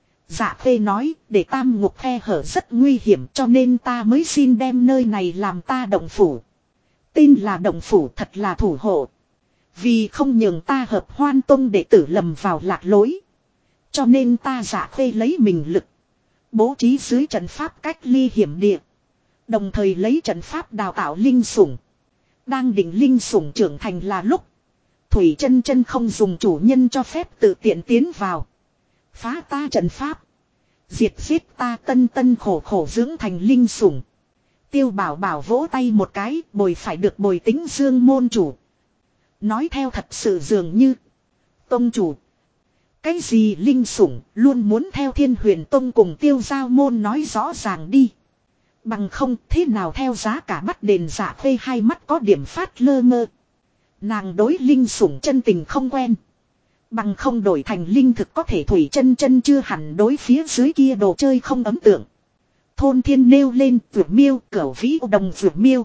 Dạ Khê nói để tam ngục khe hở rất nguy hiểm cho nên ta mới xin đem nơi này làm ta động phủ. Tên là động phủ thật là thủ hộ. Vì không nhường ta hợp Hoan Tông đệ tử lầm vào lạc lối. Cho nên ta Dạ Khê lấy mình lực. Bố trí dưới trận pháp cách ly hiểm địa. Đồng thời lấy trận pháp đào tạo linh sủng. Đang định linh sủng trưởng thành là lúc. Thủy chân chân không dùng chủ nhân cho phép tự tiện tiến vào. Phá ta trận pháp. Diệt giết ta tân khổ dưỡng thành linh sủng. Tiêu Bảo Bảo vỗ tay một cái bồi phải được bồi Tính Dương môn chủ. Nói theo thật sự dường như. Tông chủ. Cái gì linh sủng luôn muốn theo Thiên Huyền Tông cùng Tiêu Giao môn nói rõ ràng đi. Bằng không thế nào theo giá cả bắt đền Dạ Khê hai mắt có điểm phát lơ mơ. Nàng đối linh sủng chân tình không quen. Bằng không đổi thành linh thực có thể Thủy Chân Chân chưa hẳn đối phía dưới kia đồ chơi không ấn tượng. Thôn Thiên nêu lên Vượt Miêu, Cửu Vĩ Đồng Vượt Miêu.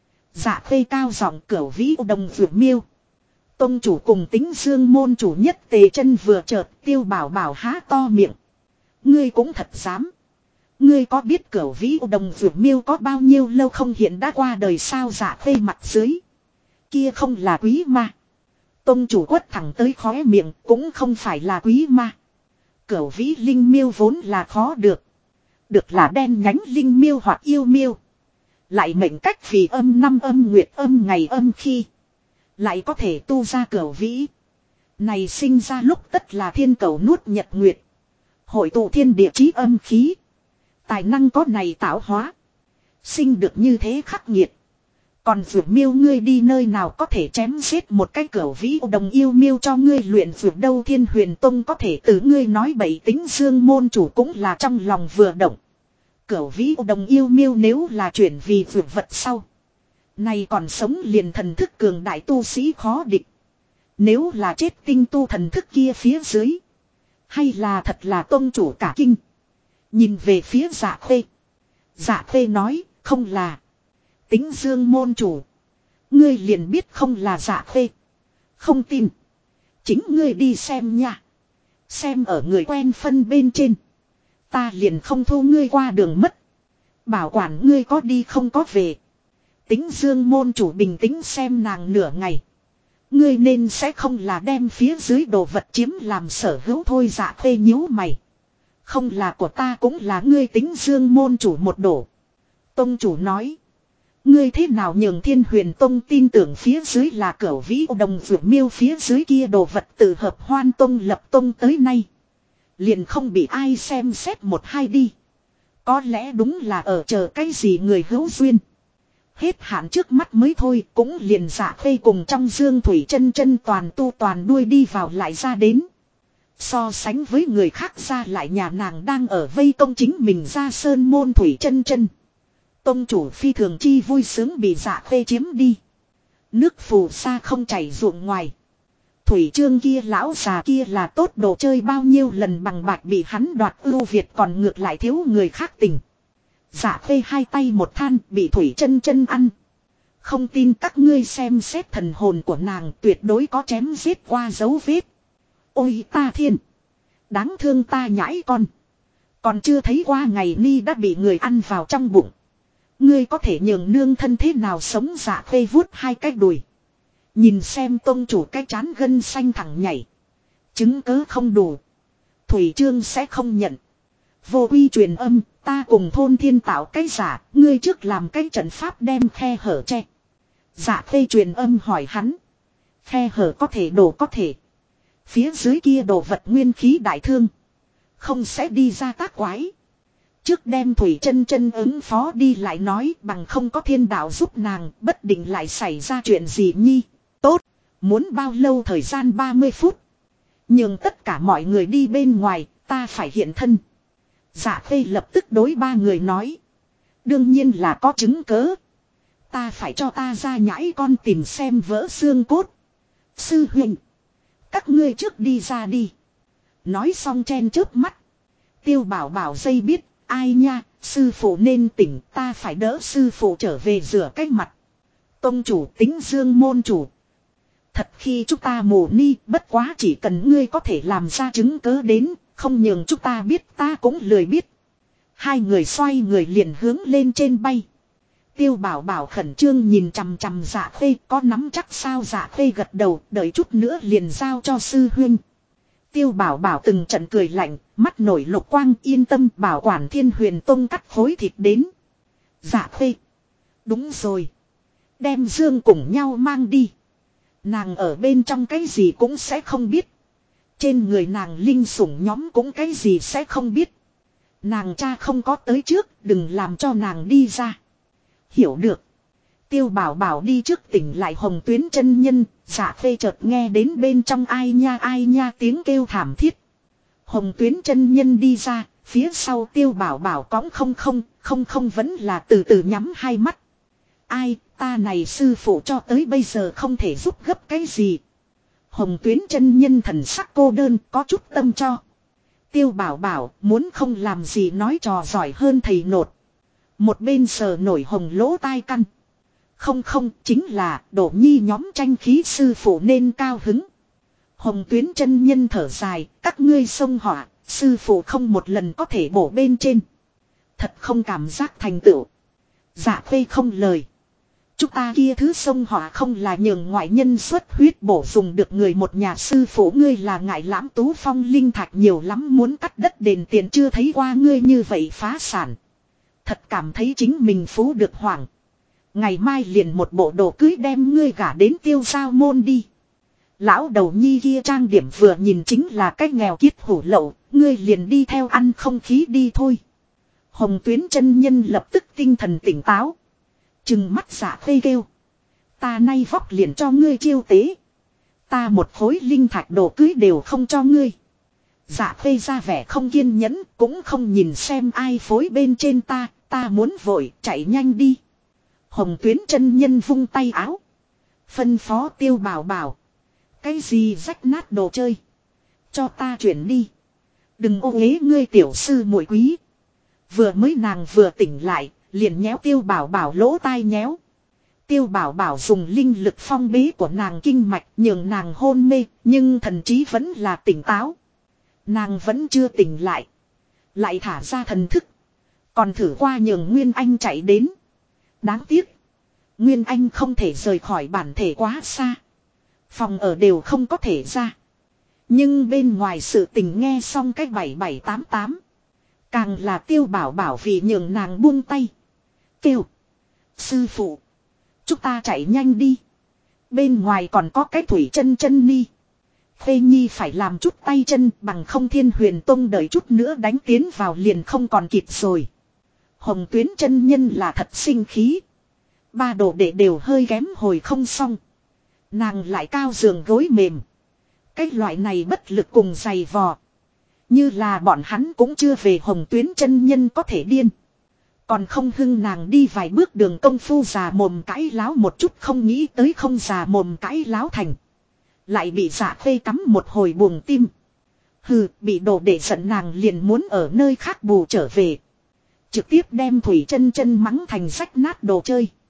Dạ Khê cao giọng Cửu Vĩ Đồng Vượt Miêu. Tông chủ cùng Tính Dương môn chủ nhất Tề Chân vừa chợt, Tiêu Bảo Bảo há to miệng. Ngươi cũng thật dám. Ngươi có biết Cửu Vĩ Đồng Vượt Miêu có bao nhiêu lâu không hiện đã qua đời sao? Dạ Khê mặt dưới. Kia không là quý ma. Tông chủ quất thẳng tới khóe miệng, cũng không phải là quý ma. Cửu Vĩ linh miêu vốn là khó được. Được là đen nhánh linh miêu hoặc yêu miêu. Lại mệnh cách vì âm năm âm nguyệt âm ngày âm khi. Lại có thể tu ra Cửu Vĩ. Này sinh ra lúc tất là thiên cầu nuốt nhật nguyệt. Hội tụ thiên địa chí âm khí. Tài năng có này tạo hóa. Sinh được như thế khắc nghiệt. Còn Vượt Miêu ngươi đi nơi nào có thể chém giết một cái Cửu Vĩ Đồng yêu miêu cho ngươi luyện vượt đâu? Thiên Huyền Tông có thể từ ngươi nói bậy. Tính Dương môn chủ cũng là trong lòng vừa động. Cửu Vĩ Đồng yêu miêu nếu là chuyển vì vượt vật sau. Này còn sống liền thần thức cường đại tu sĩ khó địch. Nếu là chết tinh tu thần thức kia phía dưới. Hay là thật là tông chủ cả kinh. Nhìn về phía Dạ Khê. Dạ Khê nói không là. Tính Dương môn chủ. Ngươi liền biết không là Dạ Khê. Không tin. Chính ngươi đi xem nha. Xem ở người quen phân bên trên. Ta liền không thu ngươi qua đường mất. Bảo quản ngươi có đi không có về. Tính Dương môn chủ bình tĩnh xem nàng nửa ngày. Ngươi nên sẽ không là đem phía dưới đồ vật chiếm làm sở hữu thôi. Dạ Khê nhíu mày. Không là của ta cũng là ngươi. Tính Dương môn chủ một đổ. Tông chủ nói. Ngươi thế nào nhường Thiên Huyền Tông tin tưởng phía dưới là Cửu Vĩ Đồng Vượt Miêu phía dưới kia đồ vật từ Hợp Hoan Tông lập tông tới nay. Liền không bị ai xem xét một hai đi. Có lẽ đúng là ở chờ cái gì người hữu duyên. Hết hạn trước mắt mới thôi cũng liền Dạ Khê cùng trong Dương Thủy Chân Chân toàn tu toàn đuôi đi vào lại ra đến. So sánh với người khác ra lại nhà nàng đang ở vây công chính mình ra sơn môn Thủy Chân Chân. Tông chủ phi thường chi vui sướng bị Dạ Khê chiếm đi. Nước phù sa không chảy ruộng ngoài. Thủy Trương kia lão già kia là tốt đồ chơi bao nhiêu lần bằng bạc bị hắn đoạt ưu việt còn ngược lại thiếu người khác tình. Dạ Khê hai tay một than bị Thủy Chân Chân ăn. Không tin các ngươi xem xét thần hồn của nàng tuyệt đối có chém giết qua dấu vết. Ôi ta thiên. Đáng thương ta nhãi con. Còn chưa thấy qua ngày ni đã bị người ăn vào trong bụng. Ngươi có thể nhường nương thân thế nào sống? Dạ Khê vuốt hai cái đùi. Nhìn xem tông chủ cái trán gân xanh thẳng nhảy. Chứng cớ không đủ. Thủy Trương sẽ không nhận. Vô uy truyền âm, ta cùng thôn thiên tạo cái giả, ngươi trước làm cái trận pháp đem khe hở che. Dạ Khê truyền âm hỏi hắn. Khe hở có thể đổ có thể. Phía dưới kia đồ vật nguyên khí đại thương. Không sẽ đi ra tác quái. Trước đem Thủy Chân Chân ứng phó đi lại nói bằng không có thiên đạo giúp nàng bất định lại xảy ra chuyện gì nhi. Tốt, muốn bao lâu thời gian 30 phút. Nhưng tất cả mọi người đi bên ngoài, ta phải hiện thân. Dạ Khê lập tức đối ba người nói. Đương nhiên là có chứng cớ. Ta phải cho ta ra nhãi con tìm xem vỡ xương cốt. Sư huynh. Các ngươi trước đi ra đi. Nói xong chen chớp mắt. Tiêu Bảo Bảo dây biết. Ai nha, sư phụ nên tỉnh ta phải đỡ sư phụ trở về rửa cái mặt. Tông chủ Tính Dương môn chủ. Thật khi chúng ta mù ni bất quá chỉ cần ngươi có thể làm ra chứng cớ đến, không nhường chúng ta biết ta cũng lười biết. Hai người xoay người liền hướng lên trên bay. Tiêu Bảo Bảo khẩn trương nhìn chằm chằm Dạ Khê có nắm chắc sao? Dạ Khê gật đầu đợi chút nữa liền giao cho sư huynh. Tiêu Bảo Bảo từng trận cười lạnh, mắt nổi lục quang yên tâm bảo quản Thiên Huyền Tông cắt khối thịt đến. Dạ Khê. Đúng rồi. Đem Dương cùng nhau mang đi. Nàng ở bên trong cái gì cũng sẽ không biết. Trên người nàng linh sủng nhóm cũng cái gì sẽ không biết. Nàng cha không có tới trước, đừng làm cho nàng đi ra. Hiểu được. Tiêu Bảo Bảo đi trước tỉnh lại Hồng Tuyến chân nhân, Dạ Khê chợt nghe đến bên trong ai nha tiếng kêu thảm thiết. Hồng Tuyến chân nhân đi ra, Phía sau Tiêu Bảo Bảo cõng không vẫn là từ từ nhắm hai mắt. Ai, ta này sư phụ cho tới bây giờ không thể giúp gấp cái gì. Hồng Tuyến chân nhân thần sắc cô đơn có chút tâm cho. Tiêu Bảo Bảo muốn không làm gì nói trò giỏi hơn thầy nột. Một bên sờ nổi hồng lỗ tai căn. Không, chính là Đỗ Nhi nhóm tranh khí sư phụ nên cao hứng. Hồng Tuyến chân nhân thở dài, các ngươi xông họa, sư phụ không một lần có thể bổ bên trên. Thật không cảm giác thành tựu. Dạ Khuê không lời. Chúng ta kia thứ xông họa không là nhường ngoại nhân xuất huyết bổ dùng được người một nhà sư phụ ngươi là ngại lãm tú phong linh thạch nhiều lắm muốn cắt đất đền tiền chưa thấy qua ngươi như vậy phá sản. Thật cảm thấy chính mình phú được hoảng. Ngày mai liền một bộ đồ cưới đem ngươi gả đến Tiêu Giao môn đi. Lão đầu nhi kia trang điểm vừa nhìn chính là cách nghèo kiết hủ lậu, ngươi liền đi theo ăn không khí đi thôi. Hồng Tuyến chân nhân lập tức tinh thần tỉnh táo. Trừng mắt Dạ Khuê kêu. Ta nay vóc liền cho ngươi chiêu tế. Ta một khối linh thạch đồ cưới đều không cho ngươi. Dạ Khuê ra vẻ không kiên nhẫn cũng không nhìn xem ai phối bên trên ta muốn vội chạy nhanh đi. Hồng Tuyến chân nhân vung tay áo. Phân phó Tiêu Bảo Bảo. Cái gì rách nát đồ chơi. Cho ta chuyển đi. Đừng ô uế ngươi tiểu sư muội quý. Vừa mới nàng vừa tỉnh lại. Liền nhéo Tiêu Bảo Bảo lỗ tai nhéo. Tiêu Bảo Bảo dùng linh lực phong bế của nàng kinh mạch nhường nàng hôn mê. Nhưng thần trí vẫn là tỉnh táo. Nàng vẫn chưa tỉnh lại. Lại thả ra thần thức. Còn thử qua nhường Nguyên Anh chạy đến. Đáng tiếc. Nguyên Anh không thể rời khỏi bản thể quá xa. Phòng ở đều không có thể ra. Nhưng bên ngoài sự tình nghe xong cách 7788. Càng là Tiêu Bảo Bảo vì nhường nàng buông tay. Kêu. Sư phụ. Chúng ta chạy nhanh đi. Bên ngoài còn có cái thủy chân chân ni. Phê Nhi phải làm chút tay chân bằng không Thiên Huyền Tông đợi chút nữa đánh tiến vào liền không còn kịp rồi. Hồng Tuyến chân nhân là thật sinh khí. Ba đồ đệ đều hơi kém hồi không xong. Nàng lại cao giường gối mềm. Cái loại này bất lực cùng dày vò. Như là bọn hắn cũng chưa về Hồng Tuyến chân nhân có thể điên. Còn không hưng nàng đi vài bước đường công phu già mồm cãi láo một chút không nghĩ tới không già mồm cãi láo thành. Lại bị Dạ Khuê cắm một hồi buồn tim. Hừ, bị đồ để giận nàng liền muốn ở nơi khác bù trở về. Trực tiếp đem Thủy chân chân mắng thành rách nát đồ chơi.